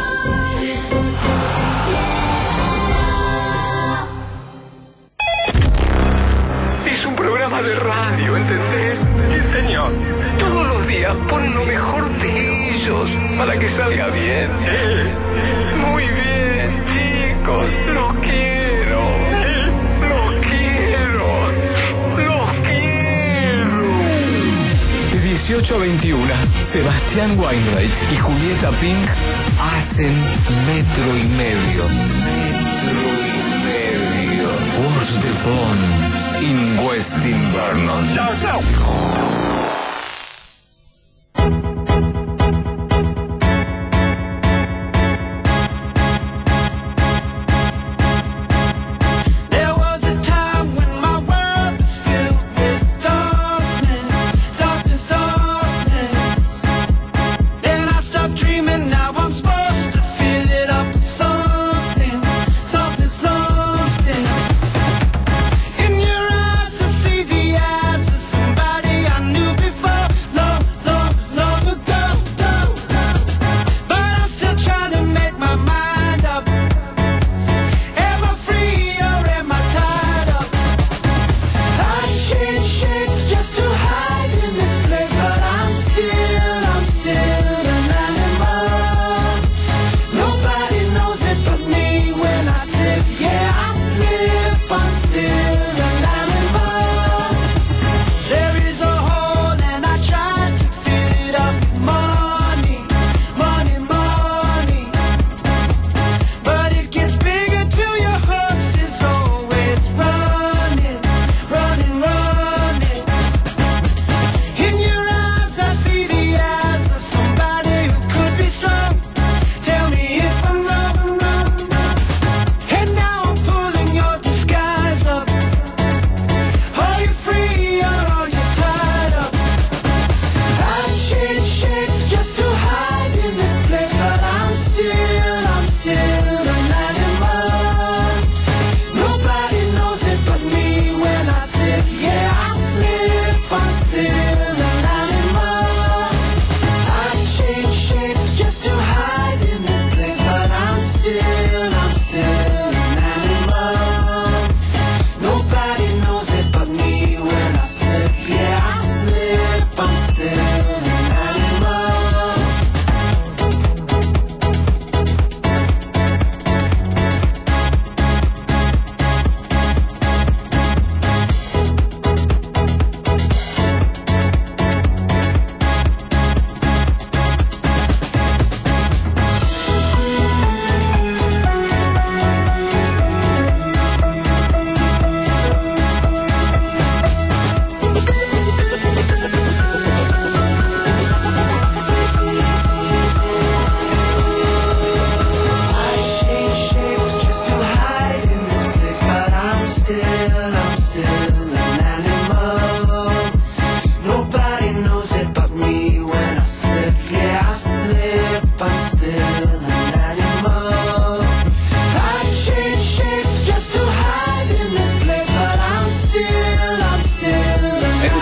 Es un programa de radio, ¿entendés? Sí, señor. Todos los días ponen lo mejor de ellos para que salga bien. Muy bien, chicos. Los quiero. Los quiero. Los quiero. De dieciocho a veintiuno, Sebastián Weinreich y Julieta Pink hacen metro y medio. Metro y medio. Wars de Fon in West Invernon. Chao, chao. There was a time when my world was filled with darkness, darkness, darkness. Then I stopped dreaming, now I'm supposed to fill it up with something, something, something. In your eyes I see the eyes of somebody I knew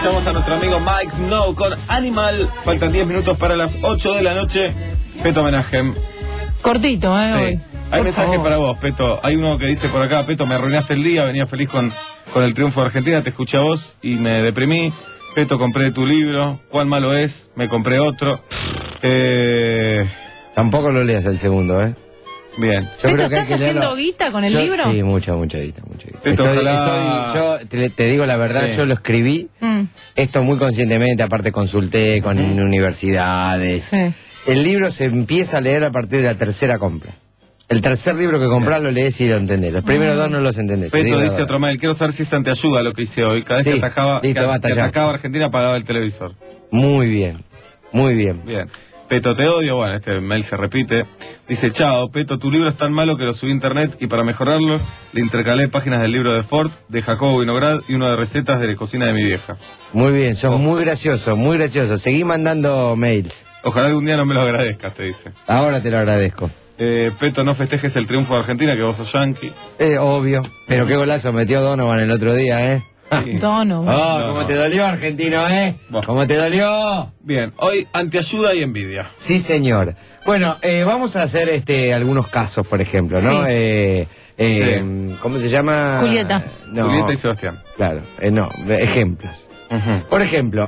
Escuchamos a nuestro amigo Mike Snow con Animal. Faltan diez minutos para las ocho de la noche. Peto Menahem. Cortito, ¿eh? Sí. Hoy. Hay Por mensaje favor. para vos, Peto. Hay uno que dice por acá: Peto, me arruinaste el día, venía feliz con, con el triunfo de Argentina, te escuché a vos y me deprimí. Peto, compré tu libro, ¿cuán malo es? Me compré otro. Eh... Tampoco lo leas el segundo, ¿eh? Bien. ¿Peto, estás haciendo guita con el Yo- libro? Sí, mucha, mucha guita, mucha guita. Peto, Estoy- ojalá- estoy- yo te, te digo la verdad, Sí. yo lo escribí, Mm, esto muy conscientemente, aparte consulté con universidades. sí. El libro se empieza a leer a partir de la tercera compra. El tercer libro que compras lo lees y lo entendés. Los primeros dos no los entendés. te digo Peto la dice verdad. otro mail, quiero saber si es anteayuda lo que hice hoy. Cada vez Sí, que atajaba, listo, que, basta que ya. atacaba a Argentina apagaba el televisor. Muy bien, muy bien. Bien. Peto, te odio. Bueno, este mail se repite. Dice, chao, Peto, tu libro es tan malo que lo subí a internet y para mejorarlo le intercalé páginas del libro de Ford, de Jacobo Vinograd y uno de recetas de la cocina de mi vieja. Muy bien, sos muy gracioso, muy gracioso. Seguí mandando mails. Ojalá algún día no me lo agradezcas, te dice. Ahora te lo agradezco. Eh, Peto, no festejes el triunfo de Argentina, que vos sos yankee. Eh, obvio. Pero qué golazo metió Donovan el otro día, ¿eh? Donovan. Oh, No. cómo te dolió, argentino, ¿eh? Bueno. ¿Cómo te dolió? Bien, hoy anteayuda y envidia. Sí, señor. Bueno, eh, vamos a hacer este algunos casos, por ejemplo, ¿no? Sí. Eh, eh, ¿Cómo se llama? Julieta. No, Julieta y Sebastián. Claro, eh, no, ejemplos. Por ejemplo,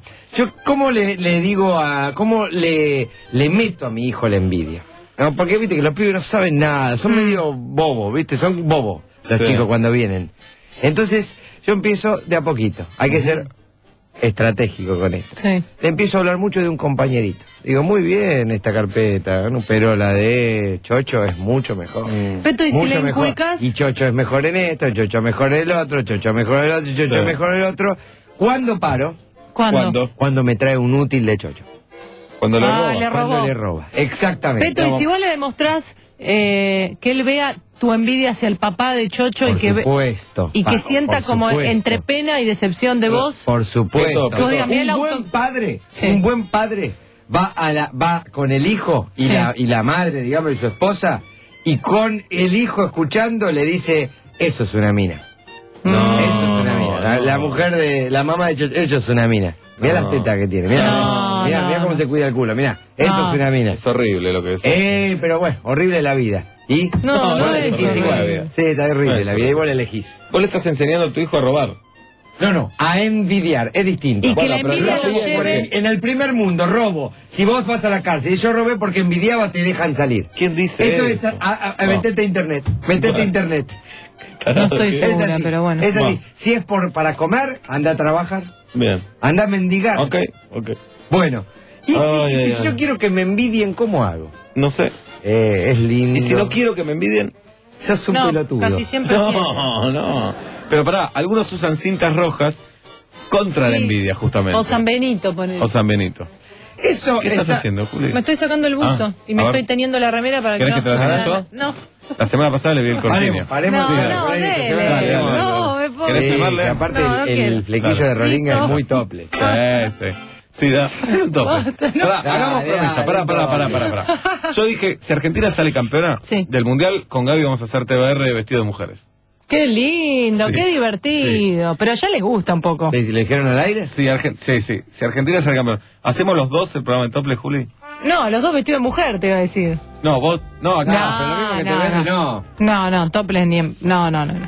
yo cómo le, le digo a, cómo le, le meto a mi hijo la envidia, ¿no? Porque viste que los pibes no saben nada, son medio bobos, viste, son bobos los Sí. chicos cuando vienen. Entonces yo empiezo de a poquito, hay que ser estratégico con esto. Sí. Le empiezo a hablar mucho de un compañerito. Digo, muy bien esta carpeta, ¿no? Pero la de Chocho es mucho mejor. Peto, ¿y si Mucho le mejor. inculcas? Y Chocho es mejor en esto, Chocho es mejor en el otro, Chocho es mejor en el otro, Chocho Sí. es mejor en el otro. ¿Cuándo paro? ¿Cuándo? ¿Cuándo? Cuando me trae un útil de Chocho. Cuando le Ah, roba. le Cuando robó. le roba. Exactamente. Peto, y si vos le demostrás eh, que él vea tu envidia hacia el papá de Chocho Por y que ve- supuesto. y que Pa- sienta por como supuesto. entre pena y decepción de vos. Por supuesto. Peto, Peto. Diga, mirá el Un auto- buen padre, Sí. un buen padre va a la, va con el hijo y Sí. la y la madre, digamos, y su esposa, y con el hijo escuchando le dice, eso es una mina. No, Eso es una mina. La, la mujer de la mamá de Chocho, eso es una mina. Mirá No. las tetas que tiene, mirá, No, mirá, no, mirá cómo no. se cuida el culo, mirá, eso No. es una mina. Es horrible lo que es. Eh, pero bueno, horrible la vida. ¿Y? No, No, no, no es es elegís horrible igual. la vida. Sí, es horrible No es la vida, y vos la elegís. Vos le estás enseñando a tu hijo a robar. No, no, a envidiar, es distinto. Y que la pero envidia lo lo digo lleve. En el primer mundo, robo. Si vos vas a la cárcel y yo robé porque envidiaba, te dejan salir. ¿Quién dice Eso eso? es. A, a- a- No. Metete a internet. Metete a internet. No estoy Es segura, así. pero bueno. Es así. Bueno. Si es por para comer, anda a trabajar. Bien. Anda a mendigar. Ok, ok. Bueno. Y si, Ay, y ay, si ay. yo quiero que me envidien, ¿cómo hago? No sé. Eh, es lindo. Y si no quiero que me envidien. Sos un No, pelotudo. casi siempre tiene. No, no. Pero pará, algunos usan cintas rojas contra la Sí. envidia, justamente. O San Benito, ponele. O San Benito. Eso ¿Qué estás está- haciendo, Juli? Me estoy sacando el buzo Ah, y me a ver. estoy teniendo la remera para que ¿Querés no que te la suceda saque yo? nada. No. La semana pasada le vi el corpiño. Paremos, paremos. No, sí, no, por ahí, que dele. se vea. Dale, dale, dale. No, me pongo- ¿Querés Sí, filmarle? que aparte No, no el, el quiero. flequillo Claro. de Rolinga No. es muy tople. Sí, sí. Sí, da, hacer un tope. Basta, no. Pará, hagamos Dale, promesa. dale, Pará, pará, pará, dale. pará, pará. Yo dije, si Argentina sale campeona Sí. del Mundial, con Gaby vamos a hacer T V R vestido de mujeres. Qué lindo, Sí. qué divertido. Pero ya les gusta un poco. Sí, ¿si le dijeron al aire? Sí, Argen- sí, sí. Si Argentina sale campeón. ¿Hacemos los dos el programa de Tople, Juli? No, los dos vestidos de mujer, te iba a decir. No, vos, no, acá. No, pero lo mismo que te no, ven, no. No, no, topless ni en... No, no, no, no.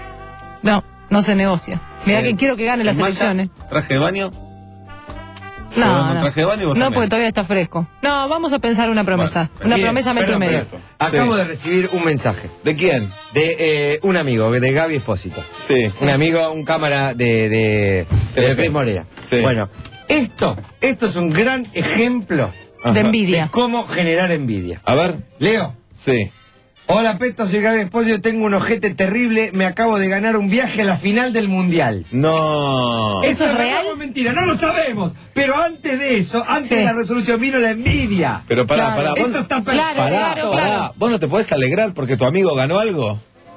No, no se negocia. Mirá Eh, que quiero que gane las Maya, elecciones. ¿Traje de baño? No, ¿Con no. traje de baño y vos No, también? porque todavía está fresco. No, vamos a pensar una promesa. Bueno, una Bien, promesa metro y perdón, medio. perdón. Acabo Sí. de recibir un mensaje ¿De quién? de eh, un amigo, de Gaby Espósito. Sí. Un amigo, un cámara de, de, de Telefe. Cris Morera. Sí. Bueno, esto, esto es un gran ejemplo Ajá. De envidia. de cómo generar envidia. A ver. Leo. Sí. Hola Peto, soy Gaby Espósito, tengo un ojete terrible, me acabo de ganar un viaje a la final del Mundial. No. ¿Eso es verdad real? o mentira? No lo sabemos. Pero antes de eso, antes Sí. de la resolución vino la envidia. Pero pará, Claro. pará. Vos, Esto está per- Claro, pará, claro, pará. claro. ¿Vos no te podés alegrar porque tu amigo ganó algo?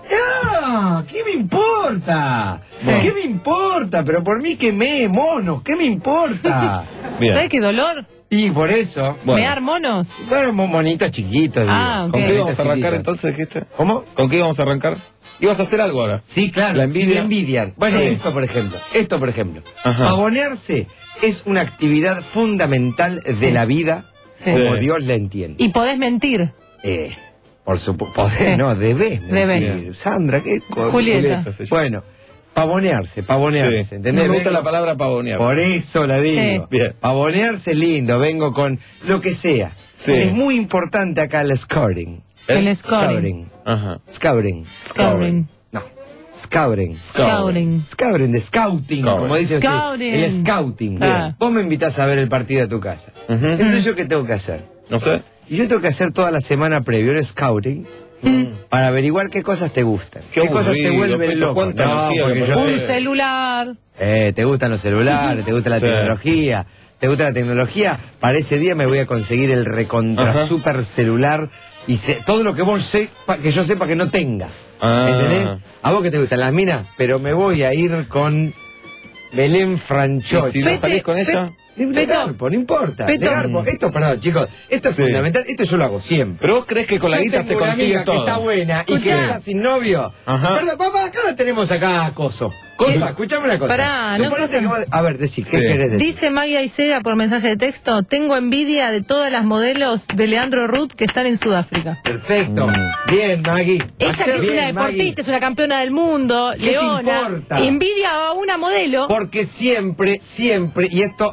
Ah, ¿qué me importa? Sí. ¿Qué me importa? Pero por mí quemé, monos, ¿qué me importa? Bien. ¿Sabes qué dolor? Y por eso. ¿Mear monos? Bueno, mo- monitos chiquitos. Ah, digo, ok. ¿Con qué bonitos íbamos a arrancar chiquitos. entonces, dijiste? ¿Cómo? ¿Con qué íbamos a arrancar? ¿Y vas a hacer algo ahora? Sí, claro. La envidia. Si me envidian. Bueno, Sí. esto por ejemplo. Esto por ejemplo. Ajá. Pavonearse es una actividad fundamental de la vida, Sí. como Sí. Dios la entiende. Y podés mentir. Eh, por supuesto. Sí. No, debes. Debes. mentir. Sandra, ¿qué co- Julieta. se llama. Bueno, pavonearse, pavonearse. Sí. ¿Entendés? Me gusta Vengo- la palabra pavonear. Por eso la digo. Sí. Bien. Pavonearse es lindo, vengo con lo que sea. Sí. Es muy importante acá el scouting. El scoring. Ajá. Scouting. Scouting. No. Scouting. Scouting. Scouting, de scouting, Scouting. como dice usted. Scouting. El scouting. Ah. Bien. Vos me invitás a ver el partido a tu casa. Ujú. Entonces, ¿yo qué tengo que hacer? No sé. Y yo tengo que hacer toda la semana previo el scouting para averiguar qué cosas te gustan. Qué Qué, cosas te aburrido, vuelven Peto, loco. cuánta energía porque que yo pones. Un sé. celular. Eh, te gustan los celulares, te gusta la Sí. tecnología. ¿Te gusta la tecnología? Para ese día me voy a conseguir el recontra Ajá. super celular y sé, todo lo que vos sepa, que yo sepa que no tengas. Ah. ¿Entendés? A vos que te gustan las minas, pero me voy a ir con Belén ¿Y Franchotti. si no Pete, salís con ella? De de garpo, no importa. Peto. De garpo. Esto, perdón, chicos, esto es Sí. fundamental. Esto yo lo hago siempre. Pero vos crees que con la Yo guita se tengo una consigue amiga todo. que está buena y que Escuchá. está sin novio. Ajá. Perdón, papá, acá la tenemos acá, Coso. Cosa, escuchame una cosa. Pará, no Suponete sos- que vos- A ver, decí, ¿qué Sí. querés decir? Dice Maggie Aisega por mensaje de texto, tengo envidia de todas las modelos de Leandro Ruth que están en Sudáfrica. Perfecto. Mm. Bien, Maggie. Ella que es Bien, una deportista, es una campeona del mundo, ¿Qué te leona, importa? envidia a una modelo. Porque siempre, siempre, y esto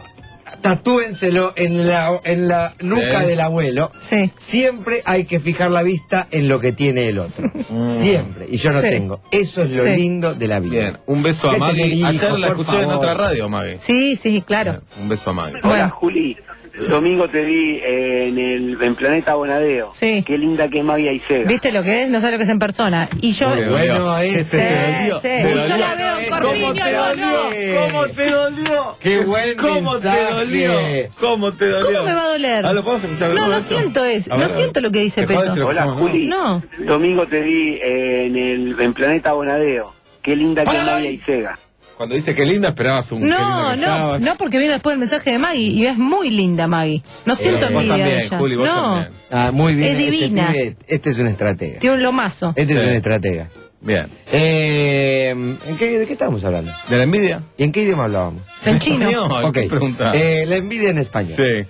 tatúenselo en la, en la nuca Sí. del abuelo, Sí. siempre hay que fijar la vista en lo que tiene el otro. Siempre. Y yo no Sí. tengo. Eso es lo Sí. lindo de la vida. Bien, un beso a ¿Qué Maggie. tenés, hijo, Ayer la por escuché en favor? otra radio, Maggie. Sí, sí, claro. Un beso a Maggie. Hola, Bueno. Juli. El domingo te vi en el en Planeta Bonadeo. Sí. Qué linda que es Maggie Aisega. ¿Viste lo que es? No sabe lo que es en persona. Y yo... Muy bien. Bueno, Sí, este. sí. Te Y yo dolió. la veo en Corpiño, te no, dolió? no. ¿Cómo te dolió? Qué buen ¿Cómo te mensaje. dolió? ¿Cómo te dolió? ¿Cómo me va a doler? Ah, ¿lo podemos escuchar de No, nuevo no esto? siento eso. A No ver, a ver. siento lo que dice ¿Te jode Peto. si lo Hola, escuchamos, Juli. No. Domingo te vi en el en Planeta Bonadeo. Qué linda que es Para. Maggie Aisega. Cuando dice que linda, esperabas un qué No, linda que no, estabas. no, porque viene después el mensaje de Maggie y es muy linda Maggie. No siento Eh, vos envidia también, de ella. Juli, vos no, también. Ah, muy bien. Es divina. Este, pibe, este es un estratega. tiene un lomazo. Este Sí. es un estratega. Bien. Eh, ¿en qué, ¿De qué estábamos hablando? ¿De la envidia? ¿Y en qué idioma hablábamos? En chino. No, Ok. ¿qué pregunta? Eh, la envidia en español. Sí.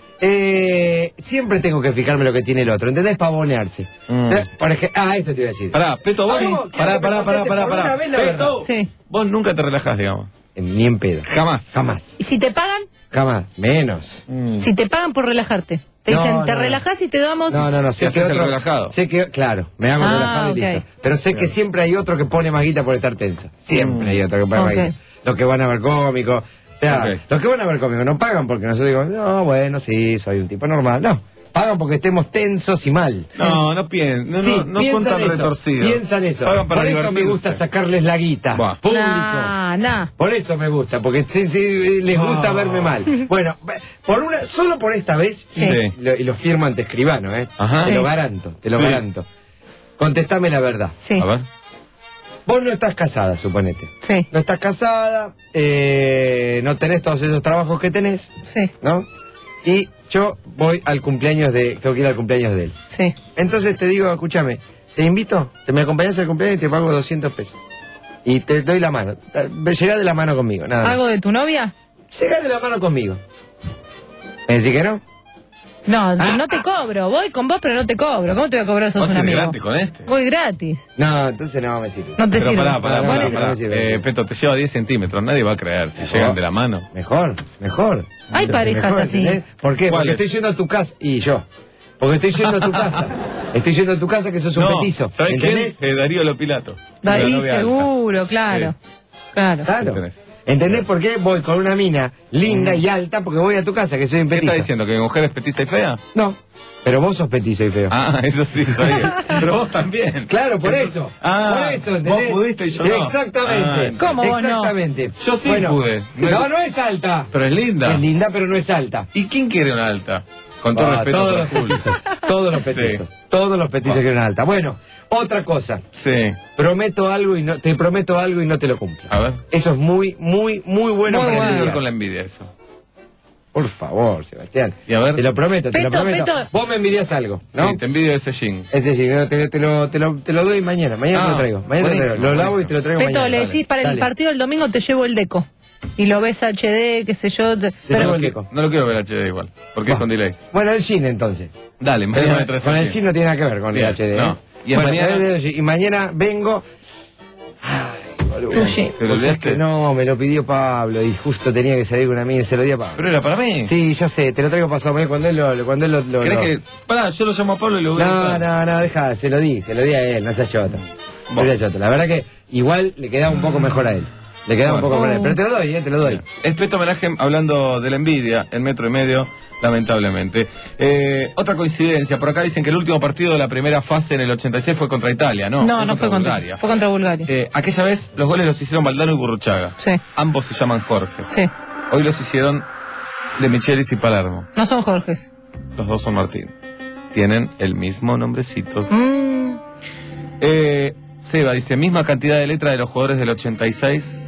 Eh, siempre tengo que fijarme lo que tiene el otro, ¿entendés? Pavonearse. Mm. Eh, Por ejemplo, ah, esto te iba a decir. Pará, Peto, vos. Ah, no, Pará, que pará, me pará, conteste pará, por pará. una vez la Peto, verdad. Sí. vos nunca te relajás, digamos. Eh, Ni en pedo. Jamás. Jamás. ¿Y si te pagan? Jamás. Menos. Mm. Si te pagan por relajarte. Te No, dicen, te no, relajás y te damos... No, no, no. Te Sé que haces el otro, relajado. Sé que, claro, me hago Ah, relajado y ok. listo. Pero sé que siempre hay otro que pone más guita por estar tenso. Siempre Mm. hay otro que pone Ok. más guita. Los que van a ver cómicos. O sea, Ok. los que van a ver cómicos no pagan porque nosotros digo, no, bueno, sí, soy un tipo normal. No. Pagan porque estemos tensos y mal. No, no piensen. No, Sí, no, no son piensan tan eso, retorcidos. Piensan eso. Pagan para Por eso me divertirse. gusta sacarles la guita. Buah. Público. Nah, nah. Por eso me gusta, porque sí, sí, les gusta Ah. verme mal. Bueno, por una, solo por esta vez, Sí. y, lo, y lo firmo ante escribano, ¿eh? Ajá. Te Sí. lo garanto, te lo Sí. garanto. Contestame la verdad. Sí, A ver. Vos no estás casada, suponete. sí, No estás casada, eh, no tenés todos esos trabajos que tenés, sí, ¿no? Y yo voy al cumpleaños de, tengo que ir al cumpleaños de él. sí. Entonces te digo, escúchame, te invito, te me acompañas al cumpleaños y te pago doscientos pesos. Y te doy la mano. Llegá de la mano conmigo, nada más. ¿Algo de tu novia? Llegá de la mano conmigo. ¿Me decís que no? No, Ah, no te cobro. Voy con vos, pero no te cobro. ¿Cómo te voy a cobrar? Sos ¿Vos un sos amigo. gratis con este? Voy gratis. No, entonces no me sirve. No te Pero sirve. pará, pará, No, pará, no, no, pará. no sirve. Eh, Peto, te lleva diez centímetros. Nadie va a creer si Mejor. llegan de la mano. Mejor, mejor. Hay parejas Mejor, así. ¿entendés? ¿Por qué? ¿Cuáles? Porque estoy yendo a tu casa. Y yo. Porque estoy yendo a tu casa. Estoy yendo a tu casa que sos un No, petizo. ¿sabés quién? ¿Entendés? Eh, Darío Lopilato. David, La novia seguro, claro. Claro. Claro. ¿Qué tenés? ¿Entendés por qué voy con una mina linda y alta? Porque voy a tu casa, que soy un ¿Qué petizo. estás diciendo? ¿Que mi mujer es petiza y fea? No. Pero vos sos petizo y feo. Ah, eso sí, sabía. Pero vos también. Claro, por eso. Ah, por eso, vos ¿entendés? pudiste y yo no. Exactamente. Ah, ¿Cómo vos no? Exactamente. Yo sí Bueno, pude. No, No no, es- es alta. Pero es linda. Es linda, pero no es alta. ¿Y quién quiere una alta? Con todo Ah, respeto todos para los Juli. petizos. Todos los petizos. Sí. Todos los petizos quieren una alta. Bueno, otra cosa. Sí. Prometo algo y no te prometo algo y no te lo cumplo. A ver. Eso es muy, muy, muy bueno ¿Cómo para tiene que ver envidiar. con la envidia eso? Por favor, Sebastián. Y a ver. Te lo prometo, te Peto, lo prometo. Peto. Vos me envidias algo, ¿no? Sí, te envidio ese jean. Ese sí, te, te, te, lo, te, lo, te lo doy mañana. Mañana Ah, te lo traigo. Mañana te lo traigo. Lo lavo y te lo traigo Peto, mañana. le Dale, decís para el dale. partido del domingo te llevo el deco. Y lo ves H D, qué sé yo. te- Te pero- llevo No, el que- deco. no lo quiero ver H D igual, porque Va. es con delay. Bueno, el jean entonces. Dale, mañana Pero me traes con el jean. jean no tiene nada que ver con Bien, el H D. no. ¿eh? Y Bueno, mañana- trae el jean. Y mañana vengo. Ay, boludo. Tu jean. ¿Te lo Vos sabés olvidaste? que no, me lo pidió Pablo y justo tenía que salir con una amiga y se lo di a Pablo. Pero era para mí. Sí, ya sé, te lo traigo pasado mañana cuando él lo. Cuando él lo, lo- ¿Querés lo- que.? Pará, yo lo llamo a Pablo y lo voy a No, buscar. no, no, deja, se lo di, se lo di a él, no seas chota. No seas chota. La verdad que igual le quedaba un poco mejor a él. Le quedaba Bueno. un poco mejor a él. Pero te lo doy, eh, te lo doy. Es Peto Homenaje hablando de la envidia en metro y medio, lamentablemente. Eh, otra coincidencia, por acá dicen que el último partido de la primera fase en el ochenta y seis fue contra Italia, ¿no? No, no fue contra, Bulgaria. fue contra Bulgaria. Eh, aquella vez los goles los hicieron Valdano y Gurruchaga. Sí, Ambos se llaman Jorge. sí. Hoy los hicieron de Michelis y Palermo. No son Jorges. Los dos son Martín. Tienen el mismo nombrecito. Mm, Eh, Seba dice, misma cantidad de letra de los jugadores del ochenta y seis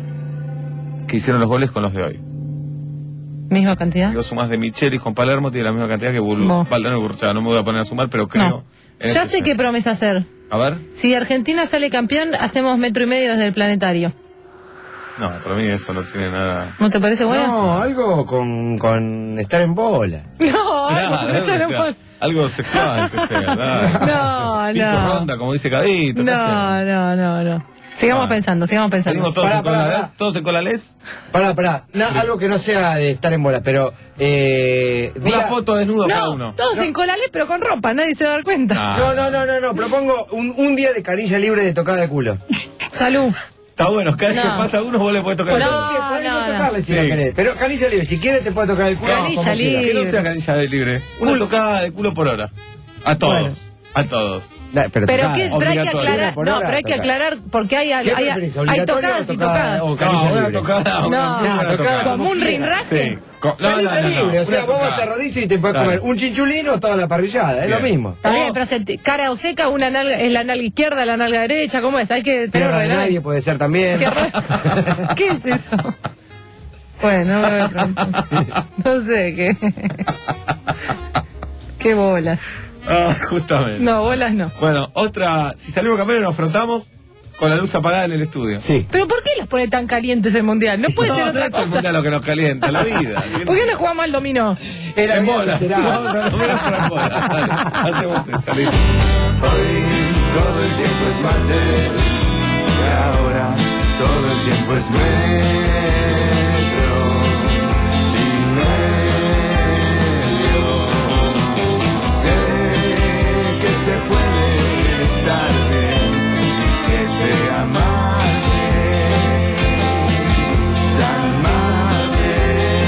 que hicieron los goles con los de hoy. misma cantidad. Los sumas de Michelis con Palermo tiene la misma cantidad que Bul- No. Valdano y Gurruchaga. No me voy a poner a sumar, pero creo. No. en Ya este sé qué sentido. promesa hacer. A ver. Si Argentina sale campeón, hacemos metro y medio desde el planetario. No, para mí eso no tiene nada. ¿No te parece bueno? No, algo con, con estar en bola. No, Nada, algo, eso o no sea, puedo- algo sexual que sea. Nada. No, Pico no. ronda, como dice Cadito. ¿qué hacemos? No, no, no, no. Sigamos Ah. pensando, sigamos pensando. ¿Venimos todos Pará, en cola pará, les? pará. ¿Todos en cola les? Pará, pará. No, algo que no sea de estar en bola, pero. Eh, Una diga- foto desnudo cada No, uno. todos en colales, pero con ropa, nadie se va a dar cuenta. Ah. No, no, no, no, no. Propongo un, un día de canilla libre de tocada de culo. Salud. Está bueno, cada vez No. que pasa uno vos le podés tocar el No, culo. Podés no, no. tocarle si Sí. no querés. Pero canilla libre, si quieres te puede tocar el culo. Canilla como quieras. libre. Que no sea canilla de libre. Una tocada de culo por hora. A todos. Bueno. A todos. Da, pero Pero, tocada. que, pero hay que Obligatorio. aclarar, Por no, hora, pero hay que tocada. aclarar porque hay, hay, ¿Qué hay, preferís, hay obligatorio tocadas o y tocada- tocadas. o canilla No, una libre? tocada, No, una, una tocada tocada. Como un ring rasque. Sí. Co- no, no, Canilla no, no. libre, o sea, Una vos vas tocada. a rodillo y te puedes Dale. comer un chinchulino o toda la parrillada, es Bien. lo mismo. Está bien, pero se te- cara o seca, una nalga, es la nalga izquierda, la nalga derecha, ¿cómo es? Hay que tener Tierra de reglas. nadie puede ser también. Tierra- ¿Qué es eso? Bueno, no me pregunto. No sé qué. Qué bolas. Ah, justamente. No, bolas no. Bueno, otra. Si salimos campeones nos afrontamos con la luz apagada en el estudio. Sí. ¿Pero por qué las pone tan calientes el mundial? No puede No, ser no otra es el cosa. mundial lo que nos calienta, la vida. ¿Por qué no jugamos al dominó? Era En bien bolas. será. Vamos a comer por bolas. Dale, hacemos eso, listo. Hoy todo el tiempo es martes y ahora todo el tiempo es metro y medio. Sé que se puede estar bien, que sea mate, tan mate.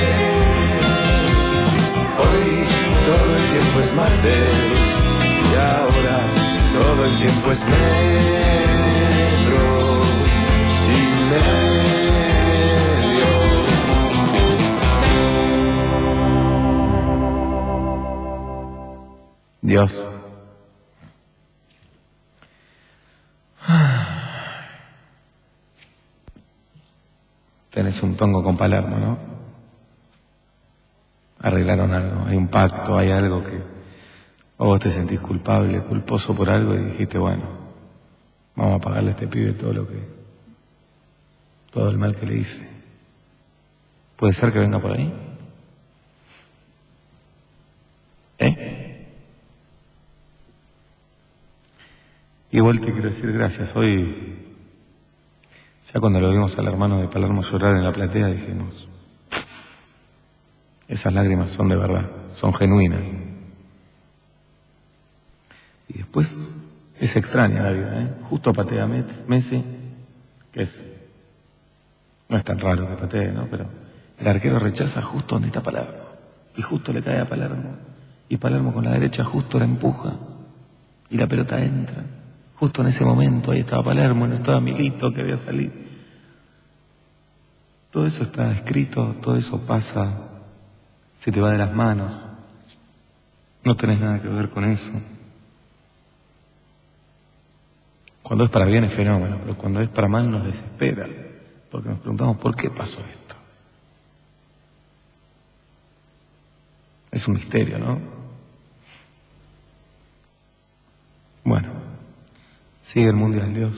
Hoy todo el tiempo es martes y ahora todo el tiempo es metro y medio. Dios. Tenés un tongo con Palermo, ¿no? Arreglaron algo, hay un pacto, hay algo que... O vos te sentís culpable, culposo por algo y dijiste, bueno, vamos a pagarle a este pibe todo lo que... todo el mal que le hice. ¿Puede ser que venga por ahí? ¿Eh? Igual te quiero decir gracias. Hoy, ya cuando lo vimos al hermano de Palermo llorar en la platea, dijimos, esas lágrimas son de verdad, son genuinas. Y después es extraña la vida, ¿eh? Justo patea Met- Messi, que es, no es tan raro que patee, ¿no? Pero el arquero rechaza justo donde está Palermo. Y justo le cae a Palermo. Y Palermo con la derecha justo la empuja. Y la pelota entra. Justo en ese momento, ahí estaba Palermo, no estaba Milito que había salido. Todo eso está escrito, todo eso pasa, se te va de las manos. No tenés nada que ver con eso. Cuando es para bien es fenómeno, pero cuando es para mal nos desespera. Porque nos preguntamos, ¿por qué pasó esto? Es un misterio, ¿no? Bueno, sigue el Mundial, Dios.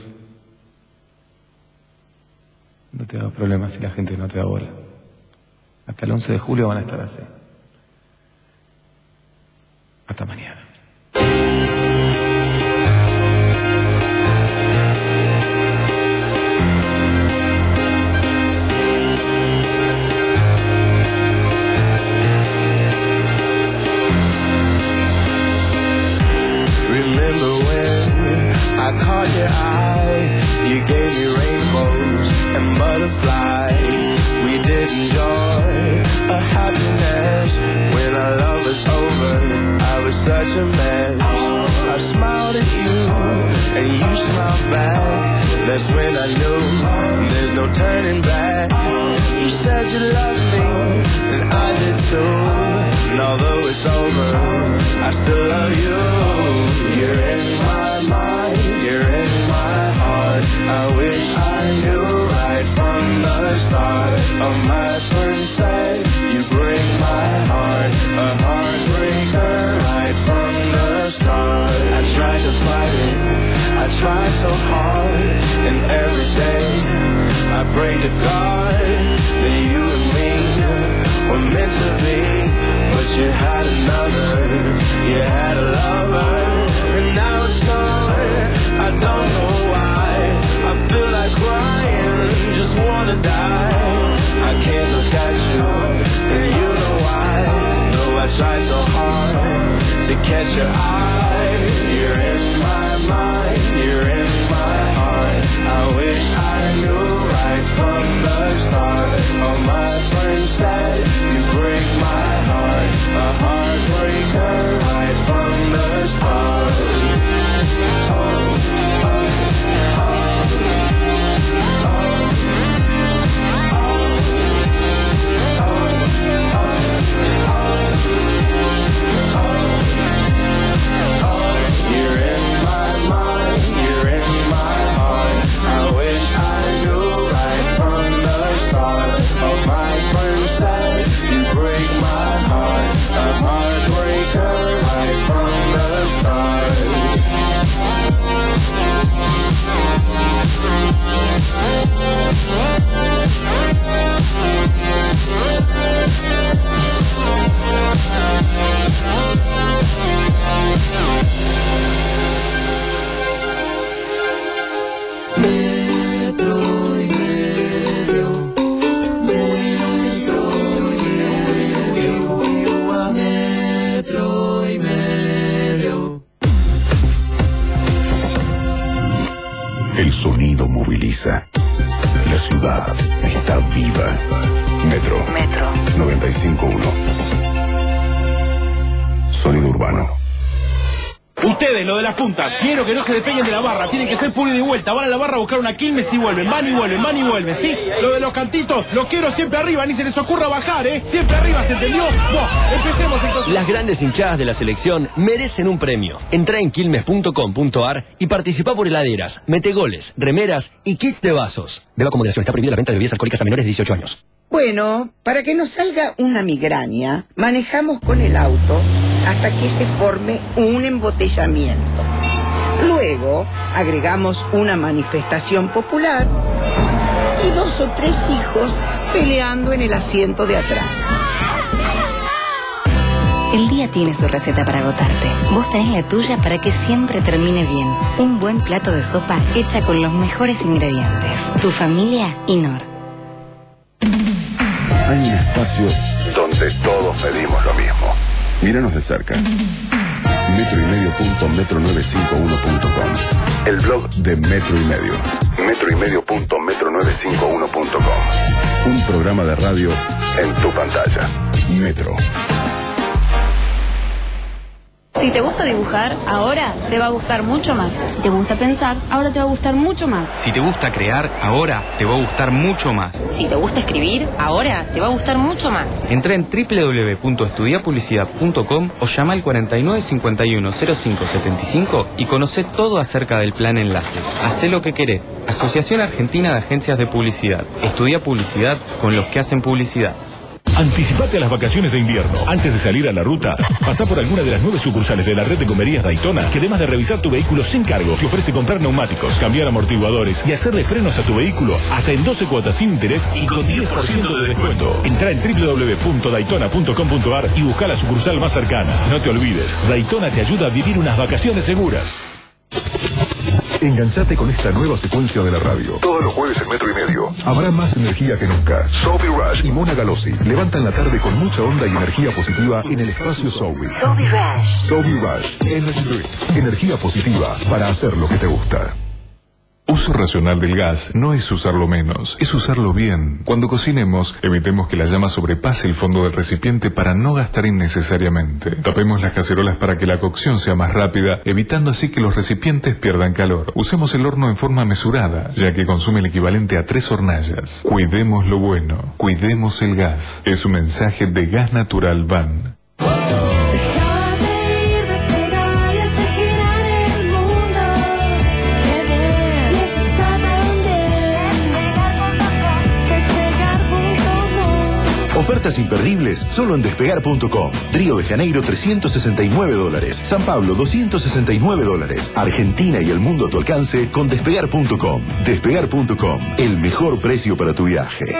No te hagas problemas si la gente no te da bola. Hasta el once de julio van a estar así. Hasta mañana. Remember when I caught your eye? You gave me rainbows and butterflies. We did enjoy a happiness. When our love was over, I was such a mess. I smiled at you and you smiled back. That's when I knew there's no turning back. You said you loved me and I did too. And although it's over, I still love you. You're in my mind, you're in my heart. I wish I knew right from the start. Of my first sight, you break my heart. A heartbreaker right from the start. I tried to fight it, I tried so hard. And every day, I pray to God that you and me were meant to be. But you had another, you had a lover. And now it's gone, I don't know why. I feel like crying, just wanna die. I can't look at you, and you know why. No, I tried so hard to catch your eye. You're in my mind, you're in my heart. I wish I knew right from the start. All my friends said you break my heart. A heartbreaker right from the start. Oh, oh, oh, you're in my mind, you're in my heart. I wish I knew right from the start. All my friends said you break my heart. A heartbreaker right from the start. Metro y medio, metro y medio, metro y medio. El sonido moviliza. La ciudad está viva. Metro. Metro. noventa y cinco punto uno. Sonido urbano. Ustedes, lo de las puntas, quiero que no se despeguen de la barra, tienen que ser puro y de vuelta, van a la barra a buscar una Quilmes y vuelven, van y vuelven, van y vuelven, ¿sí? Lo de los cantitos, los quiero siempre arriba, ni se les ocurra bajar, ¿eh? Siempre arriba, ¿se entendió? No, empecemos entonces. Las grandes hinchadas de la selección merecen un premio. Entrá en quilmes punto com punto ar y participa por heladeras, metegoles, remeras y kits de vasos. Beba con moderación, está prohibida la venta de bebidas alcohólicas a menores de dieciocho años. Bueno, para que nos salga una migraña, manejamos con el auto hasta que se forme un embotellamiento. Luego, agregamos una manifestación popular y dos o tres hijos peleando en el asiento de atrás. El día tiene su receta para agotarte. Vos tenés la tuya para que siempre termine bien. Un buen plato de sopa hecha con los mejores ingredientes. Tu familia y Nor. Hay un espacio donde todos pedimos lo mismo. Míranos de cerca. Metro y medio punto metro novecientos cincuenta y uno punto com. El blog de Metro y Medio. Metro y medio punto metro novecientos cincuenta y uno punto com. Un programa de radio en tu pantalla. Metro. Si te gusta dibujar, ahora te va a gustar mucho más. Si te gusta pensar, ahora te va a gustar mucho más. Si te gusta crear, ahora te va a gustar mucho más. Si te gusta escribir, ahora te va a gustar mucho más. Entra en doble u doble u doble u punto estudia publicidad punto com o llama al cuarenta y nueve cincuenta y uno cero cinco setenta y cinco y conoce todo acerca del plan Enlace. Hacé lo que querés. Asociación Argentina de Agencias de Publicidad. Estudia publicidad con los que hacen publicidad. Anticipate a las vacaciones de invierno. Antes de salir a la ruta, pasá por alguna de las nueve sucursales de la red de comerías Daytona, que además de revisar tu vehículo sin cargo, te ofrece comprar neumáticos, cambiar amortiguadores y hacerle frenos a tu vehículo hasta en doce cuotas sin interés y con diez por ciento de descuento. Entrá en doble u doble u doble u punto daytona punto com punto a r y busca la sucursal más cercana. No te olvides, Daytona te ayuda a vivir unas vacaciones seguras. Enganchate con esta nueva secuencia de la radio. Todos los jueves en Metro y Medio. Habrá más energía que nunca. Sophie Rush y Mona Galossi levantan la tarde con mucha onda y energía positiva en el espacio Sophie. Sophie Rush. Sophie Rush. Energy Drink. Energía positiva para hacer lo que te gusta. Uso racional del gas no es usarlo menos, es usarlo bien. Cuando cocinemos, evitemos que la llama sobrepase el fondo del recipiente para no gastar innecesariamente. Tapemos las cacerolas para que la cocción sea más rápida, evitando así que los recipientes pierdan calor. Usemos el horno en forma mesurada, ya que consume el equivalente a tres hornallas. Cuidemos lo bueno, cuidemos el gas. Es un mensaje de Gas Natural Van. Ofertas imperdibles solo en despegar punto com. Río de Janeiro trescientos sesenta y nueve dólares. San Pablo doscientos sesenta y nueve dólares. Argentina y el mundo a tu alcance con despegar punto com. despegar punto com. El mejor precio para tu viaje.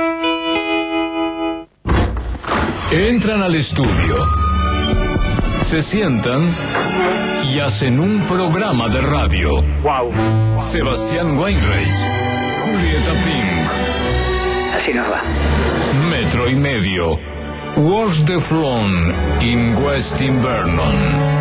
Entran al estudio, se sientan y hacen un programa de radio. Wow. Sebastián Weinreich, Julieta Pink. Así nos va. Metro y Medio. Watch the Flown in West Invernon.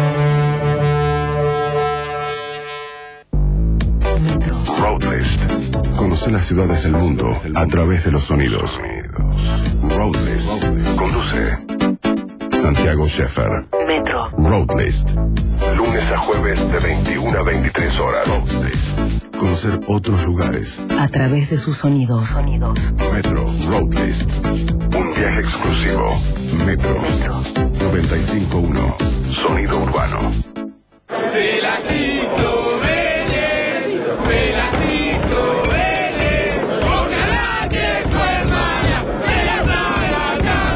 Roadlist. Conoce las ciudades del mundo a través de los sonidos. Roadlist. Conduce Santiago Sheffer. Metro. Roadlist. Lunes a jueves de veintiuna a veintitrés horas. Roadlist. Conocer otros lugares A través de sus sonidos. Metro Roadlist. Un viaje exclusivo. Metro. noventa y cinco punto uno. Sonido urbano. Se las hizo Vélez, se las hizo Vélez, ojalá que su hermana se las haga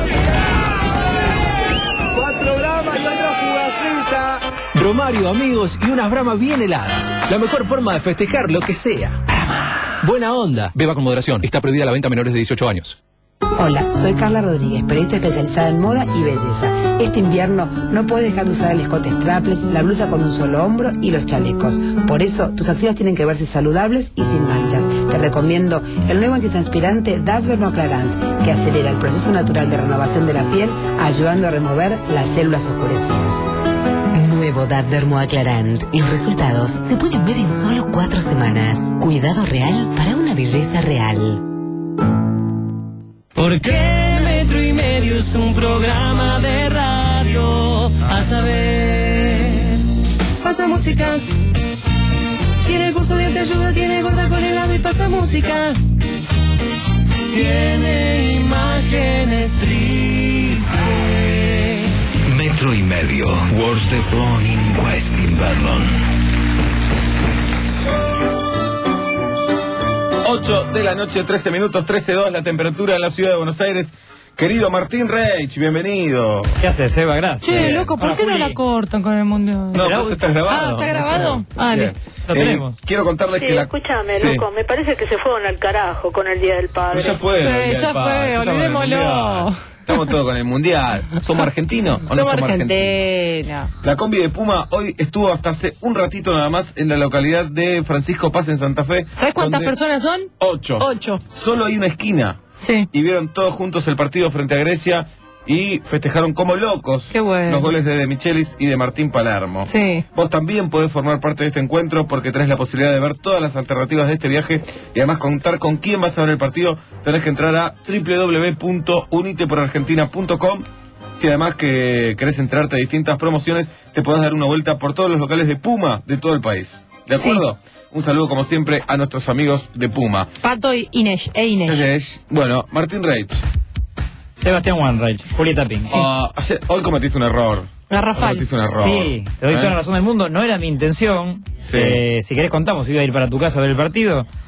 campeona. Cuatro bramas y otra jugacita. Romario, amigos y unas bramas bien heladas. La mejor forma de festejar lo que sea. Buena onda. Beba con moderación. Está prohibida la venta a menores de dieciocho años. Hola, soy Carla Rodríguez, periodista especializada en moda y belleza. Este invierno no puedes dejar de usar el escote strapless, la blusa con un solo hombro y los chalecos. Por eso, tus axilas tienen que verse saludables y sin manchas. Te recomiendo el nuevo antitranspirante D A V Dermoclarant, que acelera el proceso natural de renovación de la piel, ayudando a remover las células oscurecidas. Nuevo D A V Dermoaclarant. Los resultados se pueden ver en solo cuatro semanas. Cuidado real para una belleza real. Porque Metro y Medio es un programa de radio. A saber, pasa música. Tiene el curso de ayuda, tiene gorda con helado y pasa música. Tiene imágenes tristes. Metro y Medio. Watch the Flown in West Invernon. ocho de la noche, trece minutos, trece dos la temperatura en la ciudad de Buenos Aires. Querido Martín Reich, bienvenido. ¿Qué haces, Seba? Gracias. Che, loco, ¿por Hola, qué no Juli. la cortan con el mundial? No, pues está grabado. Ah, ¿está grabado? Ah, Bien. Lo tenemos. Eh, quiero contarles Sí, que la... escúchame, Sí. loco, me parece que se fueron al carajo con el Día del Padre. Pues ya fue. Sí, el Día del ya Padre, fue, ya estamos en el olvidémoslo. Mundial. Estamos todos con el Mundial. ¿Somos argentinos o no Somos somos argentinos? Argentina. La combi de Puma hoy estuvo hasta hace un ratito nada más en la localidad de Francisco Paz en Santa Fe. ¿Sabes cuántas donde- personas son? Ocho. Ocho. Solo hay una esquina. Sí. Y vieron todos juntos el partido frente a Grecia y festejaron como locos Qué bueno. los goles de De Michelis y de Martín Palermo. Sí. Vos también podés formar parte de este encuentro porque tenés la posibilidad de ver todas las alternativas de este viaje y además contar con quién vas a ver el partido. Tenés que entrar a doble u doble u doble u punto unite por argentina punto com. Si además que querés enterarte de distintas promociones, te podés dar una vuelta por todos los locales de Puma de todo el país. ¿De acuerdo? Un saludo como siempre a nuestros amigos de Puma. Pato y Inés. E Inés. Bueno, Martín Reich. Sebastián Weinreich, Julieta Pink. Ah, ayer- hoy cometiste un error. Garrafal. Cometiste un error. Sí, te doy ¿Eh? toda la razón del mundo. No era mi intención. Sí. Eh, si querés contamos, iba a ir para tu casa a ver el partido. Ah, no.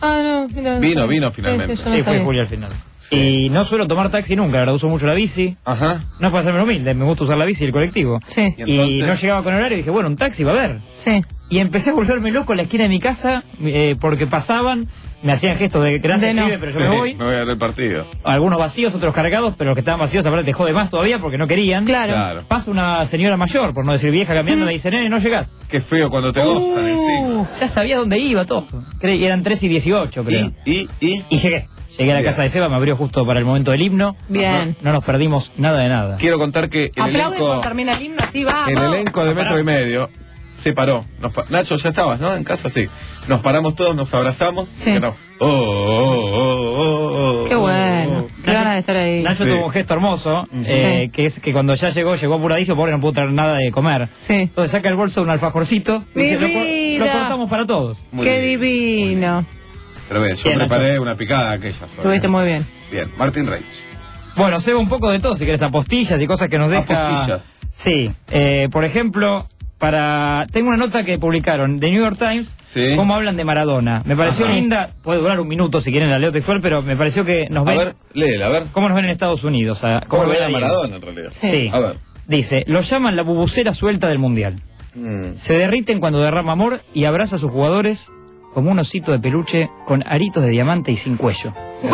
No, mira, Vino, no, vino sí, finalmente. sí, yo no Sí, fue sabía. Julio al final. Y no suelo tomar taxi nunca, la verdad uso mucho la bici. Ajá. No es para hacerme humilde, me gusta usar la bici y el colectivo. Sí. Y Y, entonces- no llegaba con horario y dije, bueno, un taxi va a haber. Sí. Y empecé a volverme loco en la esquina de mi casa eh, porque pasaban, me hacían gestos de gracias, De no. pibe, pero yo Sí, me voy. me voy a ver el partido. Algunos vacíos, otros cargados, pero los que estaban vacíos aparte te jode más todavía porque no querían. Claro. Claro. Pasa una señora mayor, por no decir vieja, caminando, me dice, nene, no llegás. Qué feo cuando te gozan encima. Uh, ya sabía dónde iba todo. Cre- eran tres y dieciocho, creo. Y, y, Y llegué. Llegué a la Bien. casa de Seba, me abrió justo para el momento del himno. Bien. No nos perdimos nada de nada. Quiero contar que el Aplauden elenco, cuando termina el himno, así va. el elenco de metro y medio se paró. Nos pa- Nacho, ya estabas, ¿no? En casa, sí. Nos paramos todos, nos abrazamos. Sí. y cantamos, Oh, oh, oh, oh, oh, Qué bueno. oh. Qué ganas de estar ahí. Nacho Sí. tuvo un gesto hermoso, eh, Sí. que es que cuando ya llegó, llegó apuradísimo, pobre, no pudo traer nada de comer. Sí. Entonces saca el bolso de un alfajorcito y Mi dice, lo, cor- vida. lo cortamos para todos. Muy Qué bien. divino. Pero bien, yo Bien, preparé una picada aquella. sola. Estuviste muy bien. Bien, Martín Reich. Bueno, Seba, un poco de todo, si querés, apostillas y cosas que nos deja... Apostillas. Sí, eh, por ejemplo, para tengo una nota que publicaron de New York Times, Sí. cómo hablan de Maradona. Me pareció Ajá. linda, puede durar un minuto si quieren la leo textual, pero me pareció que nos A ven... ver, léela, a ver. ¿Cómo nos ven en Estados Unidos? A- ¿Cómo lo ven ven a ahí? Maradona en realidad? Sí. A ver. Dice, lo llaman la bubucera suelta del Mundial. Mm. Se derriten cuando derrama amor y abraza a sus jugadores como un osito de peluche con aritos de diamante y sin cuello.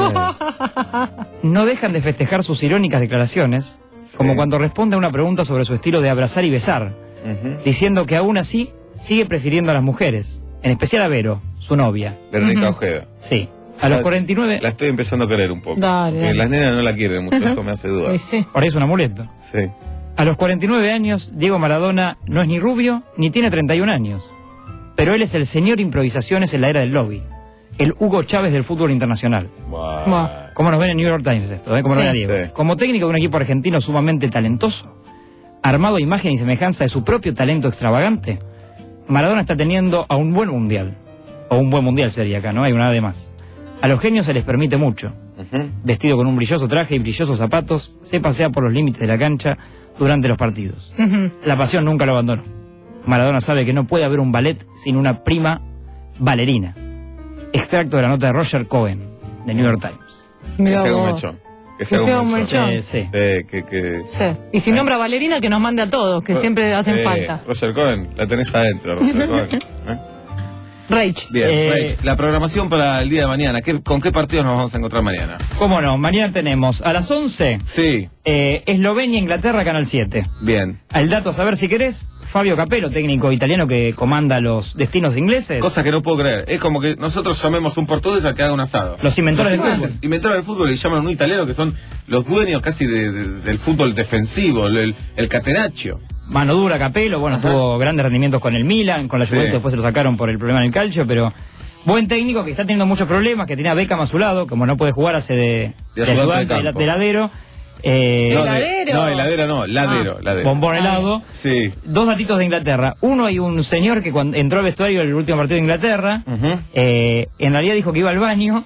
No dejan de festejar sus irónicas declaraciones, como cuando responde a una pregunta sobre su estilo de abrazar y besar, Ujú. diciendo que aún así sigue prefiriendo a las mujeres, en especial a Vero, su novia. Verónica Ojeda. Sí. A los La- cuarenta y nueve... La estoy empezando a querer un poco. Dale, Porque dale. las nenas no la quieren mucho, eso me hace dudar. Sí, sí. Por ahí es un amuleto. Sí. A los cuarenta y nueve años, Diego Maradona no es ni rubio ni tiene treinta y un años. Pero él es el señor improvisaciones en la era del lobby. El Hugo Chávez del fútbol internacional. Buah. ¿Cómo nos ven en New York Times esto? ¿eh? ¿Cómo nos Sí. ven a Diego? Sí. Como técnico de un equipo argentino sumamente talentoso, armado a imagen y semejanza de su propio talento extravagante, Maradona está teniendo a un buen mundial. O un buen mundial sería acá, ¿no? Hay una de más. A los genios se les permite mucho. Ujú. Vestido con un brilloso traje y brillosos zapatos, se pasea por los límites de la cancha durante los partidos. Ujú. La pasión nunca lo abandonó. Maradona sabe que no puede haber un ballet sin una prima bailarina. Extracto de la nota de Roger Cohen, de New York Times. Que Mirá se haga un vos. mechón. Que Que se haga sea un un mechón. mechón. Sí, sí. Eh, que, que... Sí. Y si nombra Valerina, que nos mande a todos, que siempre hacen Eh, falta. Roger Cohen, la tenés adentro, Roger Cohen. ¿Eh? Rage. Bien, Eh, Reich, la programación para el día de mañana. ¿Qué- ¿Con qué partidos nos vamos a encontrar mañana? ¿Cómo no? Mañana tenemos a las once, Sí, eh, Eslovenia, Inglaterra, Canal siete. bien. Al dato a saber si querés, Fabio Capello, técnico italiano que comanda los destinos ingleses. Cosa que no puedo creer. Es como que nosotros llamemos a un portugués a que haga un asado. Los inventores del ingleses inventaron el fútbol y llaman a un italiano que son los dueños casi de- de- del fútbol defensivo, el, el catenaccio. Mano dura, Capello, bueno, Ajá. tuvo grandes rendimientos con el Milan, con la Sí. Juventus, después se lo sacaron por el problema en el calcio, pero buen técnico que está teniendo muchos problemas, que tiene a Beckham a su lado, como no puede jugar, hace de, De de ayudante ayudante, de de, campo. de heladero. Eh, No, de- ¿Heladero? no, heladero no, ladero, Ah, ladero. bombón helado. Sí. Dos datitos de Inglaterra. Uno, hay un señor que cuando entró al vestuario del último partido de Inglaterra, Ujú. eh, en realidad dijo que iba al baño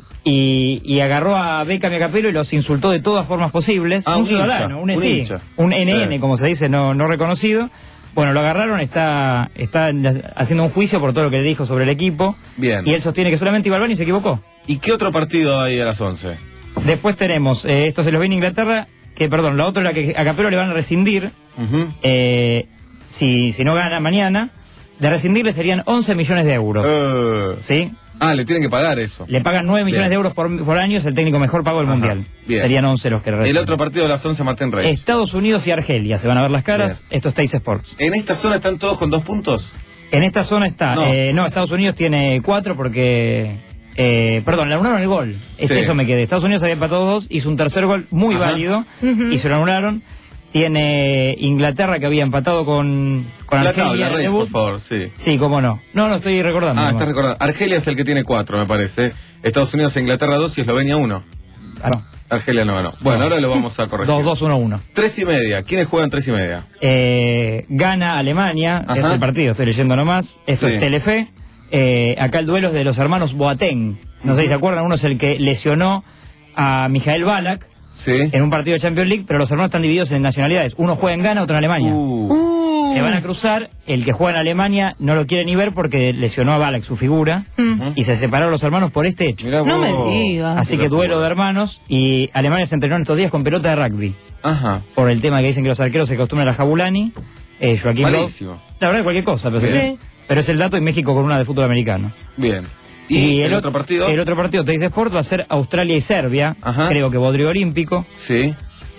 y, y agarró a Beckham y a Capello y los insultó de todas formas posibles. Ah, un un ciudadano, hincha, un, un sí, hincha. un N N, Sí. como se dice, no, no reconocido. Bueno, lo agarraron, está, está haciendo un juicio por todo lo que le dijo sobre el equipo. Bien. Y él sostiene que solamente iba al baño y se equivocó. ¿Y qué otro partido hay a las once? Después tenemos, eh, esto se los viene Inglaterra, que perdón, la otra es la que a Capello le van a rescindir. Ujú. Eh, si, si no gana mañana, de rescindirle serían once millones de euros. Eh, ¿Sí? Ah, le tienen que pagar eso. Le pagan nueve millones Bien. de euros por, por año, es el técnico mejor pago del Ajá, mundial. bien. Serían once los que El rescinden. otro partido de las once, Martín Reich. Estados Unidos y Argelia, se van a ver las caras. Esto es Teis Sports. ¿En esta zona están todos con dos puntos? En esta zona está, No. no, eh, no Estados Unidos tiene cuatro porque, eh, perdón, le anularon el gol. Este, Sí. Eso me quedé. Estados Unidos había empatado dos, hizo un tercer gol muy Ajá. válido Ujú. y se lo anularon. Tiene Inglaterra que había empatado con, con La Argelia. tabla, en el Reich, debut. por favor, sí. Sí, cómo no. No, no estoy recordando. Ah, nomás. estás recordando. Argelia es el que tiene cuatro, me parece. Estados Unidos e Inglaterra dos y Eslovenia uno. Ah, no. Argelia no ganó. Bueno, No. ahora lo vamos a corregir. dos dos uno uno. Tres y media. ¿Quiénes juegan tres y media? Eh, gana Alemania, Ajá. es el partido, estoy leyendo nomás. Esto Sí. es Telefe. Eh, acá el duelo es de los hermanos Boateng. No sé si se acuerdan, uno es el que lesionó a Mijael Ballack Sí. en un partido de Champions League, pero los hermanos están divididos en nacionalidades. Uno juega en Ghana, otro en Alemania. Uh. Se van a cruzar, el que juega en Alemania no lo quiere ni ver porque lesionó a Ballack, su figura, Mm. y se separaron los hermanos por este hecho. No me digas. Así que duelo de hermanos, y Alemania se entrenó en estos días con pelota de rugby. Ajá. Por el tema que dicen que los arqueros se acostumbran a Jabulani, eh, Joaquín Lowe. Malísimo. La verdad, cualquier cosa, pero, Sí. pero es el dato, y México con una de fútbol americano. Bien. ¿Y, el ot- otro partido? El otro partido, Teis Sport, va a ser Australia y Serbia. Ajá. Creo que bodrio olímpico. Sí.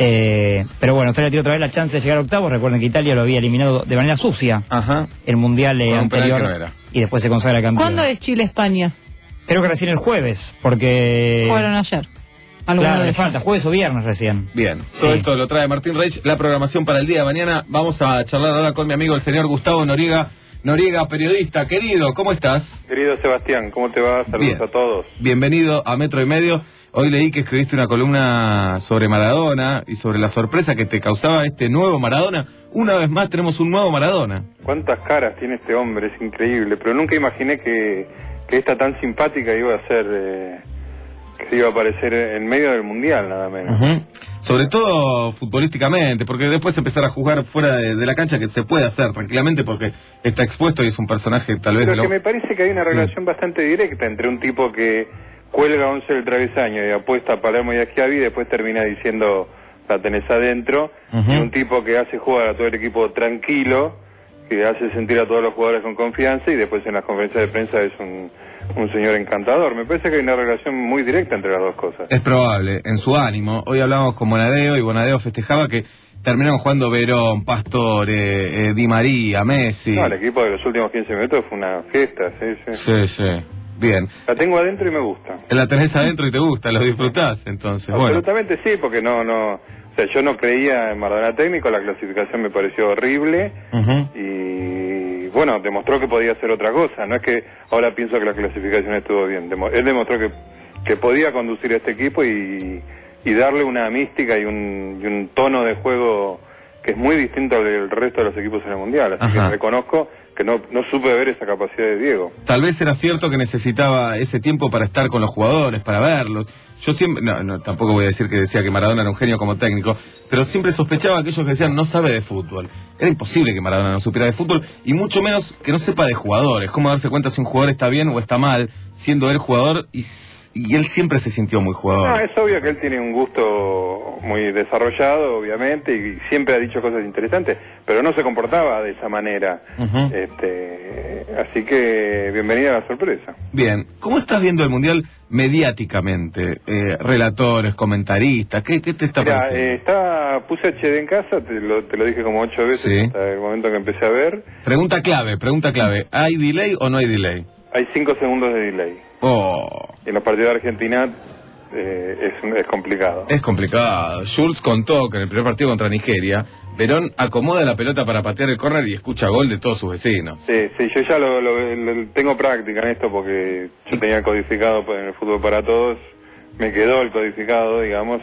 Eh, pero bueno, Australia tiene otra vez la chance de llegar a octavos. Recuerden que Italia lo había eliminado de manera sucia. Ajá. El mundial eh, Con un penal anterior. que no era. Y después se consagra campeón. ¿Cuándo es Chile-España? Creo que recién el jueves, porque... Jugaron ayer. Alguno Claro, de le ellos. falta, jueves o viernes recién. Bien, Sí. todo esto lo trae Martín Reich. La programación para el día de mañana. Vamos a charlar ahora con mi amigo el señor Gustavo Noriega. Noriega, periodista, querido, ¿cómo estás? Querido Sebastián, ¿cómo te va? Saludos Bien. a todos. Bienvenido a Metro y Medio. Hoy leí que escribiste una columna sobre Maradona y sobre la sorpresa que te causaba este nuevo Maradona. Una vez más tenemos un nuevo Maradona. ¿Cuántas caras tiene este hombre? Es increíble, pero nunca imaginé que, que esta tan simpática iba a ser, eh, que iba a aparecer en medio del Mundial, nada menos. Ujú. Sobre todo futbolísticamente, porque después empezar a jugar fuera de, de la cancha, que se puede hacer tranquilamente porque está expuesto y es un personaje tal vez Pero de lo... que me parece que hay una Sí. relación bastante directa entre un tipo que cuelga once del travesaño y apuesta a Palermo y a Schiavi y después termina diciendo la tenés adentro, Ujú. y un tipo que hace jugar a todo el equipo tranquilo, que hace sentir a todos los jugadores con confianza y después en las conferencias de prensa es un, un señor encantador. Me parece que hay una relación muy directa entre las dos cosas. Es probable, en su ánimo. Hoy hablamos con Bonadeo y Bonadeo festejaba que terminaron jugando Verón, Pastore, eh, Di María, Messi. No, el equipo de los últimos quince minutos fue una fiesta, sí, sí. Sí, sí. Bien. La tengo adentro y me gusta. La tenés adentro y te gusta, lo disfrutás, entonces. Bueno, Absolutamente sí, porque no, no, o sea, yo no creía en Maradona técnico, la clasificación me pareció horrible Ujú. y bueno, demostró que podía hacer otra cosa. No es que ahora pienso que la clasificación estuvo bien, Demo- él demostró que, que podía conducir a este equipo y, y darle una mística y un, y un tono de juego que es muy distinto al del resto de los equipos en el Mundial. Así Ajá. que reconozco que no, no supe ver esa capacidad de Diego. tal vez era cierto que necesitaba ese tiempo para estar con los jugadores, para verlos. Yo siempre, no, no, tampoco voy a decir que decía que Maradona era un genio como técnico, pero siempre sospechaba a aquellos que decían no sabe de fútbol. Era imposible que Maradona no supiera de fútbol, y mucho menos que no sepa de jugadores. Cómo darse cuenta si un jugador está bien o está mal, siendo él jugador, y, s- y él siempre se sintió muy jugador. No, es obvio que él tiene un gusto muy desarrollado, obviamente, y siempre ha dicho cosas interesantes, pero no se comportaba de esa manera. Ujú. Este, así que bienvenida a la sorpresa. Bien, ¿cómo estás viendo el Mundial mediáticamente? Eh, relatores, comentaristas, ¿qué, qué te está Mira, pareciendo? eh, está, puse H D en casa, te lo, te lo dije como ocho veces Sí. hasta el momento que empecé a ver. Pregunta clave, pregunta clave. ¿Hay delay o no hay delay? Hay cinco segundos de delay. Oh, Y en los partidos de Argentina eh, es, es complicado. es complicado. Schultz contó que en el primer partido contra Nigeria, Verón acomoda la pelota para patear el córner y escucha gol de todos sus vecinos. Sí, sí, yo ya lo, lo- lo- tengo práctica en esto porque yo tenía codificado pues, en el fútbol para todos, me quedó el codificado, digamos,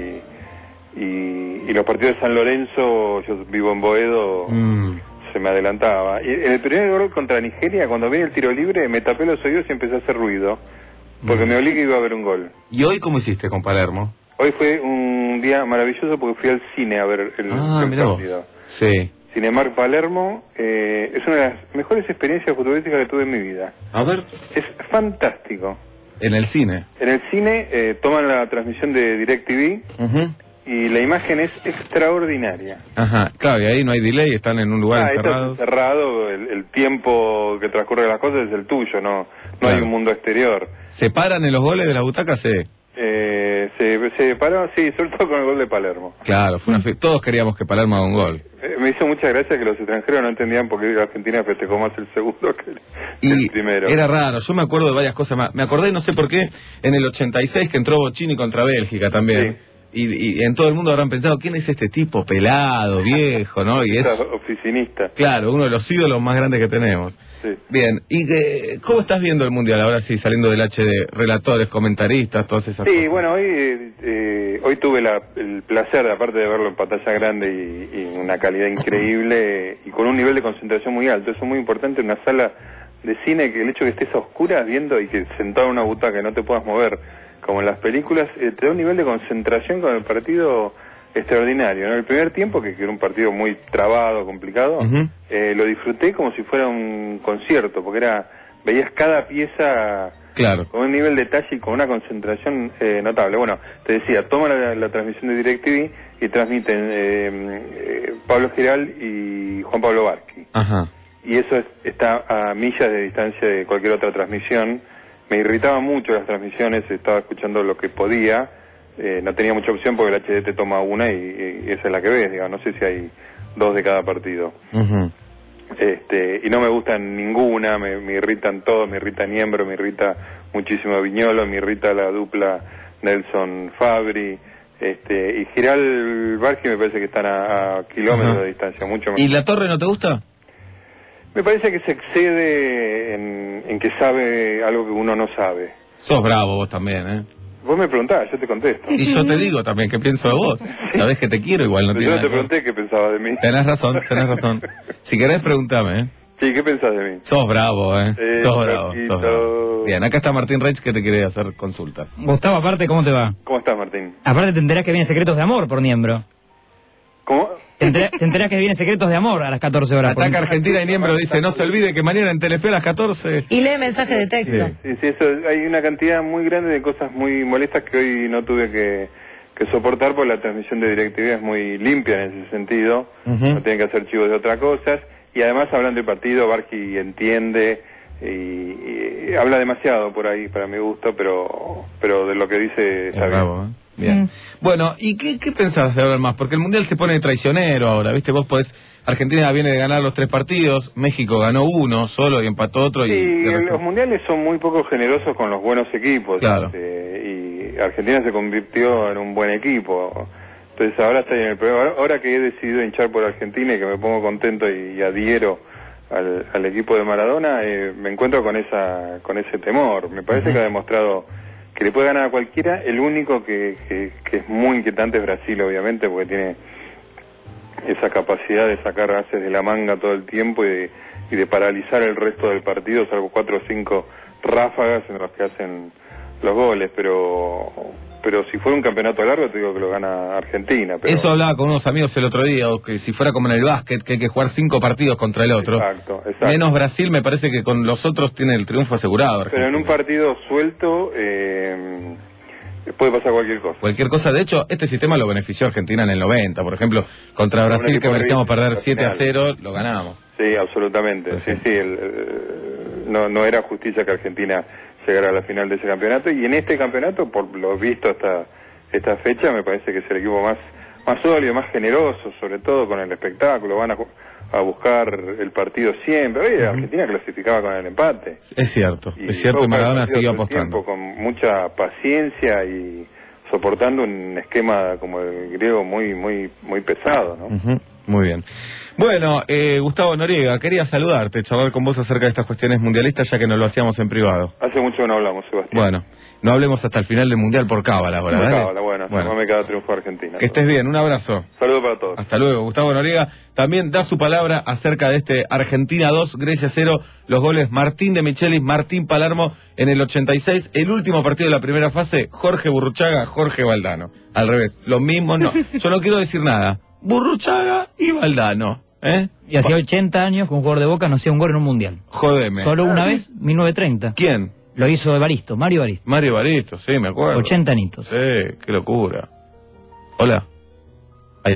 y, y, y los partidos de San Lorenzo, yo vivo en Boedo, Mm. se me adelantaba. Y en el primer gol contra Nigeria, cuando viene el tiro libre, me tapé los oídos y empecé a hacer ruido, porque me olí que iba a haber un gol. ¿Y hoy cómo hiciste con Palermo? Hoy fue un día maravilloso porque fui al cine a ver el, Ah, el mirá vos. partido. Sí. Cinemark Palermo, eh, es una de las mejores experiencias futbolísticas que tuve en mi vida. A ver. Es fantástico. En el cine. En el cine eh, toman la transmisión de DirecTV Ujú. y la imagen es extraordinaria. Ajá, claro, y ahí no hay delay, están en un lugar Ah, esto encerrado. es cerrado, el, el tiempo que transcurre las cosas es el tuyo, no, no Claro. hay un mundo exterior. ¿Se paran en los goles de la butaca? Sí. Eh, se, se paró, sí, sobre todo con el gol de Palermo. Claro, fue una fe- todos queríamos que Palermo haga un gol. Eh, me hizo mucha gracia que los extranjeros no entendían por qué Argentina festejó más el segundo que el, Y el primero. era raro, yo me acuerdo de varias cosas más. Me acordé, no sé por qué, en el ochenta y seis que entró Bocini contra Bélgica también. Y, y en todo el mundo habrán pensado, ¿quién es este tipo pelado, viejo, no? Y Esa es, oficinista. claro, uno de los ídolos más grandes que tenemos. Sí. Bien, ¿y qué- cómo estás viendo el Mundial ahora sí, saliendo del H D? Relatores, comentaristas, todas esas Sí, cosas. bueno, hoy eh, eh, hoy tuve la- el placer, aparte de verlo en pantalla grande y, y una calidad increíble y con un nivel de concentración muy alto. Eso es muy importante en una sala de cine, que el hecho de que estés a oscuras viendo y que sentado en una butaca y no te puedas mover, como en las películas, eh, te da un nivel de concentración con el partido extraordinario, ¿no? El primer tiempo, que, que era un partido muy trabado, complicado, Ujú. eh, lo disfruté como si fuera un concierto, porque era veías cada pieza Claro. con un nivel de detalle y con una concentración eh, notable. Bueno, te decía, toma la, la transmisión de DirecTV y transmiten eh, eh, Pablo Giral y Juan Pablo Barqui. Ajá. Y eso es- está a millas de distancia de cualquier otra transmisión. Me irritaban mucho las transmisiones, estaba escuchando lo que podía, eh, no tenía mucha opción porque el H D te toma una y, y esa es la que ves, digamos, no sé si hay dos de cada partido. Ujú. Este, y no me gustan ninguna, me, me irritan todos, me irrita Niembro, me irrita muchísimo Viñolo, me irrita la dupla Nelson Fabri, este, y Giral Barqui me parece que están a, a kilómetros Ajá. de distancia, mucho más. ¿Y la Torre no te gusta? Me parece que se excede en, en que sabe algo que uno no sabe. Sos bravo vos también, ¿eh? Vos me preguntás, yo te contesto. Y yo te digo también qué pienso de vos. Sabés que te quiero igual, no Pero tiene yo no te nada que ver. pregunté qué pensabas de mí. Tenés razón, tenés razón. Si querés, pregúntame, ¿eh? Sí, ¿qué pensás de mí? Sos bravo, ¿eh? Eh, sos bravo, loquito. sos bravo. Bien, acá está Martín Reich que te quiere hacer consultas. Gustavo, aparte, ¿cómo te va? ¿Cómo estás, Martín? Aparte te enterás que vienen Secretos de Amor por Niembro. ¿Cómo? Te enterás, te enterás que vienen Secretos de Amor a las catorce horas. por- Ataca Argentina y Niembro dice, no se olvide que mañana en Telefe a las catorce... Y lee mensajes de texto. Sí. Sí, sí, eso, hay una cantidad muy grande de cosas muy molestas que hoy no tuve que, que soportar, porque la transmisión de DirecTV es muy limpia en ese sentido, Ujú. no tienen que hacer chivos de otras cosas, y además hablando del partido, Barqui entiende y, y habla demasiado por ahí para mi gusto, pero pero de lo que dice Es está bien. bravo, ¿eh? Bien. Bueno, ¿y qué, qué pensás de hablar más? Porque el Mundial se pone traicionero ahora, ¿viste? Vos podés... Argentina viene de ganar los tres partidos, México ganó uno solo y empató otro y... Sí, y el resto- los mundiales son muy poco generosos con los buenos equipos. Claro. este, y Argentina se convirtió en un buen equipo. Entonces ahora estoy en el problema. Ahora- Ahora que he decidido hinchar por Argentina y que me pongo contento y, y adhiero al, al equipo de Maradona, eh, me encuentro con esa con ese temor. Me parece Ujú. que ha demostrado que le puede ganar a cualquiera. El único que, que, que es muy inquietante es Brasil, obviamente, porque tiene esa capacidad de sacar haces de la manga todo el tiempo y de, y de paralizar el resto del partido, salvo cuatro o cinco ráfagas en los que hacen los goles, pero pero si fuera un campeonato largo te digo que lo gana Argentina. Pero... Eso hablaba con unos amigos el otro día, o que si fuera como en el básquet, que hay que jugar cinco partidos contra el otro. Exacto, exacto. Menos Brasil, me parece que con los otros tiene el triunfo asegurado. Pero en Argentina. un partido suelto eh, puede pasar cualquier cosa. Cualquier cosa, de hecho, este sistema lo benefició a Argentina en el noventa, por ejemplo, contra Un Brasil, equipo que merecíamos horrible, perder al siete a final. cero, lo ganamos. Sí, absolutamente. Sí, sí, el- el- no, no era justicia que Argentina llegara a la final de ese campeonato, y en este campeonato, por lo visto hasta esta fecha, me parece que es el equipo más más sólido, más generoso, sobre todo con el espectáculo. Van a, ju- a buscar el partido siempre. Oye, Argentina clasificaba con el empate. Es cierto, Y es cierto, y fue Maradona partido siguió todo el apostando. tiempo, con mucha paciencia y soportando un esquema como el griego muy muy muy pesado, ¿no? Ujú, muy bien. Bueno, eh, Gustavo Noriega, quería saludarte, charlar con vos acerca de estas cuestiones mundialistas, ya que nos lo hacíamos en privado. Hace mucho que no hablamos, Sebastián. Bueno, no hablemos hasta el final del Mundial por cábala ahora, Me dale. cábala, bueno, Bueno. no me queda triunfo Argentina. Que estés bien, un abrazo. Saludos para todos. Hasta luego. Gustavo Noriega también da su palabra acerca de este Argentina dos, Grecia cero, los goles Martín de Michelis, Martín Palermo en el ochenta y seis, el último partido de la primera fase, Jorge Burruchaga, Jorge Valdano. Al revés, lo mismo no. Yo no quiero decir nada. Burruchaga y Valdano, ¿eh? Y hacía ochenta años que un jugador de Boca no hacía un gol en un mundial. Jodeme. Solo una vez, mil novecientos treinta. ¿Quién? Lo hizo Evaristo, Mario Evaristo. Mario Baristo, sí, me acuerdo. ochenta anitos. Sí, qué locura. Hola.